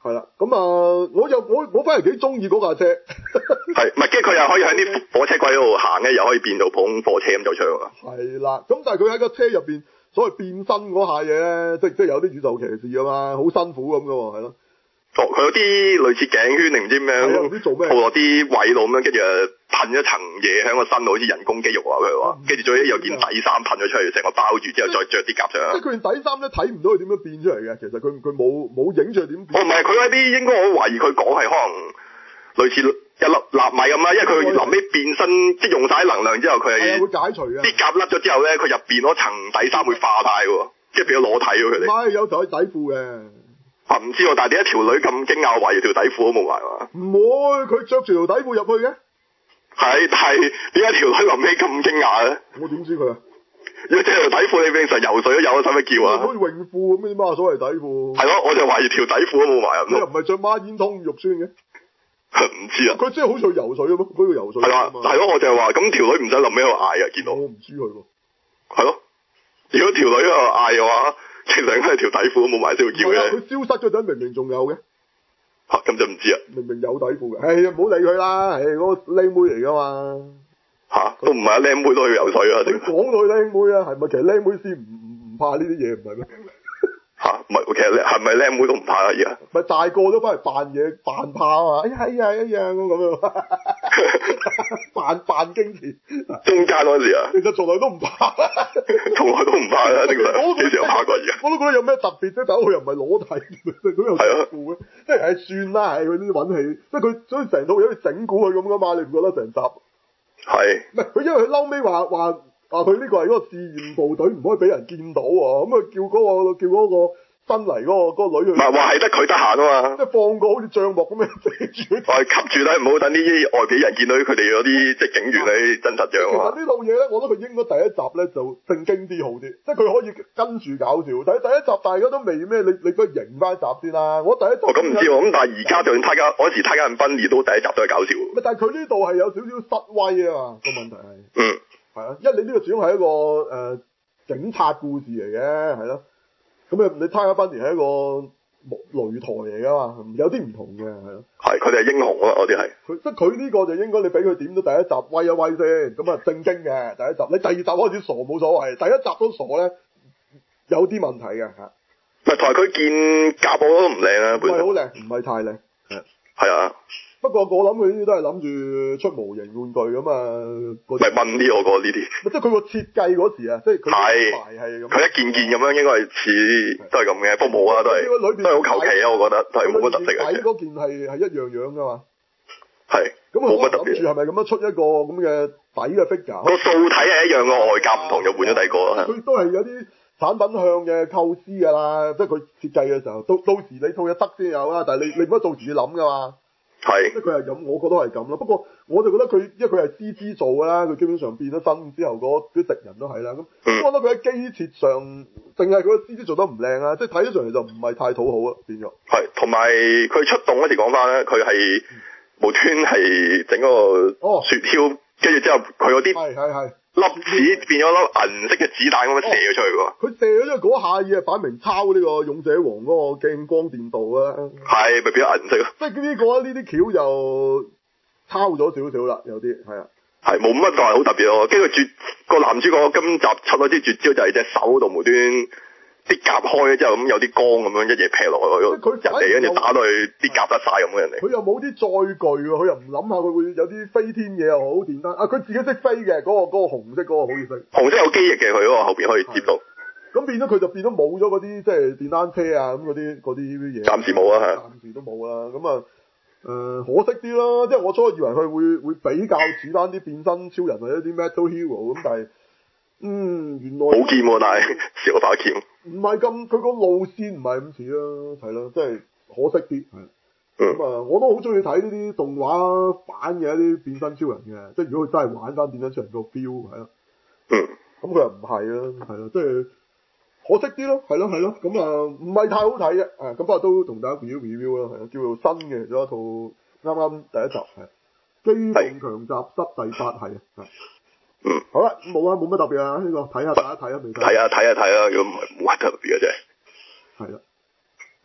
係啦，咁啊，我又我我反而幾中意嗰架車。 係，唔係，跟住佢又可以喺啲火車軌度行咧，又可以變到普通火車咁走出去啊。 係啦，咁但係佢喺個車入邊所謂變身嗰下嘢咧，即即係有啲宇宙騎士啊嘛，好辛苦咁噶喎，係咯。 哦，佢有啲類似頸圈定唔知咩樣，套落啲位度咁樣，跟住噴一層嘢喺個身度，好似人工肌肉啊佢話，跟住再有件底衫噴咗出嚟，成個包住之後再着啲甲上。即係佢件底衫咧睇唔到佢點樣變出嚟嘅，其實佢佢冇冇影住點變。哦，唔係，佢嗰啲應該我懷疑佢講係可能類似一粒納米咁啦，因為佢臨尾變身即係用晒能量之後，佢係會解除嘅。啲甲甩咗之後咧，佢入邊嗰層底衫會化態喎，即係變咗裸體喎佢哋。唔係，有時可以底褲嘅。啊，唔知喎，但係點解條女咁驚訝，懷疑條底褲都冇埋嘛？唔會，佢着住條底褲入去嘅。係，但係點解條女臨尾咁驚訝咧？我點知佢啊？要着條底褲，你平常游水都有，使乜叫啊？好似泳褲咁嘅嘛，所謂底褲。係咯，我就懷疑條底褲都冇埋。佢又唔係着孖煙通肉酸嘅。唔知啊。佢真係好似去游水咁咯，嗰度游水。係啦，係咯，我就係話，咁條女唔使臨尾喺度嗌啊，見到。我唔知佢喎。係咯，如果條女喺度嗌嘅話。其實係條底褲都冇埋先會叫嘅。佢消失嗰陣明明仲有嘅。嚇、啊，咁就唔知啊。明明有底褲嘅，唉，唔好理佢啦，唉，嗰個靚妹嚟噶嘛。嚇、啊，都唔係啊，靚妹都去游水啊。你講到靚妹啊，係咪其實靚妹先唔唔怕呢啲嘢唔係咩？嚇，唔係，其實係咪靚妹都唔怕啊？而家咪大個都翻嚟扮嘢扮怕啊嘛！哎呀哎呀哎呀咁樣，扮扮驚奇。中間嗰時啊，其實從來都唔怕，從來都唔怕啊！正常幾時有怕過而家？我都覺得有咩特別啫，但係佢又唔係裸體，佢又係褲嘅，即係係算啦，係佢啲揾戲，即係佢所以成套嘢整蠱佢咁噶嘛？你唔覺得成集？係。唔係佢因為佢嬲尾話話。啊！佢呢個係嗰個試驗部隊，唔可以俾人見到喎。咁啊，叫嗰、嗰個叫嗰個新嚟嗰、嗰個嗰個女去。唔係話係得佢得閒啊嘛。即係放個好似帳幕咁樣遮住。係吸住啦，唔好等啲外邊人見到佢哋嗰啲即係警員啲真實像啊。其實呢套嘢咧，我覺得佢應該第一集咧就正經啲好啲，即係佢可以跟住搞笑。但係第一集大家都未咩？你你不如迎翻一集先啦。我第一集。我咁唔知喎，咁但係而家就算他家嗰時他家人賓利都第一集都係搞笑。但係佢呢度係有少少失威啊嘛，個問題係。嗯。係啊，因為你呢個始終係一個誒、呃、警察故事嚟嘅，係咯。咁啊，你《Tiger Bunny》係一個擂台嚟噶嘛，有啲唔同嘅，係咯。係，佢哋係英雄啊，嗰啲係。佢即係佢呢個就應該你俾佢點都第一集威一威先，咁啊正經嘅第一集。你第二集開始傻冇所謂，第一集都傻咧，有啲問題嘅嚇。唔係，同埋佢件甲我都唔靚啊，本身。唔係好靚，唔係太靚。係。係啊。不過我諗佢呢啲都係諗住出模型玩具咁啊，咪問啲我覺得呢啲。即係佢個設計嗰時啊，即係佢係係咁。佢一件件咁樣應該係似都係咁嘅，不過冇啊，都係都係好求其啊，我覺得都係冇乜特色嘅。底嗰件係係一樣樣噶嘛。係。咁冇乜特別。諗住係咪咁樣出一個咁嘅底嘅 figure？個素體係一樣嘅，外甲唔同就換咗第二個啊。佢都係有啲產品向嘅構思㗎啦，即係佢設計嘅時候，到到時你套嘢得先有啦，但係你你唔可以到時諗㗎嘛。係，即係佢係咁，我覺得係咁咯。不過我就覺得佢，因為佢係 C G 做㗎啦，佢基本上變咗身之後，嗰啲敵人都係啦。咁、嗯，我覺得佢喺機設上，淨係佢個 C G 做得唔靚啊，即係睇起上嚟就唔係太討好啊，變咗。係，同埋佢出動嗰時講翻咧，佢係無端係整個雪橇，跟住之後佢嗰啲係係係粒子變咗粒銀色嘅子彈咁樣射咗出去喎。佢、哦、射咗出去嗰下嘢，擺明抄呢個勇者王嗰個鏡光電導啊。係，咪變咗銀色咯。即係呢個呢啲橋就抄咗少少啦，有啲係啊。係冇乜就係好特別咯。跟住絕個男主角今集出咗啲絕招就係隻手度無端啲夾開咗之後咁有啲光咁樣一嘢劈落去，佢人哋跟住打到去啲夾得晒咁嘅人哋。佢又冇啲載具喎，佢又唔諗下佢會有啲飛天嘢又好電單啊！佢自己識飛嘅，嗰、嗰個嗰、嗰個紅色嗰個好似飛。紅色有機翼嘅佢嗰個後邊可以接到。咁變咗佢就變咗冇咗嗰啲即係電單車啊咁嗰啲嗰啲嘢。暫時冇啊，係。暫時都冇啦，咁啊誒可惜啲咯，即係我初以為佢會會比較似翻啲變身超人或者啲 Metal Hero 咁，但係。嗯，原來冇劍喎，但係少把劍。唔係咁，佢個路線唔係咁似咯，係咯，即係可惜啲。係。咁啊，我都好中意睇呢啲動畫版嘅一啲變身超人嘅，即係如果佢真係玩翻變身超人個 feel 係咯。嗯。咁佢又唔係咯，係咯，即係可惜啲咯，係咯係咯，咁啊唔係太好睇嘅，啊咁不過都同大家 review review 咯，係叫做新嘅咗一套啱啱第一集係機動強襲室第八係啊。嗯，好啦，冇啊，冇乜特別啊，呢、這個睇下大家睇下未睇？睇下睇下睇下，如果唔係冇乜特別嘅啫。係啦，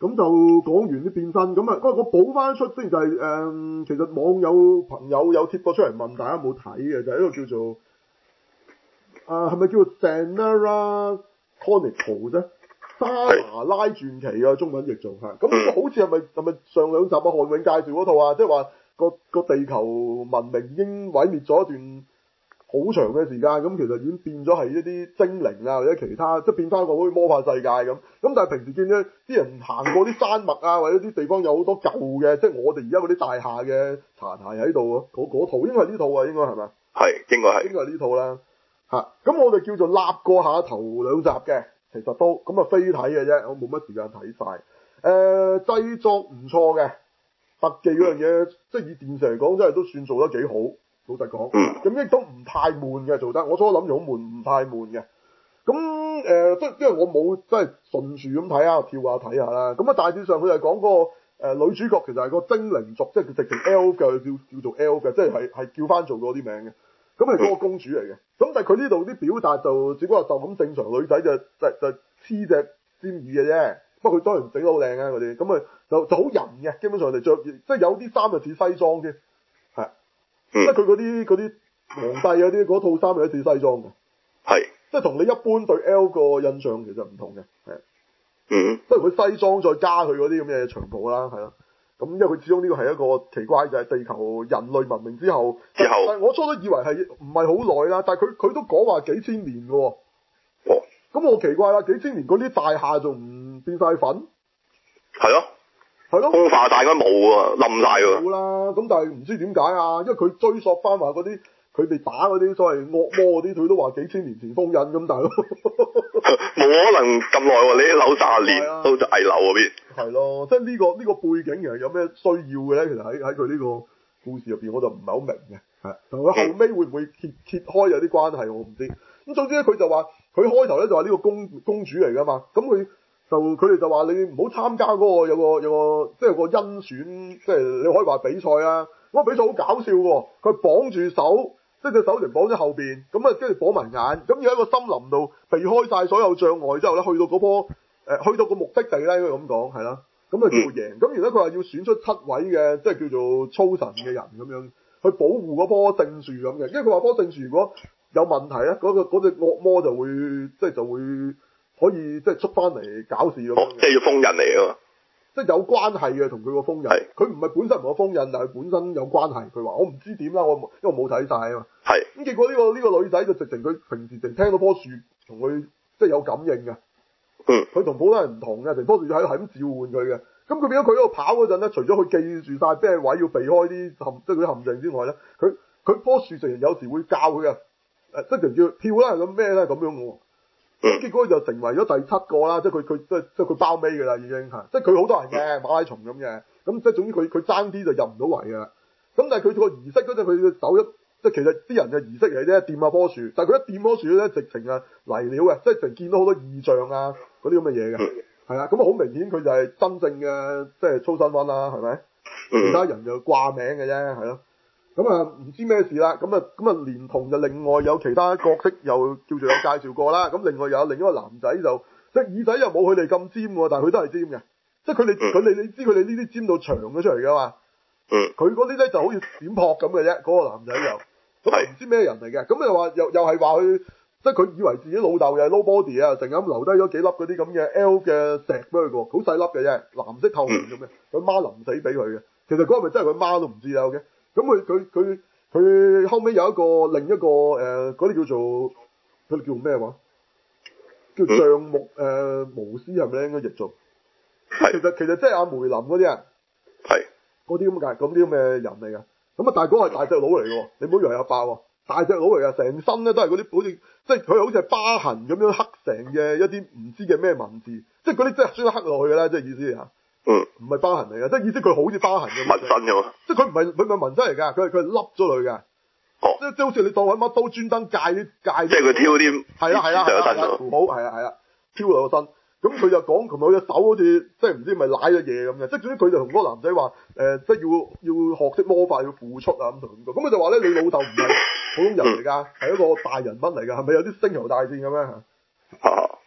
咁就講完啲變身，咁啊，不過我補翻出先就係、是、誒、呃，其實網友朋友有貼過出嚟問大家有冇睇嘅，就係、是、一個叫做啊係咪叫做 Shannara Chronicles 啫？莎拿拉傳奇啊，中文譯做嚇。咁呢個好似係咪係咪上兩集啊韓永介紹嗰套啊？即係話個個地球文明已經毀滅咗一段好長嘅時間，咁其實已經變咗係一啲精靈啊，或者其他，即係變翻個好似魔法世界咁。咁但係平時見咧啲人行過啲山脈啊，或者啲地方有好多舊嘅，即係我哋而家嗰啲大廈嘅殘骸喺度啊。嗰嗰套應該係呢套啊，應該係咪？ 係，應該係。 應該係呢套啦。嚇、啊，咁我哋叫做立過下頭兩集嘅，其實都咁啊飛睇嘅啫，我冇乜時間睇晒。誒、呃、製作唔錯嘅，特技嗰樣嘢，即係以電視嚟講，真係都算做得幾好。老實講，咁亦都唔太悶嘅做得，我初諗住好悶，唔太悶嘅。咁誒，即、呃、係因為我冇即係順住咁睇下，跳下睇下啦。咁啊，大致上佢係講個誒女主角其實係個精靈族，即係佢直情 elf 嘅，叫叫做 elf 嘅，即係係係叫翻做嗰啲名嘅。咁係嗰個公主嚟嘅。咁但係佢呢度啲表達就只不過就咁正常女仔就就就黐隻尖耳嘅啫。不過佢當然整得好靚啊嗰啲，咁啊就就好人嘅，基本上佢哋着即係有啲衫就似西裝嘅。即係佢嗰啲嗰啲皇帝嗰啲嗰套衫有啲似西裝嘅， 係， 即係同你一般對 L 個印象其實唔同嘅，係， 嗯， 即係佢西裝再加佢嗰啲咁嘅長袍啦，係咯，咁因為佢始終呢個係一個奇怪就係、是、地球人類文明之後，之後，但係我初都以為係唔係好耐啦，但係佢佢都講話幾千年嘅喎， 哦， 咁我奇怪啦，幾千年嗰啲大廈仲唔變晒粉？ 係咯。 係咯， 風化大應該冇喎，冧晒喎。冇啦，咁但係唔知點解啊？因為佢追溯翻話嗰啲，佢哋打嗰啲所謂惡魔嗰啲，佢都話幾千年前封印咁，大佬。 冇可能咁耐喎，你啲樓三十年、啊、都就危樓嗰邊。係咯，即係呢個呢、呢個背景其實有咩需要嘅咧？其實喺喺佢呢個故事入邊，我就唔係好明嘅。係，同佢後尾會唔會揭揭開有啲關係，我唔知。咁總之咧，佢就話佢開頭咧就話呢個公公主嚟㗎嘛，咁佢。就佢哋就話你唔好參加嗰個有個有個即係有個甄選，即係你可以話比賽啊。嗰個比賽好搞笑喎，佢綁住手，即係隻手就綁喺後邊，咁啊跟住綁埋眼，咁要喺個森林度避開晒所有障礙之後咧，去到嗰棵誒去到個目的地咧，應該咁講係啦，咁啊叫贏。咁然後佢話要選出七位嘅即係叫做操神嘅人咁樣去保護嗰棵聖樹咁嘅，因為佢話棵聖樹如果有問題咧，嗰、嗰個嗰隻惡魔就會即係就會。可以即係出翻嚟搞事咁樣、哦，即係要封印嚟啊嘛！即係有關係嘅同佢個封印，佢唔係本身唔係封印，但係本身有關係。佢話我唔知點啦，我因為冇睇晒啊嘛。係咁結果呢、呢個呢、呢個女仔就直情佢平時淨聽到棵樹同佢即係有感應嘅。嗯，佢同普通人唔同嘅，成棵樹就喺度係咁召喚佢嘅。咁佢變咗佢喺度跑嗰陣咧，除咗佢記住晒咩位要避開啲陷即係嗰啲陷阱之外咧，佢佢棵樹直情有時會教佢嘅誒，即係叫跳啦咁咩咧咁樣嘅。咁結果就成為咗第七個啦，即係佢佢即係即係佢包尾嘅啦，已經嚇，即係佢好多人嘅馬拉松咁嘅，咁即係總之佢佢爭啲就入唔到圍嘅啦。咁但係佢個儀式嗰陣，佢嘅手一即係其實啲人嘅儀式嚟啫，掂下棵樹，但係佢一掂棵樹咧，直情係嚟料嘅，即係成見到好多異象啊嗰啲咁嘅嘢嘅，係啊，咁啊好明顯佢就係真正嘅即係操身溫啦，係咪？其他人就掛名嘅啫，係咯。咁啊，唔知咩事啦，咁啊，咁啊，連同就另外有其他角色又叫做有介紹過啦，咁另外又有另一個男仔就即係耳仔又冇佢哋咁尖喎，但係佢都係尖嘅，即係佢哋佢哋你知佢哋呢啲尖到長咗出嚟㗎嘛，嗯，佢嗰啲咧就好似閃撲咁嘅啫，嗰、嗰個男仔又，咁唔知咩人嚟嘅，咁又話又又係話佢，即係佢以為自己老豆又係 nobody 啊，成日咁留低咗幾粒嗰啲咁嘅 L 嘅石俾佢個，好細粒嘅啫，藍色透明咁嘅，佢媽臨死俾佢嘅，其實嗰個咪真係佢媽都唔知啊，嘅。咁佢佢佢佢後尾有一個另一個誒嗰啲叫做嗰啲叫咩話？叫橡木誒、呃、巫師係咪咧？應該譯做？係。其實其實即係阿梅林嗰啲啊。係。嗰啲咁嘅咁啲咁嘅人嚟㗎。咁啊，大哥係大隻佬嚟㗎喎，你唔好以為阿伯喎，大隻佬嚟㗎，成身咧都係嗰啲好似即係佢好似係疤痕咁樣刻成嘅一啲唔知嘅咩文字，即係嗰啲即係專登刻落去㗎啦，即係意思嚇。嗯，唔係疤痕嚟嘅，即係意思佢好似疤痕咁紋身㗎嘛，即係佢唔係佢唔係紋身嚟㗎，佢係佢係凹咗佢㗎。哦，即係即係好似你當揾乜刀專登界啲界。即係佢挑啲係啦係啦係啦，符號係啊係啊，挑落個身。咁佢就講同埋佢隻手好似即係唔知係咪舐咗嘢咁嘅，即係總之佢就同嗰個男仔話誒，即係要要學識魔法要付出啊咁同佢講。咁佢就話咧，你老豆唔係普通人嚟㗎，係一個大人物嚟㗎，係咪有啲星球大戰咁樣嚇？啊，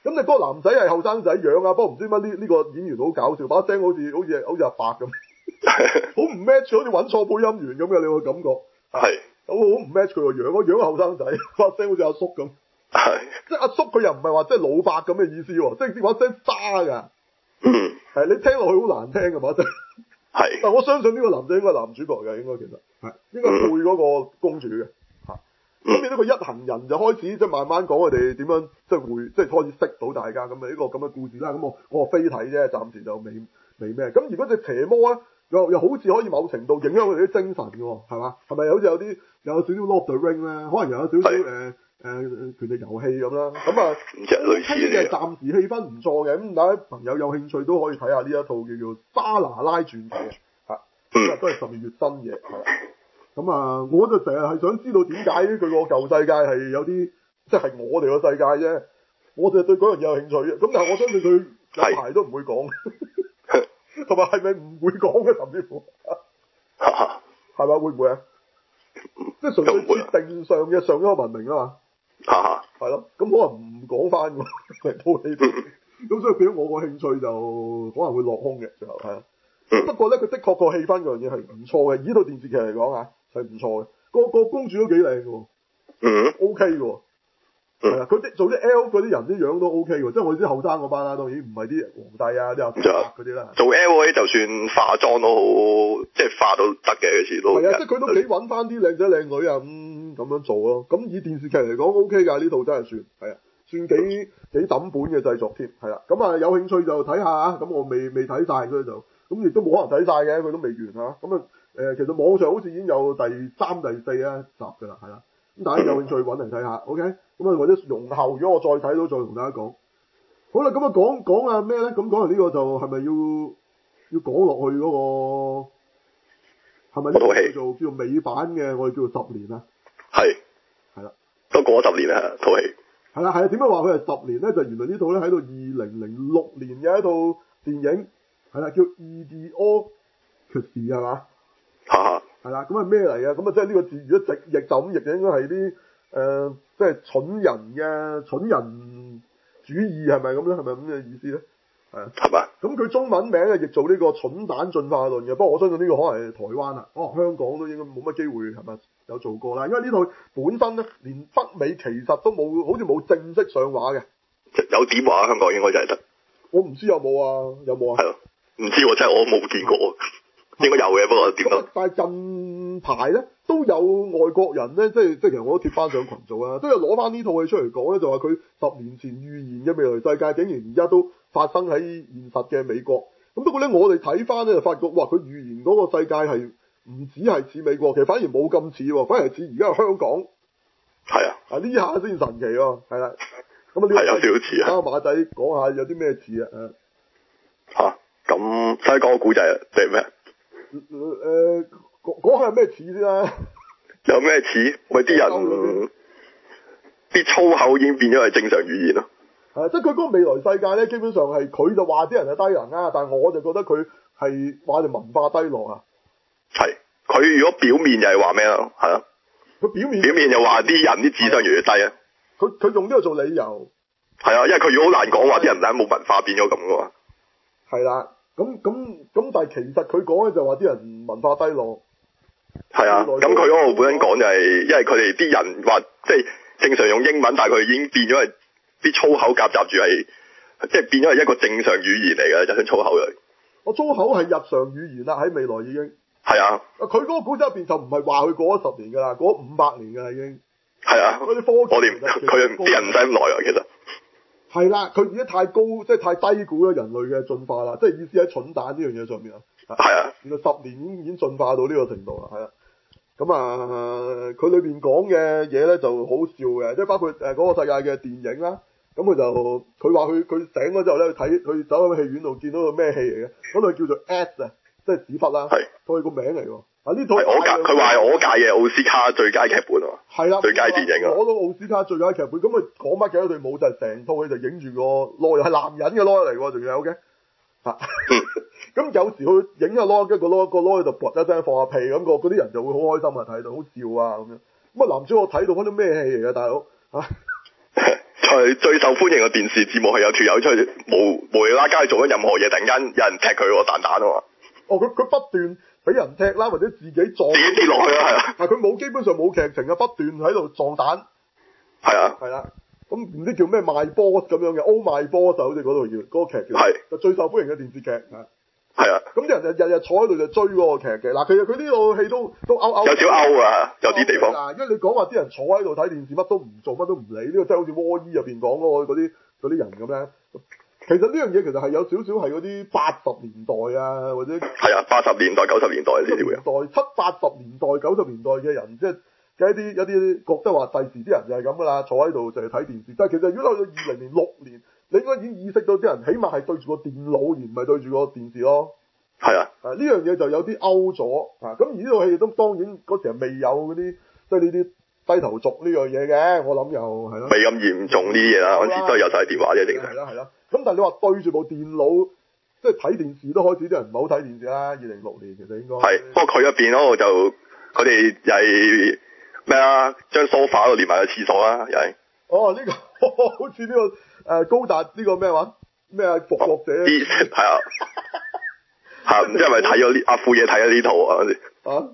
咁你嗰個男仔係後生仔樣啊，不過唔知乜呢呢個演員好搞笑，把聲好似好似好似阿伯咁，好唔 match，好似揾錯配音員咁嘅，你個感覺係好好唔 match 佢個樣，個樣後生仔，把聲好似阿叔咁， 係即係阿叔佢又唔係話即係老伯咁嘅意思喎，即係啲把聲沙㗎， 嗯係你聽落去好難聽㗎把聲， 係， 但我相信呢個男仔應該係男主角嘅，應該其實係應該配嗰個公主嘅。咁變咗佢一行人就開始即係慢慢講佢哋點樣即係會即係開始識到大家咁啊呢個咁嘅故事啦。咁我我話飛睇啫，暫時就未未咩。咁如果隻邪魔咧又又好似可以某程度影響佢哋啲精神嘅喎，係嘛？係咪好似有啲有少少 Lord of the Ring 咧？可能又有少少誒誒權力遊戲咁啦。咁啊， 即係類似嘅。 暫時氣氛唔錯嘅。咁大家朋友有興趣都可以睇下呢一套叫做《莎拿拉傳奇》嚇，咁啊都係十二月新嘢係啦。咁啊，我就成日係想知道點解佢個舊世界係有啲，即係我哋個世界啫。我就對嗰樣嘢有興趣嘅。咁但係我相信佢有排都唔會講，同埋係咪唔會講嘅甚至乎，係咪會唔會啊？即係純粹設定上嘅上一個文明啊嘛。係咯，咁可能唔講翻喎成套戲。咁所以變咗我個興趣就可能會落空嘅，最後係啊。不過咧，佢的確個氣氛嗰樣嘢係唔錯嘅。呢套電視劇嚟講啊，係唔錯嘅。個個公主都幾靚嘅，嗯 ，OK 嘅，係啊。佢啲做啲 L 嗰啲人啲樣都 OK 嘅，即係我哋啲後生嗰班啦，當然唔係啲皇帝啊、啲阿伯嗰啲啦。 做 L 嗰啲就算化妝都好，即係化到得嘅，其實都係啊，即係佢都幾揾翻啲靚仔靚女啊咁咁樣做咯。咁以電視劇嚟講 OK 㗎，呢套真係算係啊，算幾幾抌本嘅製作添，係啦。咁啊有興趣就睇下啊。咁我未未睇晒，所以就。咁亦都冇可能睇晒嘅，佢都未完嚇。咁啊誒，其實網上好似已經有第三、第四啊集㗎啦，係啦。咁大家有興趣揾嚟睇下 ，OK？咁啊或者容後，如果我再睇到，再同大家講。好啦，咁啊講講啊咩咧？咁講完呢個就係咪要要講落去嗰個係咪呢個叫做叫做美版嘅？我哋叫做十年啊。係。係啦。 都過咗十年啦，套戲。 係啦，係啊。點解話佢係十年咧？就原來呢套咧喺到二零零六年嘅一套電影。係啦，叫 Idiocracy 係嘛？嚇！係啦，咁係咩嚟嘅？咁啊，即係呢個字如果直譯就咁譯嘅，應該係啲誒，即係蠢人嘅蠢人主義係咪咁咧？係咪咁嘅意思咧？係啊，係嘛？咁佢中文名啊，譯做呢個蠢蛋進化論嘅。不過我相信呢個可能係台灣啦，哦，香港都應該冇乜機會係咪有做過啦？因為呢套本身咧，連北美其實都冇，好似冇正式上畫嘅。 有點話香港應該就係得。我唔知有冇啊？有冇啊？ 係咯。唔知喎，真係我冇見過，應該有嘅，不過點解？ 但係近排咧都有外國人咧，即係即係其實我都貼翻上群組啊，都有攞翻呢套戲出嚟講咧，就話佢十年前預言嘅未來世界，竟然而家都發生喺現實嘅美國。咁不過咧，我哋睇翻咧就發覺，哇！佢預言嗰個世界係唔止係似美國，其實反而冇咁似喎，反而似而家嘅香港。 係啊！ 啊呢下先神奇喎，係啦。咁啊呢個係有少少似啊。 阿馬仔講下有啲咩似啊？ 嚇！咁使講個古仔啊，即係咩？ 誒講講下咩似先啦？ 有咩似？喂，啲人啲粗口已經變咗係正常語言咯。 係，即係佢嗰個未來世界咧，基本上係佢就話啲人係低能啊，但係我就覺得佢係話你文化低落啊。 係，佢如果表面就係話咩咯？係啊。 佢表面表面就話啲人啲智商越嚟越低啊。 佢佢用呢個做理由。 係啊，因為佢如果好難講話啲人咧冇文化變咗咁噶嘛。 係啦。咁咁咁，但係其實佢講嘅就話啲人文化低落。 係啊，咁佢嗰個本身講就係、是，因為佢哋啲人話即係正常用英文，但係佢已經變咗係啲粗口夾雜住係，即係變咗係一個正常語言嚟嘅，就算粗口嚟。 我粗口係日常語言啦，喺未來已經。係啊。 佢嗰個古仔入邊就唔係話佢過咗十年㗎啦，過咗五百年㗎啦已經。 係啊。 嗰啲科技。 我哋佢啲人唔使咁耐啊，其實。係啦，佢而家太高，即係太低估咗人類嘅進化啦，即係意思喺蠢蛋呢樣嘢上面啊。 係啊， 原來十年已經已經進化到呢個程度啦，係啊。咁啊，佢裏邊講嘅嘢咧就好笑嘅，即係包括誒嗰個世界嘅電影啦。咁佢就佢話佢佢醒咗之後咧睇，佢走喺戲院度見到個咩戲嚟嘅？嗰套叫做 S 啊，即係屎忽啦。係。佢個名嚟喎。啊呢套。係我屆，佢話係我屆嘅奧斯卡最佳劇本啊。係啦。最佳電影啊。攞到奧斯卡最佳劇本，咁佢講乜嘅？佢冇就係成套戲就影住個囉，係男人嘅囉嚟喎，仲有嘅。嚇。咁有時佢影下囉，跟住個囉個囉就噗一聲放下屁，咁個嗰啲人就會好開心啊，睇到好笑啊咁樣。咁啊男主角睇到嗰啲咩戲嚟㗎，大佬嚇？ 台最受歡迎嘅電視節目係有條友出去無無啦啦街做緊任何嘢，突然間有人踢佢喎，彈彈啊嘛。 哦，佢佢不斷俾人踢啦，或者自己撞， 自己跌落去啊，係啊。 但佢冇基本上冇劇情啊，不斷喺度撞彈。 係啊。 係啦。咁唔知叫咩賣 boss 咁樣嘅 ，Oh My Boss 好似嗰度叫嗰、嗰個劇叫。係。就最受歡迎嘅電視劇啊。係啊。咁啲人就日日坐喺度就追嗰個劇嘅。嗱，其實佢呢套戲都都勾勾。 有少勾啊，有啲地方。 嗱，因為你講話啲人坐喺度睇電視，乜都唔做，乜都唔理，呢、呢個真係好似窩衣入邊講嗰個嗰啲嗰啲人咁咧。其實呢樣嘢其實係有少少係嗰啲八十年代啊，或者係啊，八十年代、九十年代呢啲會。 代七八十年代、九十年代嘅人，即係嘅一啲一啲覺得話第時啲人就係咁噶啦，坐喺度就係睇電視。但係其實如果去到二零零六年，你應該已經意識到啲人起碼係對住個電腦而唔係對住個電視咯。係啊，啊呢樣嘢就有啲 out 咗啊！咁而呢套戲都當然嗰時係未有嗰啲即係呢啲低頭族呢樣嘢嘅，我諗又係咯。 未咁嚴重呢啲嘢啦，嗰時都係有晒電話啫，正常。 係啦係啦。咁但係你話對住部電腦，即係睇電視都開始啲人唔係好睇電視啦。二零六年其實應該係，不過佢入邊嗰個就佢哋又係咩啊？將 sofa 度連埋個廁所啦，又係。哦，呢、這個好似呢、這個誒、呃、高達呢個咩話咩啊復國者係啊，嚇唔知係咪睇咗呢阿富野睇咗呢套啊？啊！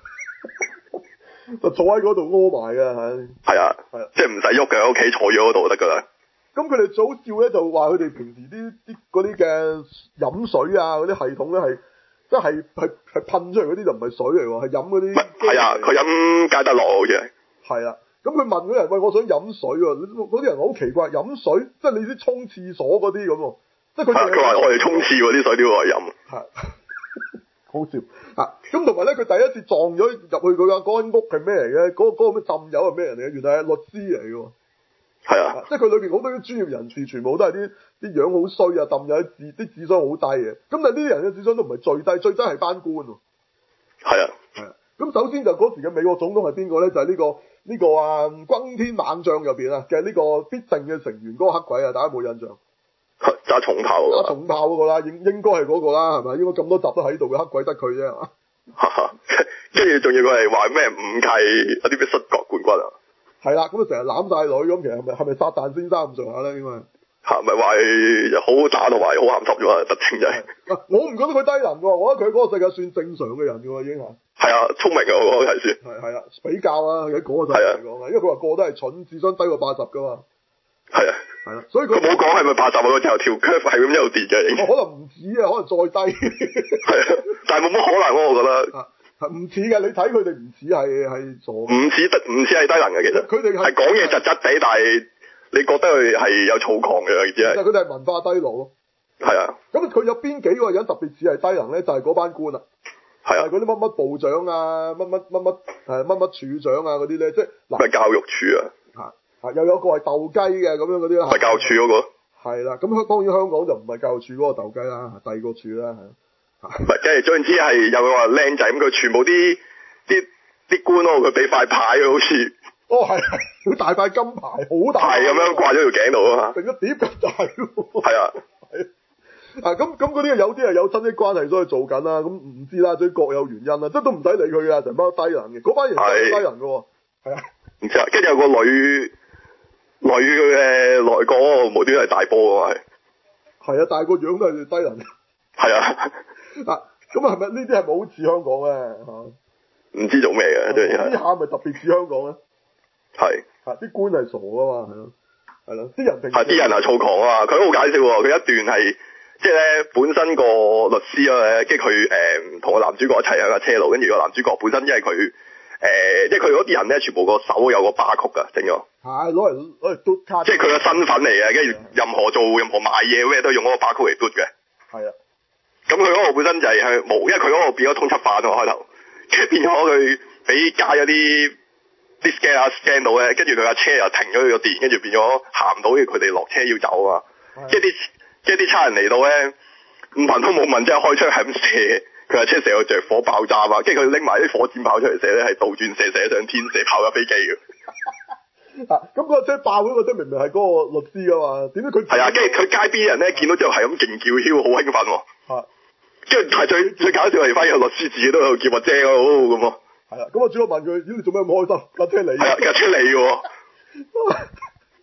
就坐喺嗰度屙埋嘅係。係啊，係啊，即係唔使喐嘅，喺屋企坐咗嗰度就得㗎啦。咁佢哋早笑咧，就話佢哋平時啲啲嗰啲嘅飲水啊，嗰啲系統咧係，即係係係噴出嚟嗰啲就唔係水嚟喎，係飲嗰啲。係啊，佢飲佳得樂好似係。係啦，咁佢問嗰人喂，我想飲水喎，嗰啲人好奇怪，飲水即係你啲沖廁所嗰啲咁喎，即係佢。佢話我哋沖廁嗰啲水都要嚟飲。係。好笑啊！咁同埋咧，佢第一次撞咗入去佢嘅嗰間屋係咩嚟嘅？嗰嗰個咩浸友係咩人嚟嘅？原來係律師嚟嘅。係啊，即係佢裏邊好多啲專業人士，全部都係啲啲樣好衰啊，抌有啲智啲智商好低嘅。咁但係呢啲人嘅智商都唔係最低，最低係班官喎。係啊，係啊。咁首先就嗰時嘅美國總統係邊個咧？就係、是、呢、這個呢、這個啊轟天猛將入邊啊嘅呢個必勝嘅成員嗰個黑鬼啊，大家冇印象？揸重炮啊！揸重炮嗰個啦，應應該係嗰個啦，係咪？應該咁多集都喺度嘅黑鬼得佢啫，係嘛？跟住仲要佢係話咩五契有啲咩摔角冠軍啊？係啦，咁啊成日攬晒女咁，其實係咪係咪撒旦先生咁上下咧？應該嚇咪話好好打同埋好鹹濕啫嘛，特徵就係。嗱，我唔覺得佢低能喎，我覺得佢嗰個世界算正常嘅人嘅喎，已經係。係啊，聰明啊，我覺得係算。係係啊，比較啊，喺嗰個世界嚟講啊，因為佢話個個都係蠢，智商低過八十噶嘛。係啊，係啦，所以佢冇講係咪八十啊？佢之後條 curve 係咁一路跌嘅。可能唔止啊，可能再低。係啊，但係冇乜可能咯，我覺得。唔似嘅，你睇佢哋唔似係係傻。唔似得，唔似係低能嘅，其實。佢哋係講嘢窒窒地，但係你覺得佢係有躁狂嘅，只係。其實佢哋係文化低落咯。係啊。咁佢有邊幾個人特別似係低能咧？就係、是、嗰班官啊。係啊。嗰啲乜乜部長啊，乜乜乜乜誒乜乜處長啊嗰啲咧，即係嗱。咩教育處啊？嚇又有個係鬥雞嘅咁樣嗰啲啦。係教育處嗰、那個。係啦，咁香當然香港就唔係教育處嗰個鬥雞啦，第二個處啦係。唔係，即係總之係有個話靚仔咁，佢全部啲啲啲官咯，佢俾塊牌佢好似。哦，係係，佢大塊金牌，好大。係咁樣掛咗條頸度啊嘛。成個碟咁大喎。係啊。係。啊，咁咁嗰啲有啲係有親戚關係所以做緊啦，咁唔知啦，最各有原因啦，即係都唔使理佢噶，成班低能嘅，嗰班人都係低能嘅。係啊。唔知啊，跟住有個女女嘅內閣無端係大波啊嘛係。係啊，但係個樣都係低能。係啊。啊，咁啊，係咪呢啲係咪好似香港咧？嚇，唔知做咩嘅，呢下咪特別似香港咧？係，嚇啲官係傻啊嘛，係咯，係咯，啲人平時啲人係躁狂啊嘛，佢都好搞笑喎，佢一段係即係咧本身個律師啊，跟住佢誒同個男主角一齊喺架車度，跟住個男主角本身因為佢誒，即係佢嗰啲人咧，全部個手有個巴曲㗎，整咗。係攞嚟攞嚟嘟卡。即係佢嘅身份嚟嘅，跟住任何做任何賣嘢咩都用嗰個巴曲嚟嘟嘅。係啊。咁佢嗰個本身就係係冇，因為佢嗰個變咗通緝犯啊開頭，跟住變咗佢俾加咗啲啲 scan 啊 scan 到咧，跟住佢架車又停咗佢個電，跟住變咗行唔到，跟住佢哋落車要走啊，即係啲即係啲差人嚟到咧，唔問都冇問，即係開槍係咁射，佢架車射到着火爆炸啊，跟住佢拎埋啲火箭炮出嚟射咧，係倒轉射射上天射炮架飛機嘅。啊！咁嗰個車爆嗰個車明明係嗰個律師噶嘛？點解佢係啊？跟住佢街邊人咧見到之後係咁勁叫囂，好興奮喎。係。跟住係最最搞笑係反而個律師自己都喺度叫阿姐咯咁喎。係啊，咁我主角問佢：咦，你做咩咁開心？架車嚟。係啊，架車嚟嘅喎。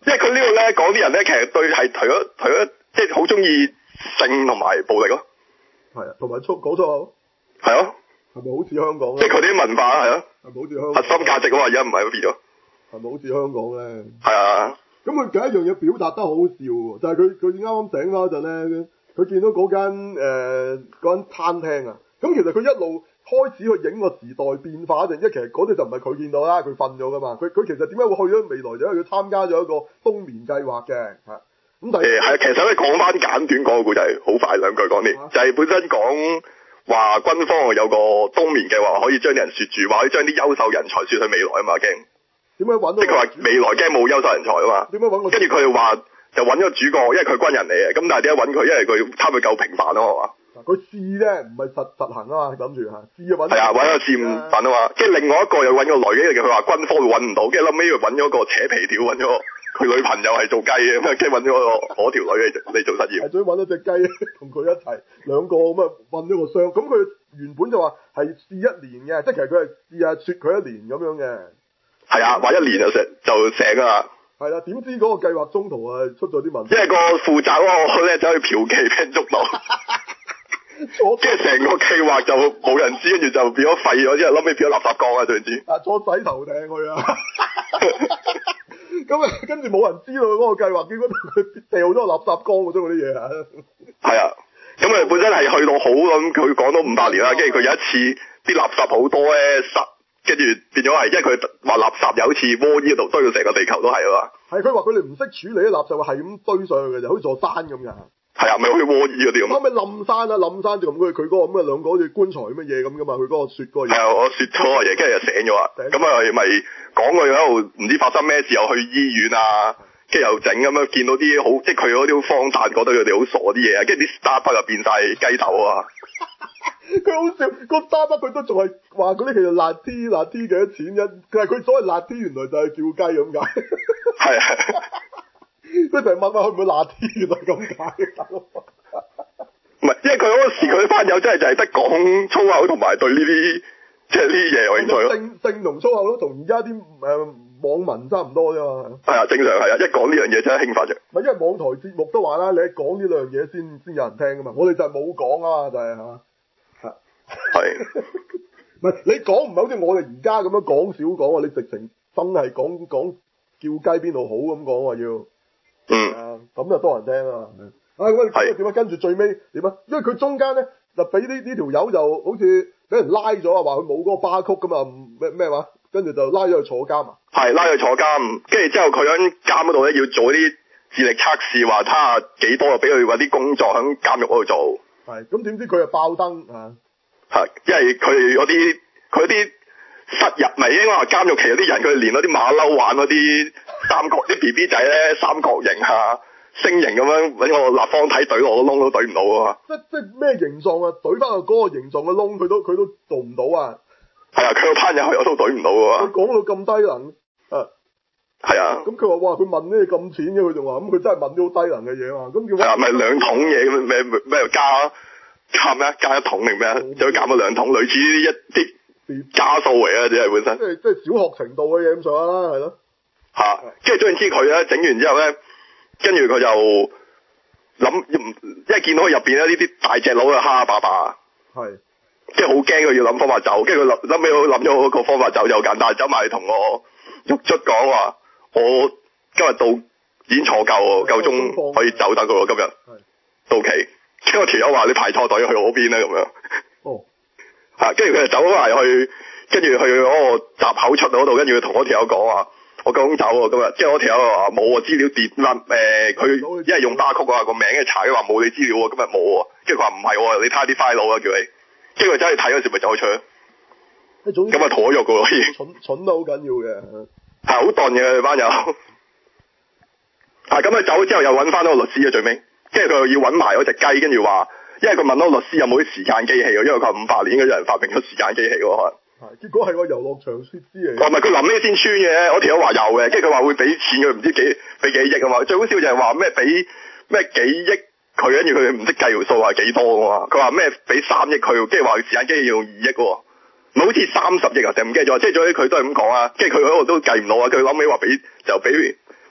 因為佢呢度咧講啲人咧，其實對係除咗除咗即係好中意性同埋暴力咯。 係啊，同埋粗講粗口。 係啊。 係咪好似香港咧？ 即係佢啲文化係啊。 係咪好似香港？ 核心價值喎，而家唔係變咗。 係咪好似香港咧？係啊。 咁佢第一樣嘢表達得好好笑喎，就係佢佢啱啱醒嗰陣咧，佢見到嗰間誒嗰間餐廳啊，咁其實佢一路開始去影個時代變化嗰陣，一其實嗰啲就唔係佢見到啦，佢瞓咗噶嘛，佢佢其實點解會去咗未來，就因為佢參加咗一個冬眠計劃嘅嚇。咁但係誒係，其實咧講翻簡短講個故仔，好快兩句講啲，啊、就係本身講話軍方有個冬眠計劃，可以將啲人雪住，話可以將啲優秀人才雪去未來啊嘛，驚。點解揾到？即係佢話未來驚冇優秀人才啊嘛。點解揾個？跟住佢話就揾咗個主角，因為佢係軍人嚟嘅。咁但係點解揾佢？因為佢貪佢夠平凡啊嘛。 佢試啫，唔係實實行啊嘛。諗住嚇試就揾。係啊，揾個試唔揾啊嘛。跟住另外一個又揾個女嘅，佢話軍方會揾唔到。跟住後尾又揾咗個扯皮條，揾咗佢女朋友係做雞嘅，咁跟住揾咗個嗰條女嚟嚟做實驗。係終於揾到隻雞同佢一齊兩個咁啊，揾咗個箱。咁佢原本就話係試一年嘅，即係其實佢係試下雪佢一年咁樣嘅。係啊，話一年就醒就醒啊！係啦，點知嗰個計劃中途啊出咗啲問題，因為個負責嗰個咧走去嫖妓俾人捉到，即係成個計劃就冇人知，跟住就變咗廢咗，之後諗尾變咗垃圾缸啊！總之啊，坐洗頭艇去啊！咁啊，跟住冇人知道嗰個計劃，結果佢掉咗個垃圾缸喎，將嗰啲嘢啊！係啊，咁啊本身係去到好咁，佢講到五百年啦，跟住佢有一次啲垃圾好多咧實。跟住變咗係，因為佢話垃圾有好似窩衣嗰度堆到成個地球都係啊嘛。係佢話佢哋唔識處理啲垃圾，係咁堆上去嘅，就好似座山咁嘅。係啊，咪好似窩衣嗰啲咁。後尾冧山啊，冧山就咁佢佢嗰個咁嘅兩個好似棺材乜嘢咁噶嘛，佢嗰個雪嗰個嘢。係啊，我雪咗個嘢，跟住就醒咗啊。咁啊咪講佢喺度唔知發生咩事，又去醫院啊，跟住又整咁樣，見到啲好即係佢嗰啲好荒誕，覺得佢哋好傻啲嘢啊，跟住啲 Starbucks 又變晒雞頭啊。佢好笑，個 Starbucks 佢都仲係話嗰啲其實辣 T 辣 T 幾多錢啫？佢係佢所謂辣 T 原來就係叫雞咁解。係啊，佢成日問話佢唔會辣 T 原來咁解。唔係，因為佢嗰時佢啲班友真係就係得講粗口同埋對呢啲即係呢啲嘢有興趣咯。性性同粗口咯，同而家啲誒網民差唔多啫嘛。係啊，正常係啊，一講呢樣嘢真係興奮啫。唔係，因為網台節目都話啦，你講呢兩樣嘢先先有人聽噶嘛。我哋就係冇講啊嘛，就係係嘛。係，唔係你講唔係好似我哋而家咁樣講少講啊？你直情真係講講叫雞邊度好咁講啊要，嗯，咁就多人聽啊。啊咁啊點啊？跟住最尾點啊？因為佢中間咧就俾呢呢條友就好似俾人拉咗啊，話佢冇嗰個巴曲噶嘛，咩咩話？跟住就拉咗去坐監啊。係拉咗去坐監，跟住之後佢喺監嗰度咧要做啲智力測試，話睇下幾多就俾佢搵啲工作喺監獄嗰度做。係，咁點知佢又爆燈啊？係，因為佢哋嗰啲佢啲室入咪應該話監獄期有啲人，佢哋連嗰啲馬騮玩嗰啲三角啲 B B 仔咧，三角形啊、星形咁樣揾個立方體懟落個窿都懟唔到啊！即即咩形狀啊？懟翻個嗰個形狀嘅窿，佢都佢都做唔到啊！係啊，佢個攀入去我都懟唔到啊！佢講到咁低能啊！係啊！咁佢話哇，佢問呢咁淺嘅，佢仲話咁，佢真係問啲好低能嘅嘢嘛？咁叫係啊，咪兩桶嘢咁咩咩加？加咩？加一桶定咩？就減咗兩桶，類似呢啲一啲加數嚟啊！只係本身。即係即係小學程度嘅嘢咁上下啦，係咯。嚇！跟住總之佢咧整完之後咧，跟住佢就諗，因為見到佢入邊咧呢啲大隻佬啊，蝦蝦霸霸。係。即係好驚佢要諗方法走，跟住佢諗諗尾佢諗咗個方法走就好簡單，走埋同我獄卒講話，我今日到已經坐夠夠鐘可以走得噶喎，今日。係。到期。跟住條友話你排錯隊去嗰邊咧咁樣，哦，嚇，跟住佢就走咗埋去，跟住去嗰個閘口出嗰度，跟住佢同嗰條友講話，我夠鐘走喎今日，即係嗰條友話冇喎資料跌甩，誒佢一係用巴曲啊個名嘅查，佢話冇你資料喎今日冇喎，跟住佢話唔係喎，你睇下啲 file 啊叫你，跟住佢走去睇嗰時咪走咗出去，咁啊妥咗個咯已經，蠢蠢得好緊要嘅，係好鈍嘅班友，啊咁佢走咗之後又揾翻嗰個律師啊最尾。即係佢又要揾埋嗰隻雞，跟住話，因為佢問到律師有冇啲時間機器喎，因為佢話五百年應該有人發明咗時間機器喎，可能。係，結果係個遊樂場設施嚟。哦，唔係佢臨尾先穿嘅，我條友話有嘅，跟住佢話會俾錢佢，唔知幾俾幾億啊嘛。最好笑就係話咩俾咩幾億佢，跟住佢唔識計條數話幾多㗎嘛。佢話咩俾三億佢，跟住話時間機器要用二億喎，唔係好似三十億啊定唔記得咗？即係總之佢都係咁講啊，跟住佢嗰度都計唔到啊。佢臨尾話俾就俾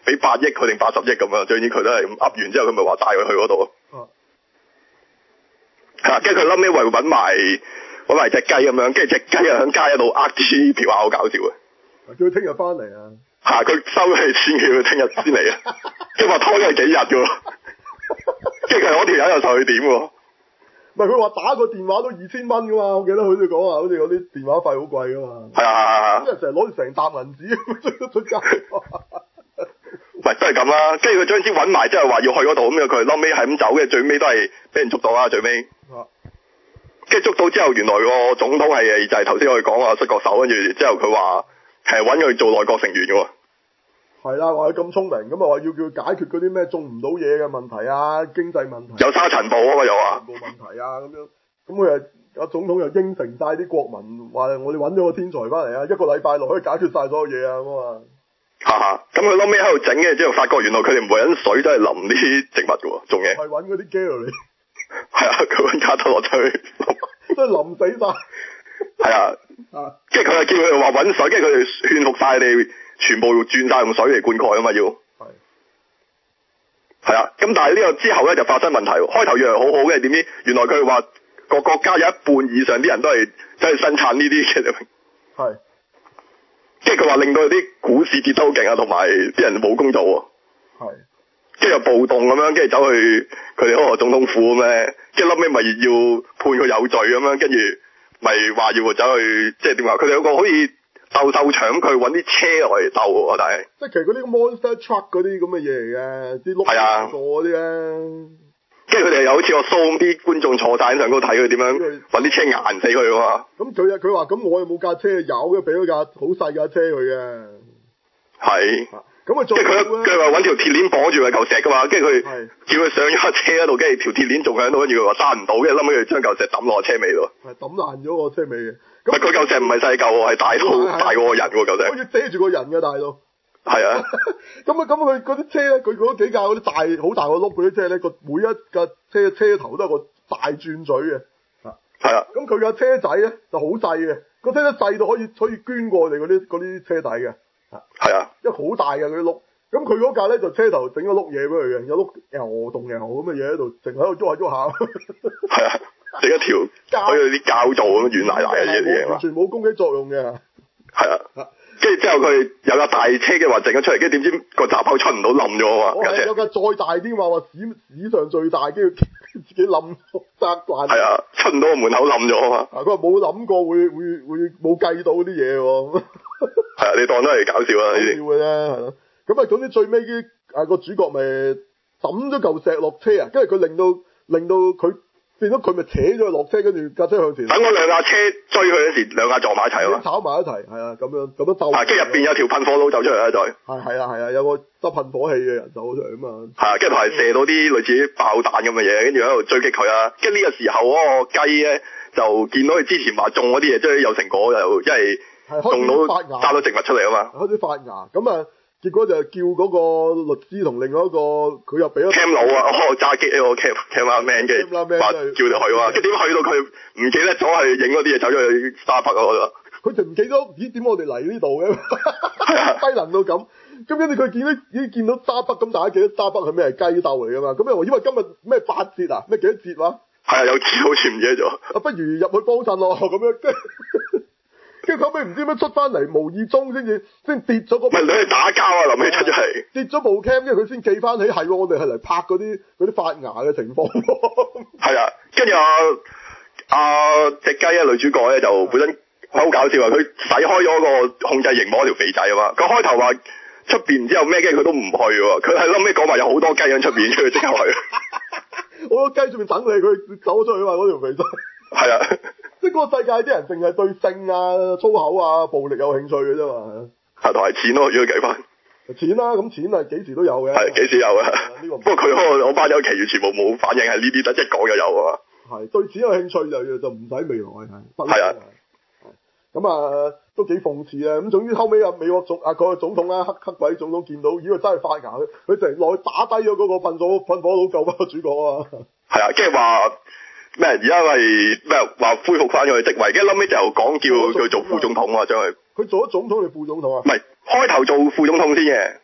俾八億佢定八十億咁樣，最尾佢都係咁噏完之後，佢咪話帶佢去嗰度。哦。係啊，跟住佢後尾為揾埋揾埋隻雞咁樣，跟住隻雞又喺街度呃啲嫖客，好搞笑嘅。 叫佢聽日翻嚟啊！ 嚇，佢收咗佢錢，叫佢聽日先嚟啊！跟住話拖咗佢幾日嘅喎，跟住佢嗰條友又受佢點喎？ 唔係佢話打個電話都二千蚊噶嘛，我記得佢哋講話，好似嗰啲電話費好貴噶嘛。係啊，啲人成日攞住成沓銀紙出街。 唔係都係咁啦，跟住佢將錢揾埋之後話要去嗰度，咁樣佢後尾係咁走嘅，最尾都係俾人捉到啦，最尾。跟住、啊、捉到之後，原來個總統係就係頭先我哋講話摔角手，跟住之後佢話係揾佢做內閣成員嘅喎。係啦，話佢咁聰明，咁啊話要叫佢解決嗰啲咩種唔到嘢嘅問題啊，經濟問題。 有沙塵暴啊嘛，又話。 冇問題啊，咁樣，咁佢又阿總統又應承晒啲國民，話我哋揾咗個天才翻嚟啊，一個禮拜內可以解決晒所有嘢啊，咁啊。 哈哈，咁佢後尾喺度整嘅之後，發覺原來佢哋唔係揾水，都係淋啲植物嘅喎，種嘢。 係揾嗰啲 gel 嚟。 係啊，佢揾加特落去淋。 都係淋死晒。 係啊。啊。跟住佢又叫佢哋話揾水，跟住佢哋勸服晒你哋。全部轉晒用水嚟灌溉啊嘛要，係，係啊，咁但係呢個之後咧就發生問題，開頭以為好好嘅，點知原來佢話個國家有一半以上啲人都係真係生產呢啲嘅，係，跟住佢話令到啲股市跌得好勁啊，同埋啲人冇工做喎，係，跟住又暴動咁樣，跟住走去佢哋嗰個總統府咁咧，跟住後尾咪要判佢有罪咁樣，跟住咪話要走去即係點話，佢哋有個好似。鬥鬥搶佢揾啲車落嚟鬥喎，但係即係其實嗰啲 monster truck 嗰啲咁嘅嘢嚟嘅，啲碌架座嗰啲咧。 跟住佢哋又好似個 show 啲觀眾坐晒喺上高睇佢點樣揾啲車硬死佢啊嘛。 咁佢佢話：咁我又冇架車，有嘅俾咗架好細架車佢嘅。係。咁啊，即係佢佢話揾條鐵鏈綁住佢嚿石噶嘛，跟住佢叫佢上咗架車嗰度，跟住條鐵鏈仲喺度，跟住佢話閂唔到，跟住後尾佢將嚿石抌落車尾度。係抌爛咗個車尾嘅。唔係佢嚿石唔係細嚿喎，係大到大過個人喎嚿石。 好似遮住個人嘅大到。 係啊。 咁啊咁佢嗰啲車咧，佢嗰幾架嗰啲大好大個轆嗰啲車咧，個每一架車車頭都係個大轉嘴嘅。係啊。咁佢架車仔咧就好細嘅，個車仔細到可以可以捐過我哋嗰啲嗰啲車底嘅。 係啊。 因為好大嘅嗰啲轆，咁佢嗰架咧就車頭整咗碌嘢俾佢嘅，有碌牛動牛咁嘅嘢喺度，淨喺度喐下喐下。 係啊。整一條好似啲膠做咁軟賴賴嘅嘢嘢嘛， 完全冇攻擊作用嘅。 係啊，跟住之後佢有架大車嘅話整咗出嚟，跟住點知個閘口出唔到冧咗啊嘛。 我係有架再大啲嘛，話史史上最大，跟住自己冧砸爛。係啊，出唔到個門口冧咗啊嘛。 佢話冇諗過會會會冇計到嗰啲嘢喎。 係啊，你當都係搞笑啊呢啲。 搞笑嘅啫，係咯。咁啊，總之最尾啲啊個主角咪抌咗嚿石落車啊，跟住佢令到令到佢。變咗佢咪扯咗佢落車，跟住架車向前。等嗰兩架車追佢嗰時，兩架撞埋一齊啊嘛。炒埋一齊，係啊，咁樣咁樣鬥。啊，跟住入邊有條噴火佬走出嚟啊，再。係係啊係啊，有個執噴火器嘅人走出嚟啊嘛。係啊，跟住同埋射到啲類似爆彈咁嘅嘢，跟住喺度追擊佢啊。跟住呢個時候嗰個雞咧就見到佢之前話種嗰啲嘢，即係有成果又因為種到生到植物出嚟啊嘛。開始發芽，咁啊。結果就叫嗰個律師同另外一個佢又俾咗 cam 佬啊，哦揸機呢個 cam camera man 嘅話叫佢去啊，跟住點去到佢唔記得咗係影嗰啲嘢，走咗去沙北嗰度。佢就唔記得咦點我哋嚟呢度嘅，低能到咁。咁跟住佢見到已經見到沙北，咁大家記得沙北係咩？係雞竇嚟噶嘛？咁又以為今日咩八折啊？咩幾多折話？係啊，有折好似唔記得咗。啊，不如入去幫襯咯咁樣。跟住後尾唔知咩出翻嚟，無意中先至先跌咗個。唔係你去打交啊！臨尾出咗嚟。跌咗部 cam，跟住佢先記翻起，係我哋係嚟拍嗰啲嗰啲發芽嘅情況。係啊，跟住啊啊隻雞啊女主角咧就本身好搞笑啊！佢洗開咗個控制熒幕嗰條肥仔啊嘛，佢開頭話出邊唔知有咩雞，佢都唔去喎。佢係後尾講話有好多雞喺出邊，佢即刻去。好多雞出邊等你，佢走出去嘛嗰條肥仔。係啊。即係嗰個世界啲人淨係對性啊、粗口啊、暴力有興趣嘅啫嘛，係同埋錢咯，如果計翻錢啦，咁錢係幾時都有嘅，係幾時有啊？呢個不過佢嗰個我班友其餘全部冇反應，係呢啲得一講就有啊嘛。係對錢有興趣就就唔使未來係。係啊，咁啊都幾諷刺啊！咁總之後尾啊美國總啊個總統啦黑黑鬼總統見到，以為真係發芽，佢佢成日落去打低咗嗰個噴火噴火佬救翻個主角啊！係啊，即係話。咩？而家咪咩話恢復翻佢嘅職位，跟住後尾就講叫佢做副總統啊，將佢。佢做咗總統定副總統啊？唔係開頭做副總統先嘅，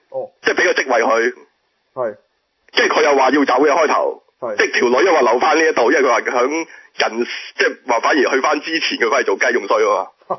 哦。 即係俾個職位佢。 係。 即係佢又話要走嘅開頭。 係。 即係條女又話留翻呢一度，因為佢話響近，即係話反而去翻之前佢翻嚟做雞仲衰啊嘛。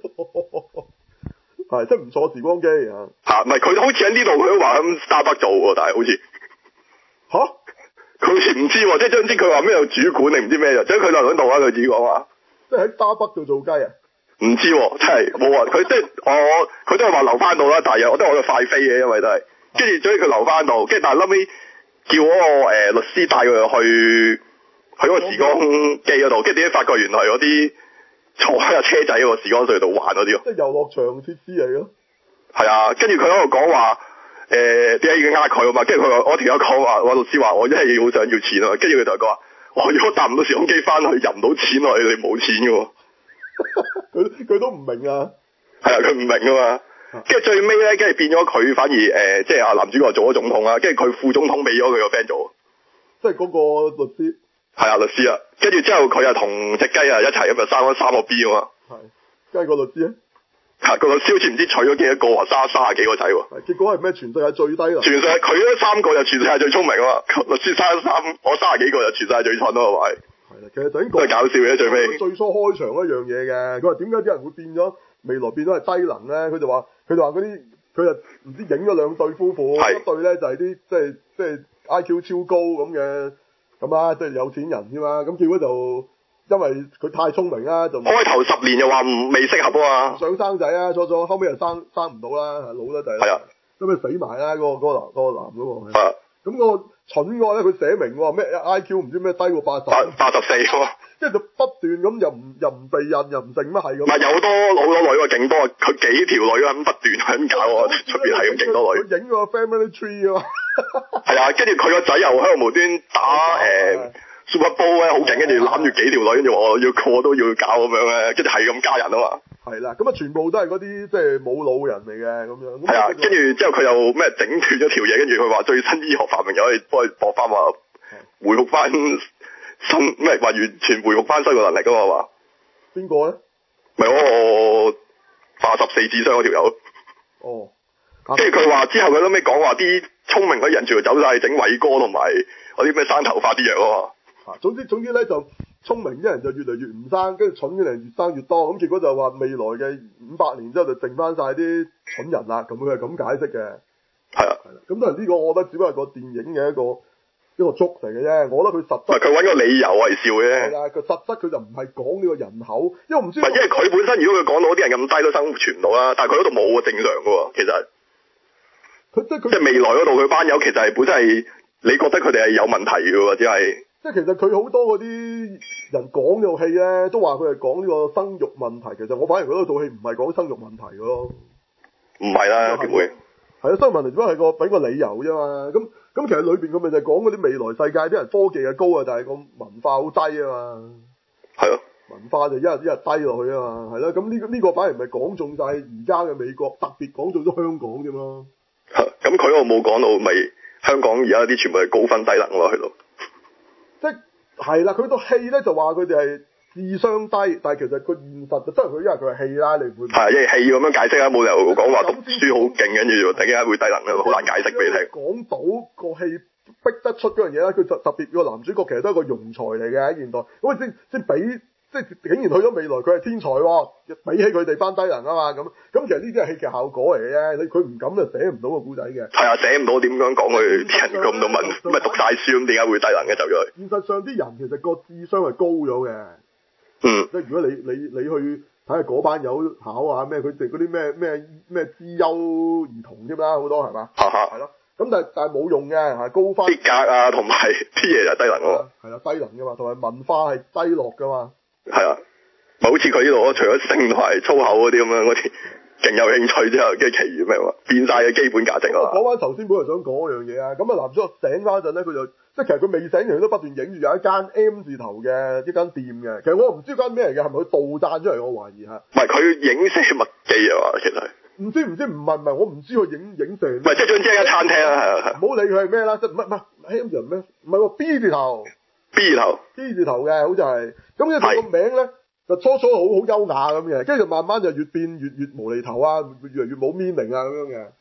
係，即係唔坐時光機啊。 嚇，唔係佢好似喺呢度佢都話喺 Starbucks 做喎，但係好似。 吓？ 佢好似唔知喎，即係總之佢話咩有主管定唔知咩啫，即係佢就喺度啊，佢自己講話。 即係喺 Starbucks 度做雞啊？ 唔知喎，真係冇啊！佢即係我，佢都係話留翻到啦，但係我都係我就快飛嘅，因為都係。跟住總之佢留翻到，跟住但係後尾叫嗰、那個、呃、律師帶佢去去嗰個時光機嗰度，跟住點解發覺原來嗰啲坐喺架車仔嗰個時光隧道玩嗰啲咯。 即係遊樂場設施嚟咯。係啊，跟住佢喺度講話。誒點解要呃佢啊嘛？跟住佢話我條友講話，我律師話我真係好想要錢啊！跟住佢同佢講話，我如果搭唔到時光機翻去，入唔到錢落去，你冇錢嘅喎。 佢佢都唔明啊。 係啊，佢唔明啊嘛。跟住最尾咧，跟住變咗佢反而誒、呃，即係阿男主角做咗總統啦，跟住佢副總統俾咗佢個 friend 做。 即係嗰個律師。係啊，律師啊。跟住之後佢又同隻雞啊一齊咁就生咗三個 B 啊嘛。 係。跟住個律師咧。 嚇、啊，個律師好似唔知娶咗幾多個，話生三十幾個仔喎。 結果係咩？全世界最低啦。 全世界佢嗰三個就全世界最聰明啊嘛。律師生三，我三十幾個就全世界最蠢咯，係咪？係啦，其實就已經都係搞笑嘅最尾。 最初開場一樣嘢嘅，佢話點解啲人會變咗未來變咗係低能咧？佢就話佢就話嗰啲佢就唔知影咗兩對夫婦，一對咧就係啲即係即係 I Q 超高咁嘅咁啊，即係有錢人啫嘛。咁結果就。因為佢太聰明啦，就開頭十年就話唔未適合啊嘛， 想生仔啊，初初後尾又生生唔到啦，老得滯啦，咁咪死埋啦，嗰、嗰個嗰、嗰個男嗰、嗰個男嗰個，係咁嗰個蠢嗰個咧，佢寫明喎咩 I Q 唔知咩低過八十， 八十四喎， 跟住就不斷咁又唔又唔避孕又唔剩乜係咁， 唔係有好多好多女喎，勁多，佢幾條女咁不斷咁搞喎，出邊係咁勁多女， 佢影個 family tree 啊嘛， 係啊，跟住佢個仔又喺度無端打誒。Super Bowl 咧好勁，跟住攬住幾條女，跟住我要個都要搞咁樣咧，跟住係咁加人啊嘛。係啦，咁啊全部都係嗰啲即係冇腦人嚟嘅咁樣。係啊，跟住之後佢又咩整斷咗條嘢，跟住佢話最新醫學發明又可以幫佢駁翻話回復翻生咩話完全回復翻生育能力噶嘛話。邊個咧？咪嗰個八十四智商嗰條友。哦。跟住佢話之後佢後尾講話啲聰明嗰啲人全部走晒去整偉哥同埋嗰啲咩生頭髮啲藥啊嘛。總之總之咧就聰明啲人就越嚟越唔生，跟住蠢嘅人越生越多，咁結果就話未來嘅五百年之後就剩翻晒啲蠢人啦，咁佢係咁解釋嘅。係啊，係啦，咁當然呢個我覺得只不過係個電影嘅一個一個捉嚟嘅啫，我覺得佢實質。唔係佢揾個理由嚟笑嘅。係啊，佢實質佢就唔係講呢個人口，因為唔知。唔係因為佢本身如果佢講到啲人咁低都生存唔到啦，但係佢嗰度冇喎，正常嘅喎，其實。佢即係佢。即係未來嗰度佢班友其實係本身係你覺得佢哋係有問題嘅喎，或者係。即係其實佢好多嗰啲人講呢套戲咧，都話佢係講呢個生育問題。其實我反而覺得套戲唔係講生育問題嘅咯。唔係啦，點會？係啊，生育問題只不過係個俾個理由啫嘛。咁咁其實裏邊佢咪就係講嗰啲未來世界啲人科技係高啊，但係個文化好低啊嘛。係咯。文化就一日一日低落去啊嘛，係咯。咁呢個呢個反而唔係講中晒而家嘅美國，特別講中咗香港啫嘛。咁佢嗰個冇講到，咪香港而家啲全部係高分低能咯，去到。即係啦，佢套戲咧就話佢哋係智商低，但係其實個現實就真係佢因為佢係戲啦，你唔會係因為戲咁樣解釋啊，冇理由講話讀書好勁，跟住突然間會低能啊，好難解釋俾你聽。講到個戲逼得出嗰樣嘢啦，佢就特別個男主角其實都係個庸才嚟嘅喺現代，咁先先比即係竟然去咗未來，佢係天才喎，比起佢哋班低能啊嘛咁，咁其實呢啲係戲劇效果嚟嘅啫，你佢唔敢就寫唔到個故仔嘅。係啊，寫唔到點樣講佢啲人咁多問，咪讀晒書咁點解會低能嘅走咗去？現實上啲人其實個智商係高咗嘅。嗯。即係如果你你你去睇下嗰班友考啊咩，佢哋嗰啲咩咩咩資優兒童添啦，好多係嘛？嚇嚇。係咯。咁但係但係冇用嘅，係高分。啲格啊，同埋啲嘢就低能㗎嘛。係啊，低能㗎嘛，同埋文化係低落㗎嘛。係啊，咪好似佢呢度除咗性同埋粗口嗰啲咁樣嗰啲，勁有興趣之後，跟住其餘咩話變晒嘅基本價值啊！講翻頭先本來想講嗰樣嘢啊，咁啊男主角醒翻陣咧，佢就即係其實佢未醒完都不斷影住有一間 M 字頭嘅一間店嘅，其實我唔知間咩嚟嘅，係咪佢杜撰出嚟？我懷疑嚇。唔係佢影射麥記啊嘛，其實。唔知唔知唔係唔係，我唔知佢影影射。唔係即係總之係間餐廳啦，係啊。唔好理佢係咩啦，即係唔係唔係 M 字頭咩？唔係喎 B 字頭。B 字頭 ，B 字頭嘅，好似係，咁嘅個名咧就初初好好優雅咁嘅，跟住就慢慢就越變越越無厘頭啊，越嚟越冇 meaning 啊咁樣嘅，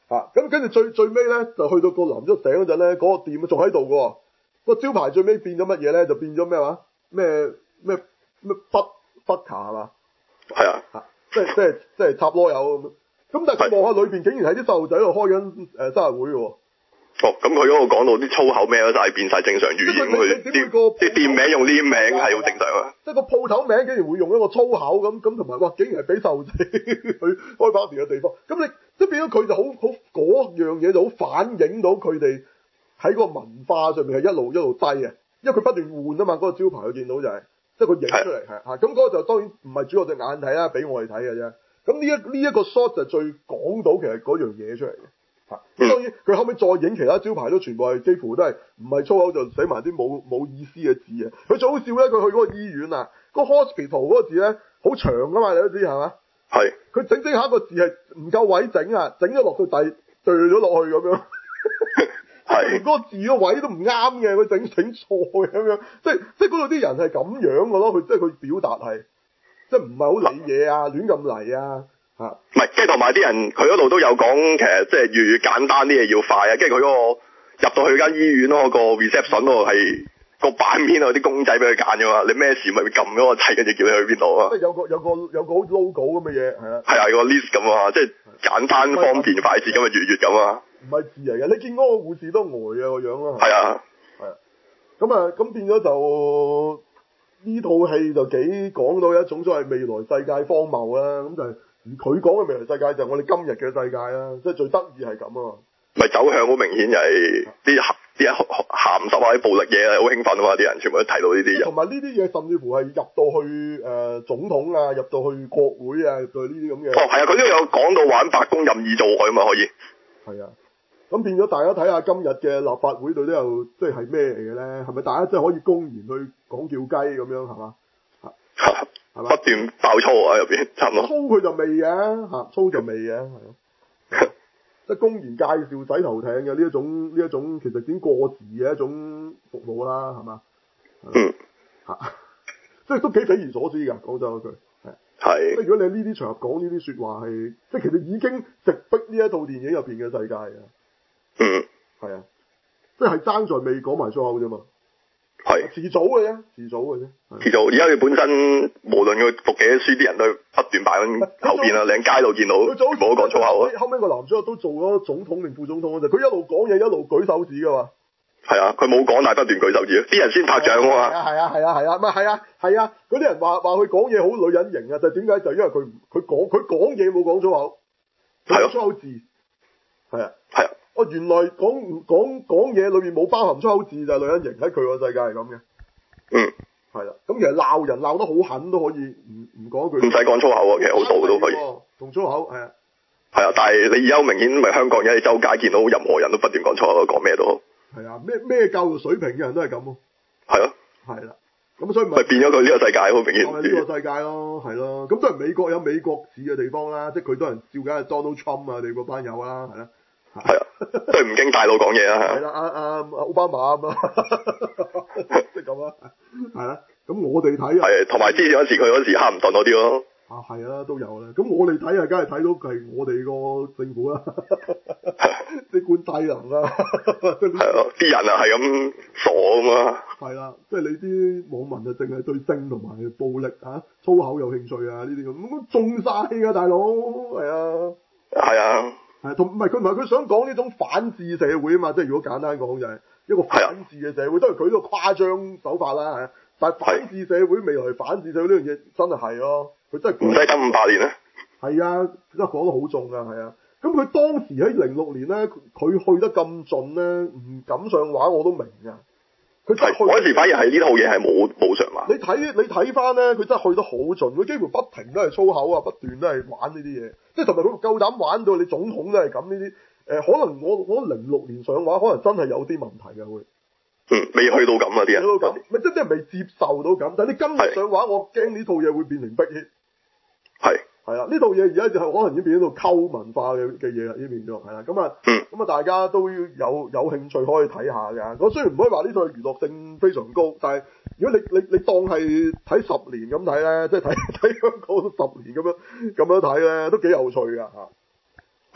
啊，咁跟住最最尾咧就去到個淋咗醒嗰陣咧，嗰、那個店仲喺度嘅，個招牌最尾變咗乜嘢咧？就變咗咩話？咩咩咩不不卡係嘛？ 係啊， 啊，即係即係即係插籮柚咁。咁但係佢望下裏邊，竟然係啲細路仔喺度開緊誒生日會嘅喎。 哦，咁佢嗰個講到啲粗口咩都就係變晒正常語言，佢啲啲店名用呢啲名係好正常啊。 即係個鋪頭名竟然會用一個粗口咁咁，同埋哇，竟然係俾細路仔去開 party 嘅地方。咁你即係變咗佢就好好嗰樣嘢就好反映到佢哋喺個文化上面係一路一路低嘅，因為佢不斷換啊嘛。嗰、那個招牌佢見到就係、是，即係佢影出嚟係嚇。咁嗰個就當然唔係主要隻眼睇啦，俾我哋睇嘅啫。咁呢一呢一個 shot 就最講到其實嗰樣嘢出嚟嘅。嚇、嗯，當然佢後尾再影其他招牌都全部係幾乎都係唔係粗口就寫埋啲冇冇意思嘅字啊！佢最好笑咧，佢去嗰個醫院啊，嗰、那個 hospital 嗰個字咧好長噶嘛，你都知係嘛？係。佢整整下一個字係唔夠位整啊，整咗落個底，對咗落去咁樣。係。連嗰個字個位都唔啱嘅，佢整整錯嘅咁樣，即係即係嗰度啲人係咁樣嘅咯，佢即係佢表達係，即係唔係好理嘢啊，亂咁嚟啊！嚇，唔係，即係同埋啲人佢嗰度都有講，其實即係越簡單啲嘢要快啊。跟住佢嗰個入到去間醫院嗰個 reception 嗰度係個版面有啲公仔俾佢揀㗎嘛。你咩事咪撳嗰個掣，跟住叫你去邊度啊？ 即係有個有個有個 logo 咁嘅嘢，係啊。係啊，有個 list 咁啊，即係簡單方便快捷咁啊，粵粵咁啊。唔係字嚟嘅，你見嗰個護士都呆啊個樣咯。 係啊。 係啊。咁啊，咁變咗就呢套戲就幾講到一種所謂未來世界荒謬啦，咁就係。佢講嘅未來世界就係我哋今日嘅世界啦，即係最得意係咁啊嘛。咪走向好明顯就係啲啲鹹濕啊啲暴力嘢好興奮啊嘛，啲人全部都睇到呢啲嘢。同埋呢啲嘢甚至乎係入到去誒、呃、總統啊，入到去國會啊，對呢啲咁嘅。 哦，係啊，佢都有講到玩白宮任意做愛啊嘛，可以。 係啊，咁變咗大家睇下今日嘅立法會度都有，即係係咩嚟嘅咧？係咪大家真係可以公然去講叫雞咁樣係嘛？ 不斷爆粗啊入邊，差唔多。 粗佢就未嘅嚇，粗就未嘅，係咯。即係公然介紹洗頭艇嘅呢一種呢一種，其實已經過時嘅一種服務啦，係嘛？ 嗯。 嚇，即係都幾匪夷所思㗎，講真嗰句。係。係。即係如果你喺呢啲場合講呢啲説話係，即係其實已經直逼呢一套電影入邊嘅世界㗎。 嗯。 係啊，即係爭在未講埋粗口啫嘛。 係遲早嘅啫，遲早嘅啫。 遲早，而家佢本身無論佢讀幾多書，啲人都不斷擺喺後邊啦，你喺街度見到冇得講粗口啊。 後尾個男主角都做咗總統定副總統嗰陣，佢一路講嘢一路舉手指噶嘛。係啊，佢冇講但係不斷舉手指，啲人先拍掌啊嘛。 係啊係啊係啊，唔係係啊係啊，嗰啲人話話佢講嘢好女人型啊，就點解？就因為佢佢講佢講嘢冇講粗口，講粗口字。係啊係啊。哦，原來講講講嘢裏面冇包含粗口字就係女人型，喺佢個世界係咁嘅。 嗯， 係啦，咁其實鬧人鬧得好狠都可以唔唔講一句。 唔使講粗口啊，其實好道都可以。 同粗口係啊。 係啊，但係你而家好明顯，咪香港而家你周街見到任何人都不斷講粗口，講咩都好。係啊，咩咩教育水平嘅人都係咁咯。 係咯。 係啦，咁所以咪變咗佢呢個世界好明顯。 呢個世界咯，係咯，咁都係美國有美國似嘅地方啦，即係佢都係照緊係 Donald Trump 啊，你嗰班友啦，係啦。 係啊，都係唔經大腦講嘢啦， 係啦，阿阿奧巴馬啊嘛，即係咁啊，係啦，咁我哋睇啊， 係，同埋之前嗰時佢嗰時哈唔頓嗰啲咯， 啊係啊，都有啦，咁我哋睇啊，梗係睇到係我哋個政府啦，啲官低能啦，係咯，啲人啊係咁傻啊嘛， 係啦，即係你啲網民啊，淨係對性同埋暴力啊、粗口有興趣啊，呢啲咁，咁中晒㗎大佬，係啊， 係啊。 係同唔係佢唔係佢想講呢種反智社會啊嘛，即係如果簡單講就係一個反智嘅社會，都係佢呢個誇張手法啦，係。但係反智社會未來反智社會呢樣嘢真係係咯，佢真係唔使等五百年咧。 係啊，真係講得好重啊，係啊。咁佢當時喺零六年咧，佢去得咁盡咧，唔敢上畫我都明㗎。佢真係嗰時反而係呢套嘢係冇冇上畫。 你睇你睇翻咧，佢真係去得好盡，佢幾乎不停都係粗口啊，不斷都係玩呢啲嘢，即係同埋佢夠膽玩到你總統都係咁呢啲。誒、呃，可能我我零六年上畫，可能真係有啲問題嘅會。 嗯，未去到咁啊啲人。 去到咁，咪即係未接受到咁。但係你今日上畫，我驚呢套嘢會變成逼協。係。係啦，呢套嘢而家就可能已經變咗到溝文化嘅嘅嘢啦，呢邊咗係啦，咁啊，咁啊，大家都有有興趣可以睇下㗎。我雖然唔可以話呢套娛樂性非常高，但係如果你你你當係睇十年咁睇咧，即係睇睇香港十年咁樣咁樣睇咧，都幾有趣㗎嚇。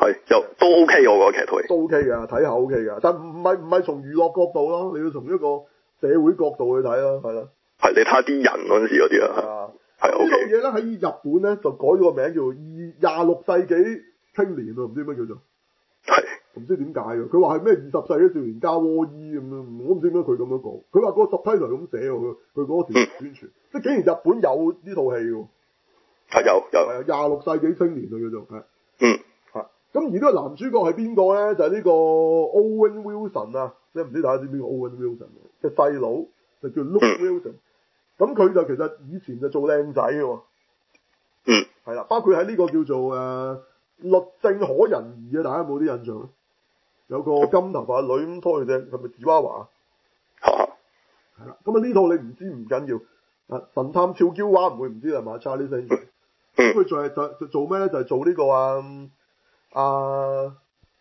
係又都 OK 我覺得劇套都 OK 㗎，睇下 OK 㗎，但唔係唔係從娛樂角度咯，你要從一個社會角度去睇咯，係咯。 係你睇下啲人嗰陣時嗰啲啊，係 OK。呢套嘢咧喺日本咧就改咗個名叫二廿六世紀青年啊，唔知咩叫做。 係。 唔知點解嘅，佢話係咩二十世紀少年加窩伊咁樣，我唔知點解佢咁樣講。佢話個十梯台咁寫喎，佢佢嗰條宣傳，即係竟然日本有呢套戲喎。 係有有。 係啊，廿六世紀青年啊叫做係。 嗯。 係。咁而呢個男主角係邊個咧？就係、是、呢個 Owen Wilson 啊，即係唔知大家知邊個 Owen Wilson 嘅細佬，就叫 Luke Wilson。咁佢、嗯、就其實以前就做靚仔嘅喎。 嗯。係啦，包括喺呢個叫做誒、呃、律政可人兒啊，大家有冇啲印象咧？有個金頭髮女咁拖住隻係咪芝娃娃？係啦，咁啊呢套你唔知唔緊要，啊神探俏嬌娃唔會唔知係嘛 Charlie Sheen，咁佢仲係就就做咩咧？就係、是、做呢個啊啊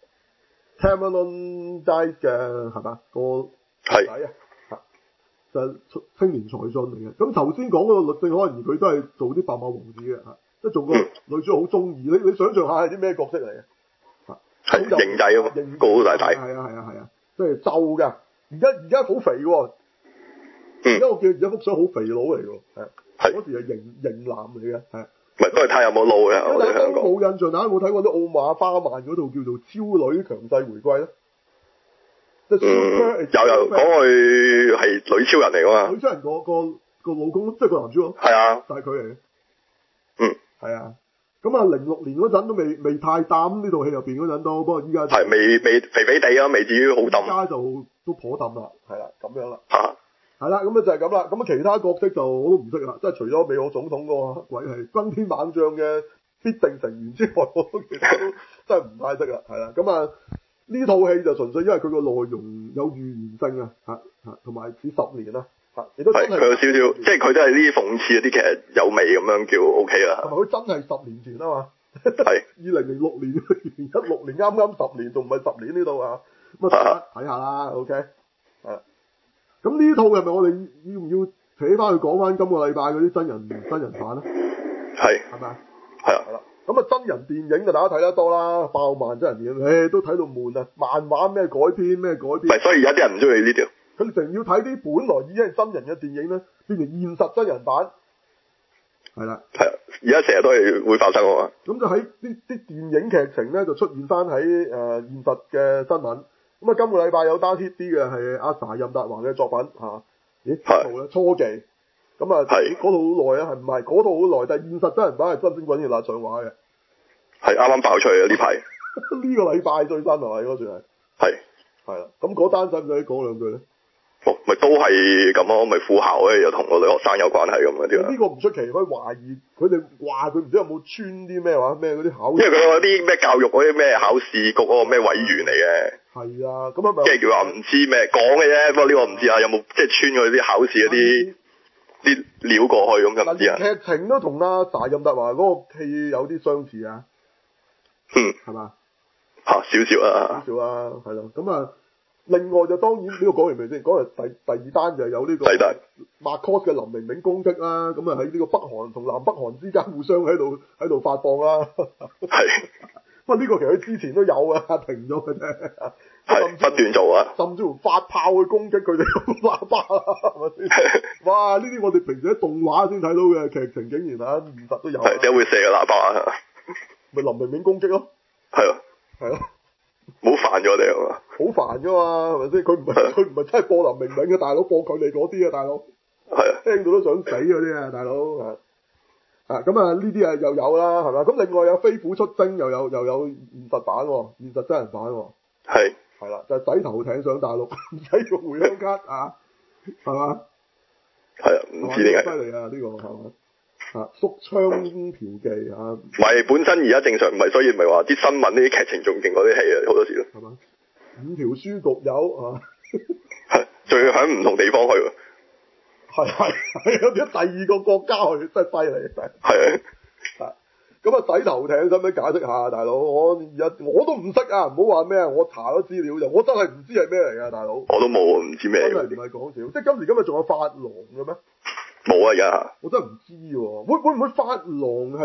Cameron Diaz 嘅係嘛個仔啊，就係、是、青年才俊嚟嘅。咁頭先講嗰個律政可人兒佢都係做啲白馬王子嘅嚇，即係做個女主角好中意。你你想象下係啲咩角色嚟嘅？ 係型仔啊嘛，高高大大。 係啊係啊係啊，即係瘦㗎。而家而家好肥喎。而家我見而家幅相好肥佬嚟㗎。係。係。嗰時係型型男嚟嘅。係。唔係都係睇有冇撈嘅。我哋香港冇印象，大家有冇睇過啲奧馬花曼嗰套叫做《超女強勢回歸》咧？即係嗯，有有講佢係女超人嚟㗎嘛？ 女超人個個個老公即係個男主角。係啊。就係佢嚟嘅。 嗯。 係啊。咁啊，零六年嗰陣都未未太擔呢套戲入邊嗰陣都，不過依家係未未肥肥地啊，未至於好抌。依家就都頗抌啦，係啦，咁樣啦。 嚇！ 係啦，咁啊就係咁啦。咁啊其他角色就我都唔識啦，即係除咗美國總統嗰個鬼係轟天猛將嘅必定成員之外，我都其實都真係唔太識啦，係啦。咁啊呢套戲就純粹因為佢個內容有預言性啊，嚇嚇，同埋似十年啦。係，佢有少少，即係佢都係呢啲諷刺嗰啲，其實有味咁樣叫 O K 啦。 同埋佢真係十年前啊嘛， 係二零零六年、二零一六年啱啱十年，仲唔係十年呢度啊？咁啊大家睇下啦 ，OK，係啦。咁呢套係咪我哋要唔要扯翻去講翻今個禮拜嗰啲真人真人版咧？ 係。 係咪啊？ 係啊。 係啦。咁啊真人電影就大家睇得多啦，爆漫真人電影，誒都睇到悶啊！漫畫咩改編咩改編。 係，所以而家啲人唔中意呢條。 佢哋成日要睇啲本來已經係真人嘅電影咧，變成現實真人版，係啦。係啊， 而家成日都係會發生啊嘛。 咁就喺啲啲電影劇情咧，就出現翻喺誒現實嘅新聞。咁啊，今個禮拜有單 hit 啲嘅係阿 Sa 任達華嘅作品嚇、啊，咦？呢套咧初期，咁啊嗰套好耐啊，係唔係？嗰套好耐，但係現實真人版係真正滾熱辣上畫嘅。 係啱啱爆出嚟啊！呢排呢個禮拜最新係咪？應該算係。係。係啦，咁嗰單使唔使講兩句咧？ 哦，咪都係咁咯，咪副校咧又同個女學生有關係咁嗰啲。呢個唔出奇，可以懷疑佢哋話佢唔知有冇穿啲咩話咩嗰啲考試，因為佢有啲咩教育嗰啲咩考試局嗰個咩委員嚟嘅。係啊，咁啊咪即係叫話唔知咩講嘅啫，不過呢個唔知啊，有冇即係穿佢啲考試嗰啲啲料過去咁就唔知啊。劇情都同阿 Sa 任達華嗰個戲有啲相似啊。嗯。係嘛？嚇少少啊。少少啊，係咯，咁啊。另外就當然呢個講完未先，講嚟第第二單就係有呢個 Marcos 嘅林明明攻擊啦，咁啊喺呢個北韓同南北韓之間互相喺度喺度發放啦。係，不過呢個其實佢之前都有啊，停咗嘅啫。係不斷做啊，甚至乎發炮去攻擊佢哋個喇叭啦，係咪先？哇！呢啲我哋平時喺動畫先睇到嘅劇情，竟然啊現實都有。係，點會射個喇叭啊？咪林明明攻擊咯。係啊。係咯。好煩咗你係嘛？好煩噶嘛，係咪先？佢唔係佢唔係真係播林明明嘅大佬，播佢哋嗰啲啊，大佬。係啊，聽到都想死嗰啲啊，大佬啊。啊，咁啊呢啲啊又有啦，係嘛？咁另外有飛虎出征，又有又有現實版，現實真人版。係。係啦，就係洗頭艇上大陸，唔使用回鄉卡啊，係嘛？係啊，唔知點解。犀利啊！呢個係嘛？啊，縮槍嫖妓啊！唔係本身而家正常唔係，所以唔係話啲新聞呢啲劇情仲勁過啲戲啊，好多時咯。係嘛？五條書局有啊，係仲要喺唔同地方去喎。係係係有啲第二個國家去，真係犀利真係。係啊，咁啊洗頭艇使唔使解釋下，大佬？我而家我都唔識啊，唔好話咩啊！我查咗資料就，我真係唔知係咩嚟㗎，大佬。我都冇啊，唔知咩。真係唔係講笑，即係今時今日仲有髮廊嘅咩？冇啊！而家我真係唔知喎，會會唔會髮廊係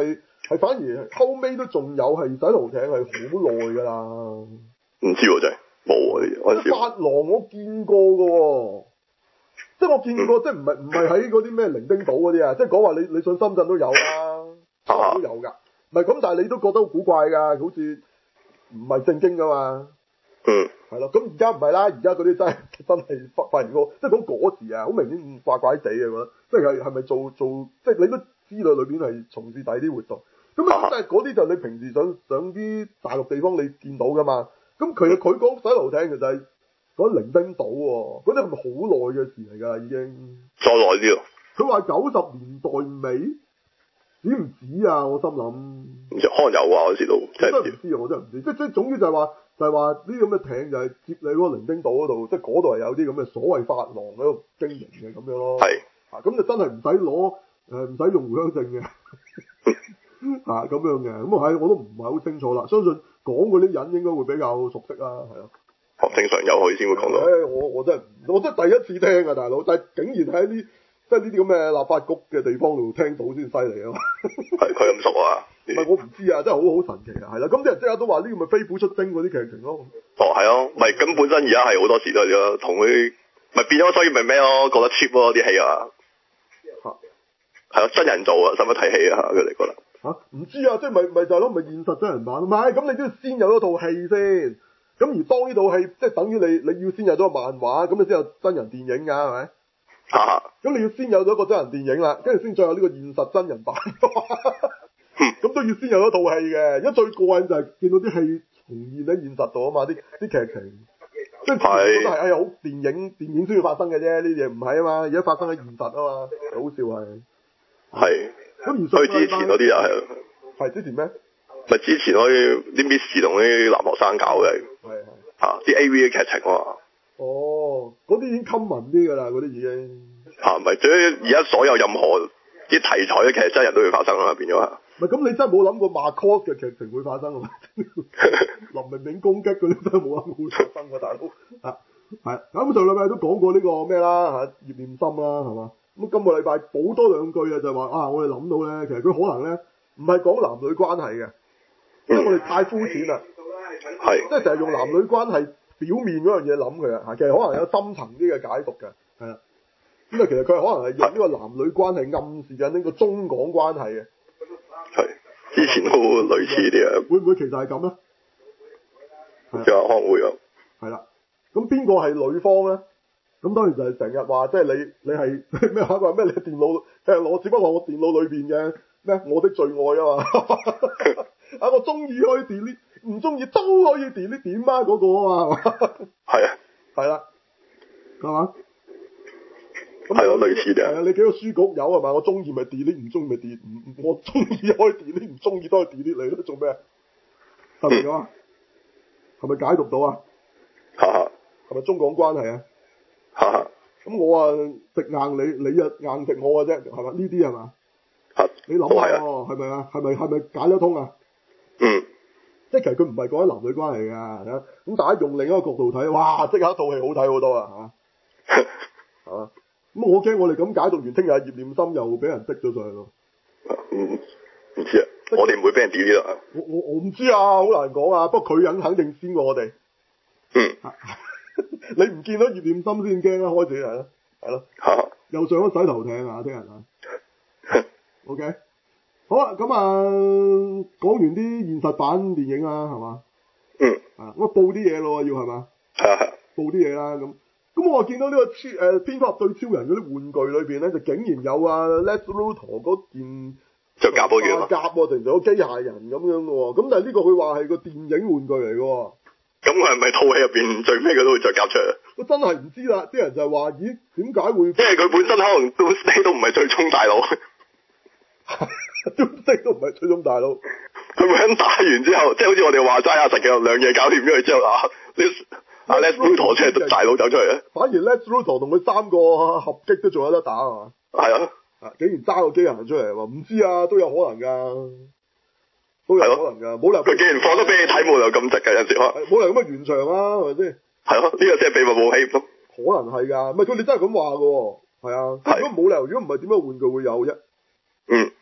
係反而後尾都仲有係洗頭艇係好耐㗎啦。 唔知喎真係冇啊！我啲髮廊我見過㗎喎，即係我見過，嗯、即係唔係唔係喺嗰啲咩伶仃島嗰啲啊？即係講話你你上深圳都有啦，啊、都有㗎。唔係咁，但係你都覺得好古怪㗎，好似唔係正經㗎嘛。 嗯。 係咯，咁而家唔係啦，而家嗰啲真係真係發發現過，即係講嗰時啊，好明顯怪怪地嘅，我覺得，即係係咪做做，即係你都知道裏邊係從事第啲活動，咁啊，即係嗰啲就你平時上上啲大陸地方你見到㗎嘛，咁其實佢講洗頭艇其實係講伶仃島喎，嗰啲係咪好耐嘅事嚟㗎已經？ 再耐啲喎。佢話九十年代尾，止唔止啊？我心諗。 唔知可能有啊，嗰時都真係唔知。 我真係唔知，即係即係總之就係話。就係話呢啲咁嘅艇就係接你嗰個伶仃島嗰度，即係嗰度係有啲咁嘅所謂髮廊喺度經營嘅咁樣咯。係。啊，咁就真係唔使攞誒，唔使用回鄉證嘅。啊，咁樣嘅，咁啊係，我都唔係好清楚啦。相信講嗰啲人應該會比較熟悉啦，係咯。 哦，正常有佢先會講到。 誒，我我真係我真係第一次聽啊，大佬！但係竟然喺呢即係呢啲咁嘅立法局嘅地方度聽到先犀利啊嘛。 係，佢咁熟啊！ 唔係我唔知啊，真係好好神奇啊，係啦，咁啲人即刻都話呢個咪飛虎出征嗰啲劇情咯。 哦，係咯，咪咁本身而家係好多時都係咯，同佢咪變咗，所以咪咩咯，覺得 cheap 咯啲戲啊。嚇！係咯，真人做啊，使乜睇戲啊？佢哋覺得。嚇！唔知啊，即係咪咪就係咯，咪現實真人版，唔係咁你都要先有咗套戲先，咁而當呢套戲即係等於你你要先有咗個漫畫，咁你先有真人電影㗎，係咪？嚇！咁你要先有咗個真人電影啦，跟住先再有呢個現實真人版。咁都要先有一套戲嘅，而家最過癮就係見到啲戲重現喺現實度啊嘛，啲啲劇情，即係覺得係哎呀好電影電影先要發生嘅啫，呢啲嘢唔係啊嘛，而家發生喺現實啊嘛，好笑係。係。咁而佢之前嗰啲又係。係之前咩？咪之前可以啲 Miss 同啲男學生搞嘅。係係。嚇！啲 A V 嘅劇情啊嘛。哦，嗰啲已經 common 啲㗎啦，嗰啲已經。嚇！唔係，最而家所有任何啲題材嘅其實真人都會發生啦，變咗啊。唔係咁，你真係冇諗過 Macross 嘅劇情會發生啊？林明明攻擊嗰啲真係冇諗過會發生喎，大佬啊，係咁上禮拜都講過呢個咩啦嚇，葉念琛啦係嘛？咁今個禮拜補多兩句啊，就係話啊，我哋諗到咧，其實佢可能咧唔係講男女關係嘅，因為我哋太膚淺啦，係即係成日用男女關係表面嗰樣嘢諗佢啊嚇，其實可能有深層啲嘅解讀嘅，係啦，咁啊其實佢可能係用呢個男女關係暗示緊呢個中港關係嘅。係，之前都類似啲啊。會唔會其實係咁咧？係啊，可能會有。係啦，咁邊個係女方咧？咁當然就係成日話，即係你你係咩話？話咩？你電腦誒我只不過我電腦裏邊嘅咩？我的最愛啊嘛。啊，我中意可以 delete，唔中意都可以 delete 點啊嗰個啊嘛。係啊。係啦。係嘛？係咯，類似嘅。係啊，你幾個書局有係嘛？我中意咪 delete，唔中意咪 delete，唔我中意可以 delete，唔中意都可以 delete你咯，做咩啊？係咪咁啊？係咪解讀到啊？嚇嚇。係咪中港關係啊？嚇嚇。咁我啊食硬你，你啊硬食我嘅啫，係嘛？呢啲係嘛？嚇。你諗下喎，係咪啊？係咪係咪解得通啊？嗯。即係其實佢唔係講緊男女關係㗎，咁大家用另一個角度睇，哇！即刻一套戲好睇好多啊，係嘛？係嘛？咁我驚我哋咁解讀完，聽日葉念琛又俾人逼咗上去咯。唔唔知啊，我哋唔會俾人 delete 啊。我我我唔知啊，好難講啊。不過佢肯肯定先過我哋。嗯。你唔見到葉念琛先驚啦，開始係咯，係咯。嚇！又上咗洗頭艇啊！聽日啊。O K。好啦，咁啊講完啲現實版電影啦，係嘛？嗯。啊，我報啲嘢咯，要係嘛？係啊係。報啲嘢啦，咁。咁我見到呢個超誒蝙蝠俠對超人嗰啲玩具裏邊咧，就竟然有啊 Lex Luthor 嗰件就夾嗰件啊，夾喎，定咗機械人咁樣嘅喎。咁但係呢個佢話係個電影玩具嚟嘅喎。咁佢係咪套戲入邊最尾佢都會再夾出嚟？我真係唔知啦，啲人就係話：咦，點解會？即係佢本身可能都都唔係最終大佬，都都唔係最終大佬。佢每人打完之後，即係好似我哋話齋阿神嘅兩嘢搞掂咗佢之後啊，你。阿 Lex Luthor 出嚟就大佬走出嚟咧，反而 Lex Luthor 同佢三個合擊都仲有得打係嘛？係啊，啊竟然揸個機械人出嚟，話唔知啊，都有可能㗎，都有可能㗎，冇理由佢既然放得俾你睇，冇理由咁直㗎，有時可能冇理由咁嘅原場啊，係咪先？係咯，呢個即係秘密武器咯。可能係㗎，唔係佢哋真係咁話㗎喎，係啊，如果冇理由，如果唔係點解玩具會有啫？嗯。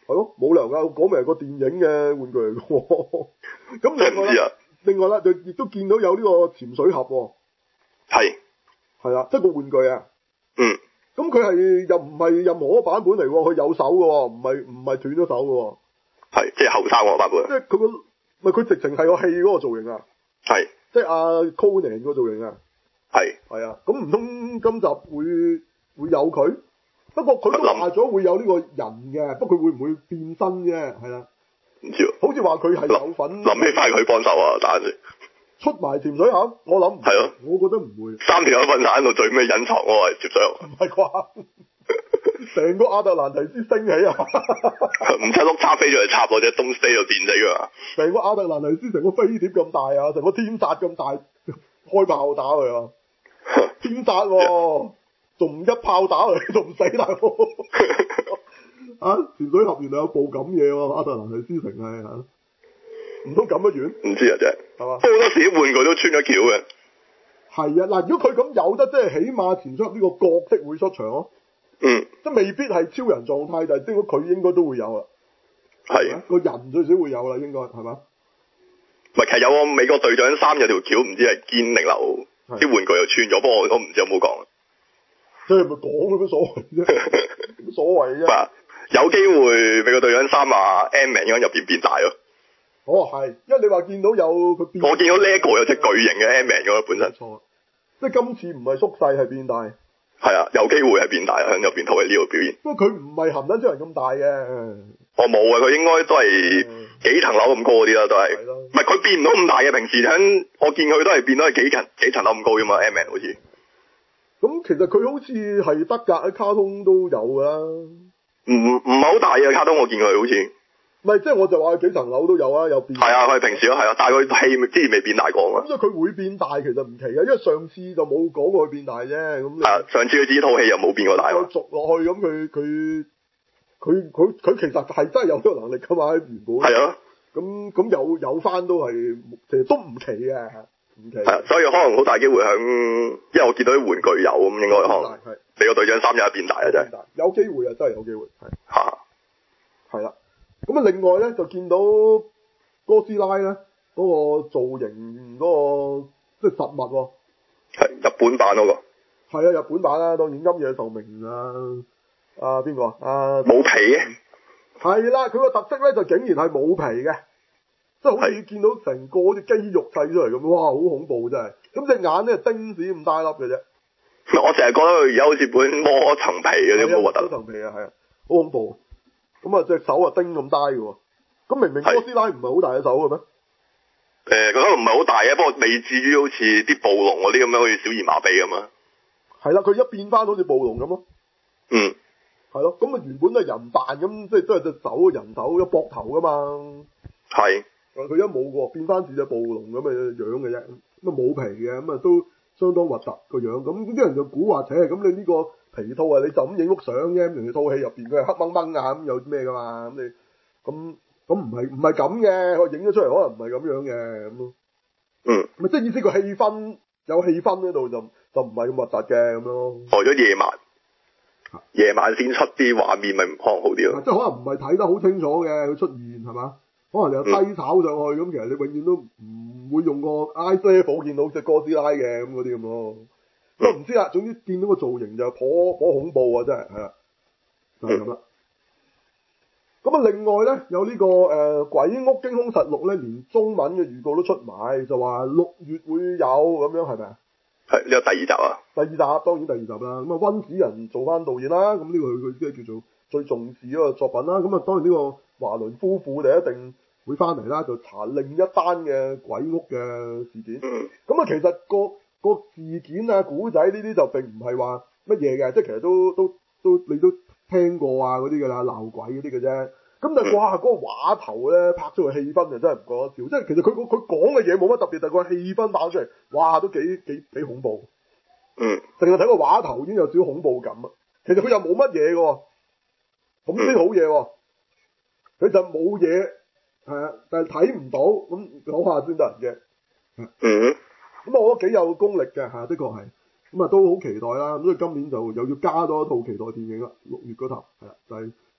係咯，冇理由㗎，講明係個電影嘅玩具嚟嘅喎。咁另外啦，另外啦，就亦都見到有呢個潛水盒喎。 係。 係啦，即係個玩具啊。 嗯。 咁佢係又唔係任何一個版本嚟喎，佢有手嘅喎，唔係唔係斷咗手嘅喎。 係，即係後生嗰個版本。 即係佢個，咪佢直情係個戲嗰個造型啊。 係。 即係阿 Conan 嗰個造型啊。 係。 係啊，咁唔通今集會會有佢？不過佢都話咗會有呢個人嘅，不過佢會唔會變身啫？係啦。 唔知喎。 好似話佢係有份。 諗起翻佢幫手啊，打住。 出埋潛水盒，我諗。係咯。 我覺得唔會。 三條友瞓喺度，最尾隱藏我係潛水盒。 唔係啩？成個亞特蘭提斯升起啊！ 唔使碌叉飛咗嚟插我隻東西度電死㗎嘛！ 成個亞特蘭提斯成個飛碟咁大啊，成個天煞咁大，開炮打佢啊！天煞喎，仲唔一炮打佢，仲唔死大佬？啊！潛水盒原來有部咁嘢喎，亞特蘭提斯城係啊，唔通咁嘅樣？ 唔知啊，真係。係嘛？不過好多時啲玩具都穿咗橋嘅。係啊，嗱，如果佢咁有得，即係起碼潛水盒呢個角色會出場咯。 嗯。 即係未必係超人狀態，但係應該佢應該都會有啦。 係。 個人最少會有啦，應該係嘛？ 唔係，其實有個美國隊長三有條橋，唔知係堅定流啲玩具又穿咗，不過我我唔知有冇講。 即係咪講有乜所謂啫？乜所謂啫？ 有機會美國隊長三啊 Ant-Man 應該入邊變大咯。 哦，係，因為你話見到有佢變。 我見到 Lego 有隻巨型嘅 Ant-Man 嘅本身。 錯，即係今次唔係縮細係變大。 係啊，有機會係變大向入邊套喺呢度表現。 不過佢唔係含得出人咁大嘅。 我冇啊，佢應該都係幾層樓咁高嗰啲啦，都係。唔係佢變唔到咁大嘅，平時響我見佢都係變到係幾層幾層樓咁高啫嘛 Ant-Man 好似。 咁其實佢好似係得㗎，喺卡通都有㗎啦。 唔唔係好大嘅卡通，我見佢好似。 唔係，即係我就話幾層樓都有啊，有變。 係啊，佢平時都係啊，但係佢戲之前未變大過啊嘛。 咁所以佢會變大其實唔奇嘅，因為上次就冇講過佢變大啫。咁係啊，上次佢自己套戲又冇變過大。 再續落去咁，佢佢佢佢佢其實係真係有呢個能力㗎嘛，原本。係啊。咁咁有有翻都係，其實都唔奇嘅，唔奇。係啊， 所以可能好大機會響，因為我見到啲玩具有咁，應該可能。係。你個隊長三有一變大啊，真係。 有機會啊，真係有機會。係。 嚇。係啦。咁啊，另外咧就見到哥斯拉咧嗰、那個造型嗰、那個即係實物喎、哦。 係日本版嗰、那個。係啊，日本版啦，當然庵野秀明啊，啊邊個啊？ 冇皮嘅。係啦，佢個特色咧就竟然係冇皮嘅，即係好似見到成個啲肌肉砌出嚟咁，哇，好恐怖真係。咁隻眼咧丁屎咁大粒嘅啫。 我成日覺得佢而家好似本摸層皮嗰啲咁核突。摸層皮啊，係啊，好恐怖。咁啊，隻手啊丁咁大嘅喎，咁明明哥斯拉唔係好大隻手嘅咩？ 誒，佢可能唔係好大嘅，不過未至於好似啲暴龍嗰啲咁樣，好似小兒麻痹咁啊。係啦，佢一變翻好似暴龍咁咯。嗯。係咯，咁啊原本都係人扮咁，即係都係隻手人手有膊頭噶嘛。係。佢一冇喎，變翻似隻暴龍咁嘅樣嘅啫，咁啊冇皮嘅，咁啊都相當核突個樣。咁啲人就估話，扯咁你呢個皮套啊，你就咁影幅相啫，人哋套戲入邊佢係黑掹掹啊，咁有咩噶嘛？咁你咁咁唔係唔係咁嘅，我影咗出嚟可能唔係咁樣嘅咁咯。嗯。咪即係意思個氣氛有氣氛喺度就就唔係咁核突嘅咁咯。呆咗夜晚，夜晚先出啲畫面咪可能好啲咯。即係可能唔係睇得好清楚嘅佢出現係嘛？可能又低炒上去咁，嗯、其實你永遠都唔會用個 ice level 見到隻哥斯拉嘅咁嗰啲咁咯。都唔知啦，總之見到個造型就頗頗恐怖啊！真係係啦，就係咁啦。咁啊，另外咧有呢、這個誒、呃《鬼屋驚凶實錄》咧，連中文嘅預告都出埋，就話六月會有咁樣，係咪啊？係呢個第二集啊！第二集當然第二集啦。咁啊，温子仁做翻導演啦，咁呢個佢即係叫做最重視嗰個作品啦。咁啊，當然呢個華倫夫婦就一定會翻嚟啦，就查另一單嘅鬼屋嘅事件。咁啊，其實個個事件啊、古仔呢啲就並唔係話乜嘢嘅，即係其實都都都你都聽過啊嗰啲㗎啦，鬧鬼嗰啲嘅啫。咁但係哇，嗰、嗰個畫頭咧拍出個氣氛就真係唔覺得笑，即係其實佢佢講嘅嘢冇乜特別，但係個氣氛打出嚟，哇都幾幾幾恐怖。嗯。淨係睇個畫頭已經有少少恐怖感啊。其實佢又冇乜嘢嘅，咁先好嘢喎。佢就冇嘢，係啊，但係睇唔到，咁講下先得人嘅。嗯。咁啊，我覺得幾有功力嘅嚇，的確係。咁啊，都好期待啦。咁所以今年就又要加多一套期待電影啦。六月嗰頭係啦，就係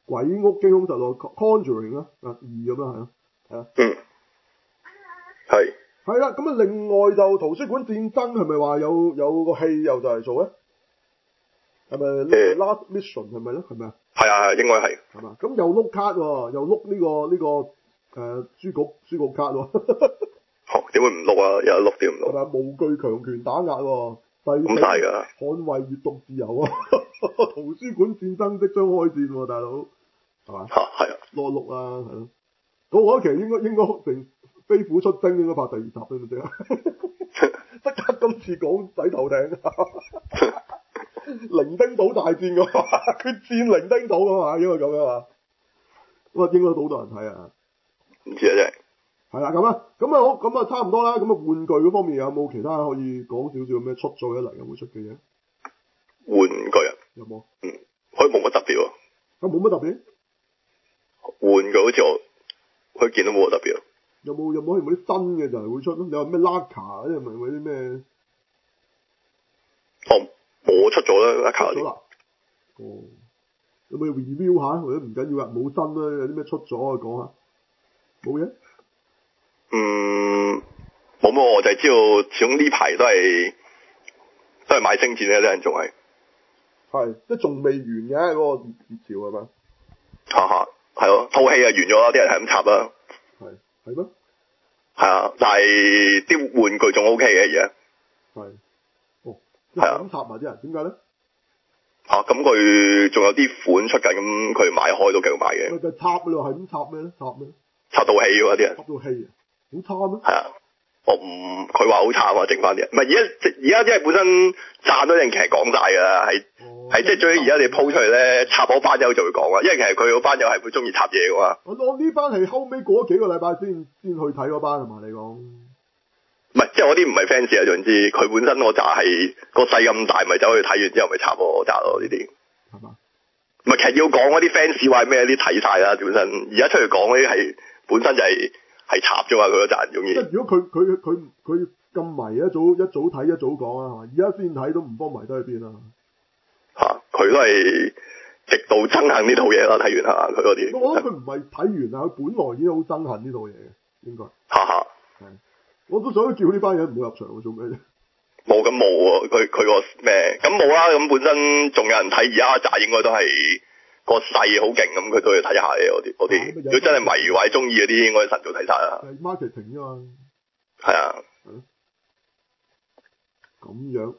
鬼屋驚凶實錄 Conjuring 啦，啊二咁啦係咯，係啊。 嗯。係。 係啦，咁啊另外就圖書館戰爭係咪話有有個戲又就嚟做咧？係咪呢個 Last Mission 係咪咧？係咪啊？ 係啊，應該係。 係嘛？咁又碌卡喎，又碌呢、這個呢、這個誒、呃、書局書局卡喎。 哦，點會唔碌啊？有碌點唔碌？ 係咪無懼強權打壓喎？ 咁大㗎。 捍衛閱讀自由啊！圖書館戰爭即將開戰喎，大佬。係嘛？ 嚇係啊。 攞碌啦，係咯。咁我覺得其實應該應該成飛虎出征應該拍第二集啦，咪即係。即刻今次講洗頭艇。伶仃島大戰㗎嘛，決戰伶仃島㗎嘛，應該咁樣啊。咁啊，應該都好多人睇啊。 唔知啊，真係。係啦，咁啊，咁啊好，咁啊差唔多啦。咁啊，玩具嗰方面有冇其他可以講少少咩出咗一嚟有冇出嘅嘢？ 玩具啊？ 有冇？ 嗯，可以冇乜特別喎。 啊，冇乜特別？ 玩具好似我可以見到冇乜特別啊。 有冇有冇有冇啲新嘅就係會出咯？你話咩 Laka 嗰啲咪嗰啲咩？ 哦。我出咗啦，Laka 出咗啦。哦，有冇 review 下？或者唔緊要啊，冇新啦，有啲咩出咗啊？講下。冇嘢。 嗯，冇乜，我就係知道，始終呢排都係都係買星戰嘅，啲人仲係。係， 即係仲未完嘅嗰、那個熱熱潮係嘛？ 哈哈，係咯，套戲啊完咗啦，啲人係咁插啦。 係係咩？ 係啊，但係啲玩具仲 O K 嘅而家。 係。係啊，咁插埋啲人，點解咧？ 啊，咁佢仲有啲款出緊，咁佢買開都繼續買嘅。 咪就插㗎咯，係咁插咩咧？插咩？ 插到戲喎啲人。插到戲啊？好差咩？ 係啊，我唔，佢話好差啊，剩翻啲人。唔係而家，而家即係本身賺咗定劇講晒㗎啦，係係即係最而家你鋪出嚟咧，插嗰班友就會講啊，因為其實佢嗰班友係會中意插嘢㗎嘛。 我我呢班係後尾過咗幾個禮拜先先去睇嗰班係嘛？你講？ 唔係，即係我啲唔係 fans 啊，總之佢本身我就係個勢咁大，咪走去睇完之後咪插我扎咯呢啲。係嘛？唔係，其實要講嗰啲 fans 話咩啲睇晒啦，本身而家出嚟講嗰啲係本身就係係插咗嘛，佢嗰陣容易。即係如果佢佢佢佢咁迷一早一早睇一早講啊，係嘛？而家先睇都唔幫迷得去邊啊？嚇！佢都係極度憎恨呢套嘢啦，睇完下佢嗰啲。我覺得佢唔係睇完啊，佢本來已經好憎恨呢套嘢嘅，應該。哈哈。係。我都想叫呢班人唔好入場，做咩啫？冇咁冇喎，佢佢個咩？咁冇啦，咁本身仲有人睇，而家扎應該都係個勢好勁，咁佢都要睇下嘅嗰啲嗰啲。如果真係迷或者中意嗰啲，應該晨早睇晒啦。係 marketing 啫嘛。係啊。咁樣。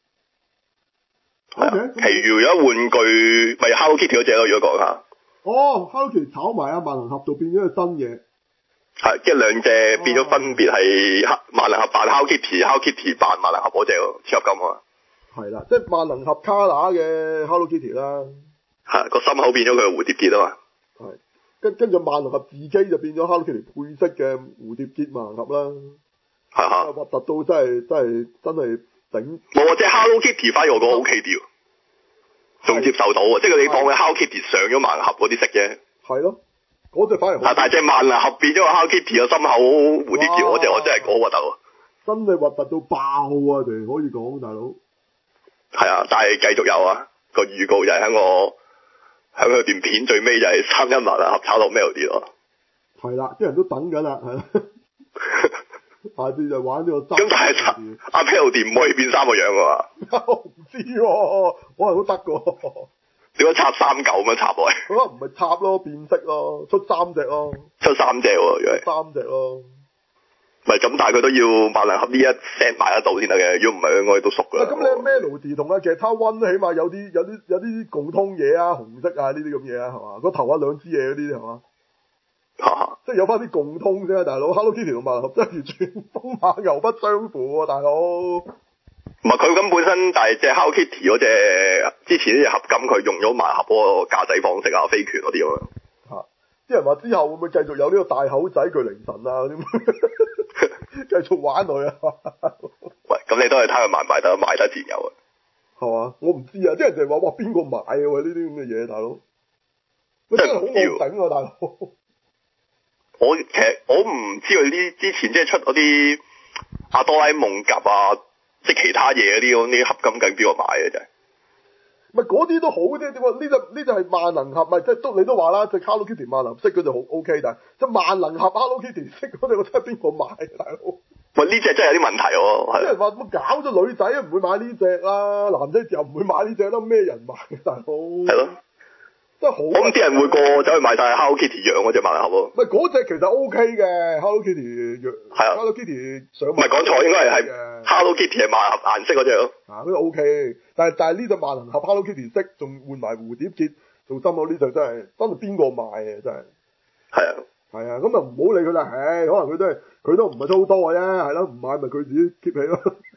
係啊。其餘有玩具咪 Hello Kitty 嗰隻咯，如果講下。哦 ，Hello Kitty 炒埋啊萬能俠就變咗個新嘢。係，即係兩隻變咗分別係萬能俠扮 Hello Kitty，Hello Kitty 扮萬能俠嗰隻咯，超合金啊！係啦，即係萬能俠卡拿嘅 Hello Kitty 啦。係個心口變咗佢嘅蝴蝶結啊嘛。係，跟跟住萬能俠自己就變咗 Hello Kitty 配色嘅蝴蝶結萬能俠啦。係嚇。核突到真係真係真係頂。冇啊！即係 Hello Kitty 反而我覺得 O K 啲喎，仲接受到啊！即係你當佢 Hello Kitty 上咗萬能俠嗰啲色啫。係咯。嗰隻反而好，但係隻萬能俠變咗個 Hello Kitty 個心口蝴蝶結嗰隻，我真係好核突喎！真係核突到爆啊！哋可以講，大佬。係啊，但係繼續有啊，個預告就係喺我喺佢段片最尾就係三一萬能俠炒到 Melody 咯。係啦，啲人都等緊啦，係啦。下次就玩呢個。咁但係阿 Melody 唔可以變三個樣㗎嘛？我唔知喎，可能都得㗎。點解插三嚿咁樣插落去？可能唔係插咯，變色咯，出三隻咯。出三隻喎，如果係。三隻咯。唔係咁，但係佢都要萬能俠呢一 set 買得到先得嘅，如果唔係我哋都熟㗎啦。咁你 Melody 同阿劇他溫起碼有啲有啲有啲共通嘢啊，紅色啊呢啲咁嘢啊，係嘛？個頭啊兩支嘢嗰啲係嘛？嚇！即係有翻啲共通啫，大佬。Hello Kitty 同萬能俠真係完全風馬牛不相符喎，大佬。唔係佢咁本身，但係隻 Hello Kitty 嗰隻之前呢隻合金，佢用咗萬能俠嗰個駕駛方式啊，飛拳嗰啲咁樣。嚇！啲人話之後會唔會繼續有呢個大口仔巨靈神啊嗰啲，繼續玩佢啊？喂，咁你都係睇佢賣唔賣得，賣得自有啊。係嘛？我唔知啊，啲人就係話哇邊個買啊？喂，呢啲咁嘅嘢，大佬。真係好惡頂啊，大佬。我其實我唔知佢啲之前即係出嗰啲阿哆啦 A 夢夾啊。即係其他嘢嗰啲，嗰啲合金計邊個買嘅啫？ 咪嗰啲都好啲，點講？呢隻呢隻係萬能俠，咪即係都你都話啦，即係 Hello Kitty 萬能色嗰隻好 OK，但係即係萬能俠 Hello Kitty 色嗰隻，我真係邊個買大佬？ 喂，呢隻真係有啲問題喎。 啲人話乜搞咗女仔唔會買呢隻啦，男仔又唔會買呢隻啦，咩人買大佬？係咯。 真係好， 咁啲人會過走去買晒 Hello Kitty 樣嗰隻萬能俠喎。 唔係嗰隻其實 O K 嘅 Hello Kitty 樣， 係啊 Hello Kitty 上唔係講錯，應該係係 Hello Kitty 係萬能俠顏色嗰隻咯。 啊，嗰個 O K，但係但係呢隻萬能俠 Hello Kitty 色，仲換埋蝴蝶結做心口呢隻真係，真係邊個買啊真係？ 係啊， 係啊，咁啊唔好理佢啦，唉，可能佢都係佢都唔係操多嘅啫，係咯，唔買咪佢自己 keep 起咯，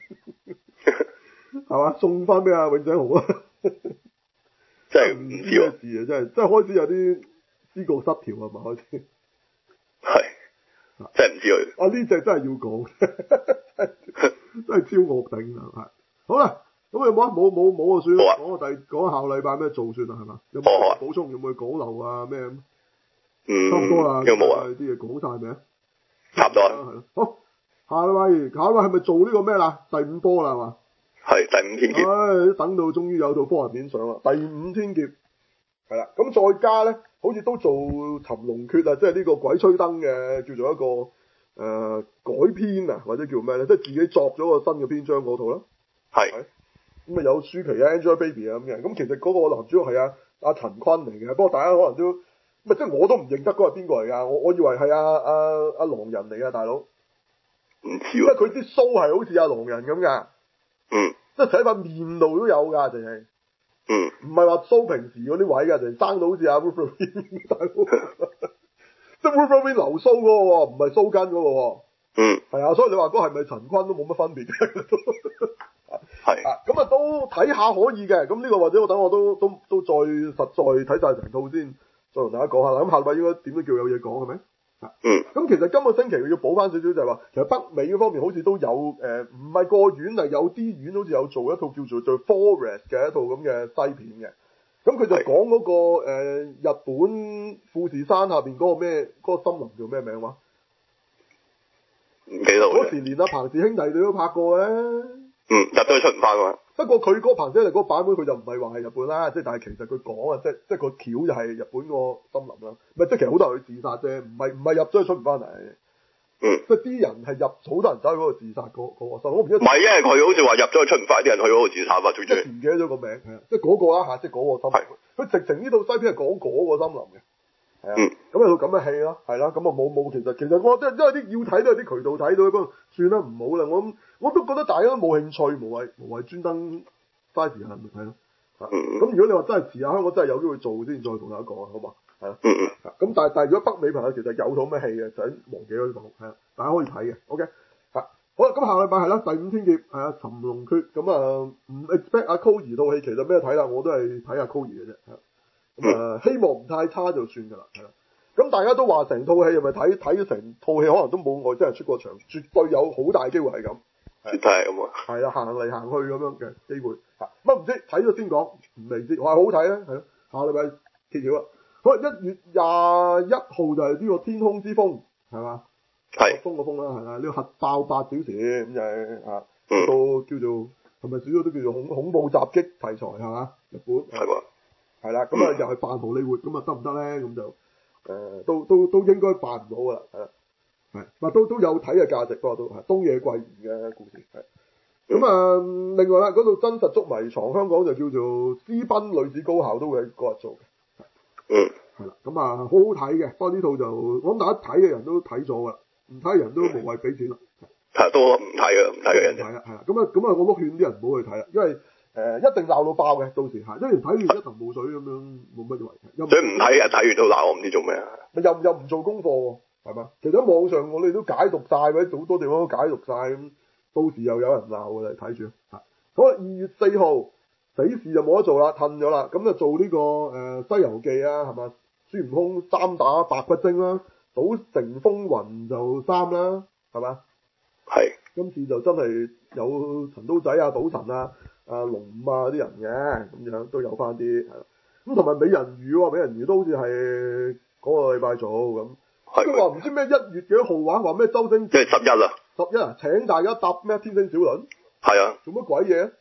係嘛，送翻俾阿永井豪啊！ 真係唔知咩事啊！真係，真係開始有啲思覺失調啊嘛，開始。 係。真係唔知佢。 啊！呢隻真係要講，真係超惡頂啊！係。好啦，咁有冇啊？冇冇冇啊！算啦。講個第講下個禮拜咩做算啦，係嘛？有冇補充？有冇講漏啊？咩咁？ 嗯。 差唔多啦。 有冇啊？ 啲嘢講晒未啊？ 差唔多。 係咯。好，下禮拜下禮拜係咪做呢個咩啦？第五波啦，係嘛？ 係第五天劫， 唉，等到終於有套科幻片上啦，第五天劫係啦，咁再加咧，好似都做尋龍訣啊，即係呢個鬼吹燈嘅叫做一個誒、呃、改編啊，或者叫咩咧，即係自己作咗個新嘅篇章嗰套啦。 係是，咁啊有舒淇啊 Angelababy 啊咁嘅，咁其實嗰個男主角係阿阿陳坤嚟嘅，不過大家可能都，咪即係我都唔認得嗰個係邊個嚟噶，我我以為係阿阿阿狼人嚟噶大佬， 唔知喎， 因為佢啲鬚係好似阿狼人咁噶。 嗯， 即係喺塊面度都有㗎，淨係， 嗯， 唔係話蘇平時嗰啲位㗎，淨係生到好似阿 Wolverine 大佬，即係 Wolverine 留鬚嗰個喎，唔係鬚根嗰個喎， 嗯， 係啊，所以你話嗰個係咪陳坤都冇乜分別嘅， 係， 啊，咁啊都睇下可以嘅，咁呢個或者我等我都都都再實在睇晒成套先，再同大家講下啦，咁下禮拜應該點都叫有嘢講係咪？ 嗯， 咁其實今個星期要補翻少少就係話，其實北美嗰方面好似都有誒，唔係個院啊，有啲院好似有做一套叫做做 Forest 嘅一套咁嘅西片嘅。咁佢就講嗰、嗰個、呃、日本富士山下邊嗰個咩嗰、嗰個森林叫咩名話？ 唔記得喎。 嗰時連阿彭氏兄弟都都拍過嘅。 嗯，入咗出唔翻㗎嘛。 不過佢嗰個彭氏兄弟嗰個版本佢就唔係話係日本啦，即係但係其實佢講啊，即係即係個橋就係日本個森林啦。咪即係其實好多人去自殺啫，唔係唔係入咗去出唔翻嚟。 嗯。 即係啲人係入，好多人走去嗰度自殺嗰嗰個森林。我唔記得。 唔係，因為佢好似話入咗去出唔翻，啲人去嗰度自殺嘛，最最。 唔記得咗個名，係啊，即係嗰個啦嚇，即係嗰個森林。佢直情呢套西片係講嗰個森林嘅。係啊。咁有套咁嘅戲咯，係啦，咁啊冇冇，其實其實我即係因為啲要睇都係啲渠道睇到，不過算啦，唔好啦，我我都覺得大家都冇興趣，無謂無謂專登嘥時間咪係咯。咁、嗯、如果你話真係遲下香港真係有機會做先，再同大家講啊，好嘛？係啦。 嗯咁但係但係如果北美朋友其實有套咩戲嘅，就喺忘記咗呢度，係啊，大家可以睇嘅。OK。嚇，好啦，咁下個禮拜係啦，第五天劫係啊，尋龍訣咁啊，唔 expect 阿 Coir 套戲其實咩睇啦，我都係睇下 Coir 嘅啫。咁啊，希望唔太差就算㗎啦，係啦。咁大家都話成套戲係咪睇睇咗成套戲可能都冇外真係出過場，絕對有好大機會係咁。 絕對係咁啊！ 係啦，行嚟行去咁樣嘅機會。嚇，乜唔知睇咗先講，唔未知。話好睇咧，係咯。下禮拜揭曉啦。好，一月廿一號就係呢個天空之風，係嘛？ 係。 風個風啦，係啦。呢個核爆八小時咁就係啊， 嗯、 到叫做係咪少咗都叫做恐恐怖襲擊題材係嘛？日本係喎。 係啦，咁啊又係扮荷里活，咁啊得唔得咧？咁就。誒、呃、都都都應該辦唔到㗎啦，係啦，係，嗱都都有睇嘅價值，不過都係東野圭吾嘅故事，係。咁啊、嗯，另外啦，嗰度真實捉迷藏，香港就叫做私奔女子高校，都會喺嗰日做嘅。 嗯。係啦，咁啊好好睇嘅，不過呢套就我諗大家睇嘅人都睇咗㗎啦，唔睇嘅人都無謂俾錢啦。 係、嗯，都唔睇嘅，唔睇嘅人。 係啊，係啊，咁啊咁啊，我都勸啲人唔好去睇啦，因為。誒、呃、一定鬧到爆嘅，到時係，因為睇完一頭霧水咁樣，冇乜嘢為。 所以唔睇啊！睇完都鬧，我唔知做咩啊！ 咪又又唔做功課喎，係嘛？其實喺網上我哋都解讀晒，或者好多地方都解讀晒，咁到時又有人鬧嘅，你睇住嚇。好啦，二月四號死侍就冇得做啦，褪咗啦，咁就做呢、這個誒、呃《西遊記》啊，係嘛？孫悟空三打白骨精啦，賭城風雲就三啦，係嘛？ 係。 今次就真係有陳刀仔啊、賭神啊。啊龍五啊啲人嘅咁樣都有翻啲係啦，咁同埋美人魚喎，美人魚都好似係嗰個禮拜做咁，都話唔知咩一月幾號話話咩周星， 即係十一啦， 十一啊，請大家搭咩天星小輪， 係啊， 做乜鬼嘢？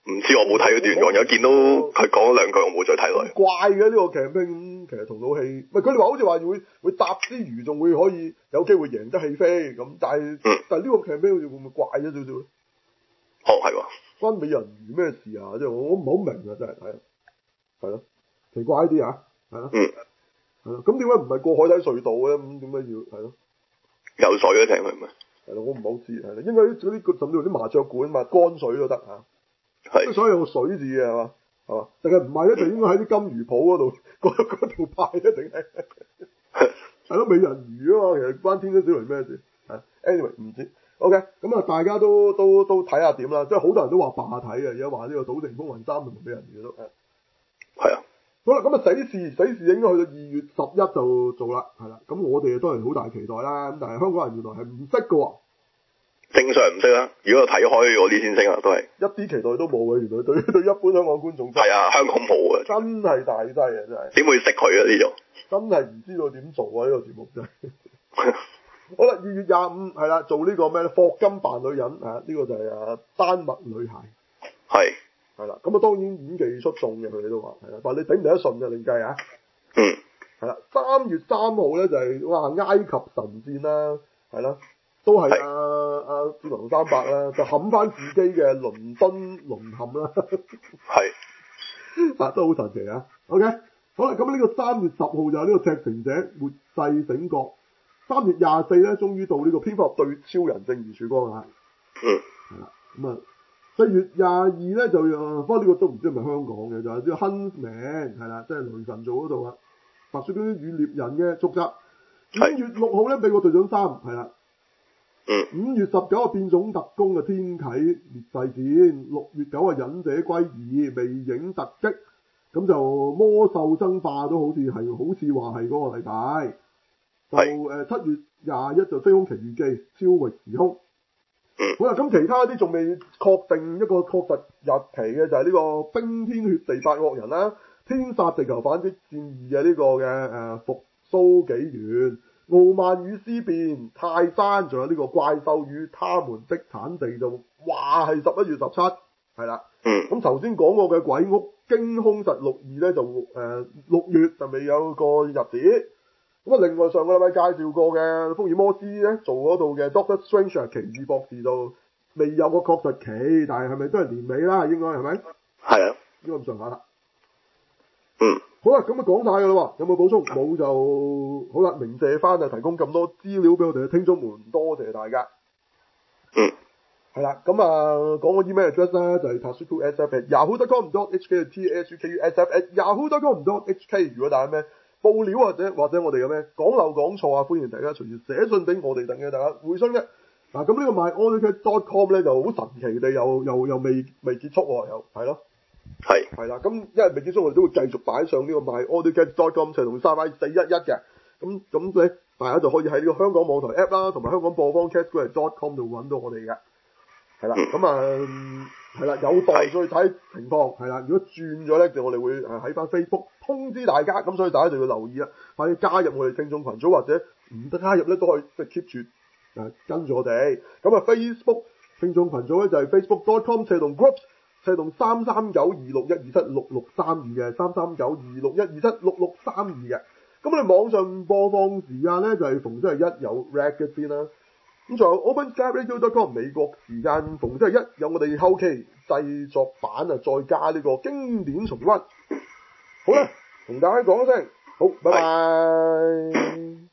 唔知我冇睇嗰段講，有見到佢講咗兩句，我冇再睇落去。 怪嘅呢個劇兵，其實同套戲，唔係佢哋話好似話會會搭之餘，仲會可以有機會贏得戲飛咁，但係、嗯、但係呢個劇兵好似會唔會怪咗少少咧？ 哦，係喎， 關美人魚咩事啊？即係我我唔好明啊，真係係係咯，奇怪啲啊，係咯， 嗯， 係咯，咁點解唔係過海底隧道咧？咁點解要係咯？ 游水啊，定係咪？ 係咯，我唔好知係啦，因為嗰啲甚至乎啲麻雀館嘛，乾水都得嚇， 係， 所以有個水字嘅係嘛，係嘛？定係唔係咧？就應該喺啲金魚鋪嗰度嗰嗰度派咧，定係係咯？美人魚啊嘛，其實關天星小輪咩事？係 anyway 唔知。OK，咁啊，大家都都都睇下點啦，即係好多人都話罷睇嘅，而家話呢個《賭城風雲三》同美人魚都係。係啊。好啦，咁啊，死侍死侍應該去到二月十一就做啦，係啦。咁我哋都係好大期待啦，咁但係香港人原來係唔識嘅喎。正常唔識啦，如果我睇開嗰啲先識啊，都係。一啲期待都冇嘅，原來對對一般香港觀眾。係啊，香港冇啊。真係大劑啊！真係。點會識佢啊？呢種。真係唔知道點做啊！呢個節目真係。好啦，二月廿五係啦，做呢個咩咧？霍金扮女人啊，呢、這個就係啊丹麥女孩。係。係啦，咁啊當然演技出眾嘅，佢哋都話係啦，但係你頂唔頂得順嘅另計啊。嗯。係啦，三月三號咧就係、是、哇埃及神戰啦，係啦，都係啊啊智能三百啦，就冚翻自己嘅倫敦淪陷啦。係。啊，都好神奇啊 ！OK， 好啦，咁呢個三月十號就係呢個赤誠者末世醒覺。三月廿四咧，終於到呢個蝙蝠俠對超人正義曙光啊！嗯，係啦，咁啊，四月廿二咧就啊，不過呢個都唔知係咪香港嘅，就係呢個 Huntsman 係啦，即係雷神做嗰度啊，白雪公主與獵人嘅續集。五月六號咧，美國隊長三係啦。嗯。五月十九啊，變種特工嘅天啟烈誓戰，六月九啊，忍者歸二魅影突擊，咁就魔獸爭霸都好似係，好似話係嗰個禮拜。就誒七月廿一就《飛空奇遇記》超域時空。嗯。好啦，咁其他啲仲未確定一個確實日期嘅就係呢個《冰天雪地八惡人》啦，《天煞地球反擊戰二》嘅呢個嘅誒復甦紀元、傲慢與思辨、泰山，仲有呢個怪獸與他們的產地就話係十一月十七，係啦。嗯。咁頭先講過嘅鬼屋驚凶實錄二咧就誒六月就未有個日子。咁啊，另外上個禮拜介紹過嘅福爾摩斯咧，做嗰度嘅 Doctor Strange 奇異博士就未有個確實期，但係係咪都係年尾啦？應該係咪？係啊，應該咁上下啦。嗯。好啦，咁啊講晒㗎啦喎，有冇補充？冇就好啦，鳴謝翻啊，提供咁多資料俾我哋嘅聽眾們，多謝大家。嗯。係啦，咁啊講個 email address 啦，就係 tasuku.sf at yahoo dot com dot h k t s u k u s f at yahoo dot com dot h k。如果大家咩報料或者或者我哋有咩講漏講錯啊，歡迎大家隨時寫信俾我哋，等嘅大家回信嘅。嗱、啊，咁呢個 my audio cat dot com 咧就好神奇地又又又未未結束喎，又係咯，係係啦，咁因為未結束，我哋都會繼續擺上呢個 my audio cat dot com 就同三 i 四一一嘅，咁咁咧大家就可以喺呢個香港網台 app 啦，同埋香港播放 castgrade dot com 度揾到我哋嘅，係啦，咁啊係啦，有待再睇情況，係啦，如果轉咗咧，就我哋會誒喺翻 Facebook 通知大家，咁所以大家就要留意啦，快啲加入我哋聽眾群組，或者唔得加入咧都可以即係 keep 住誒跟住我哋，咁啊 Facebook 聽眾群組咧就係 facebook dot com 斜同 groups 斜同三三九二六一二七六六三二嘅三三九二六一二七六六三二嘅，咁我哋網上播放時間咧就係逢星期一有 Racket 先啦。咁仲有 open sky radio dot com 美國時間逢星期一有我哋後期製作版啊，再加呢個經典重溫。好啦，同大家講一聲，好，拜拜。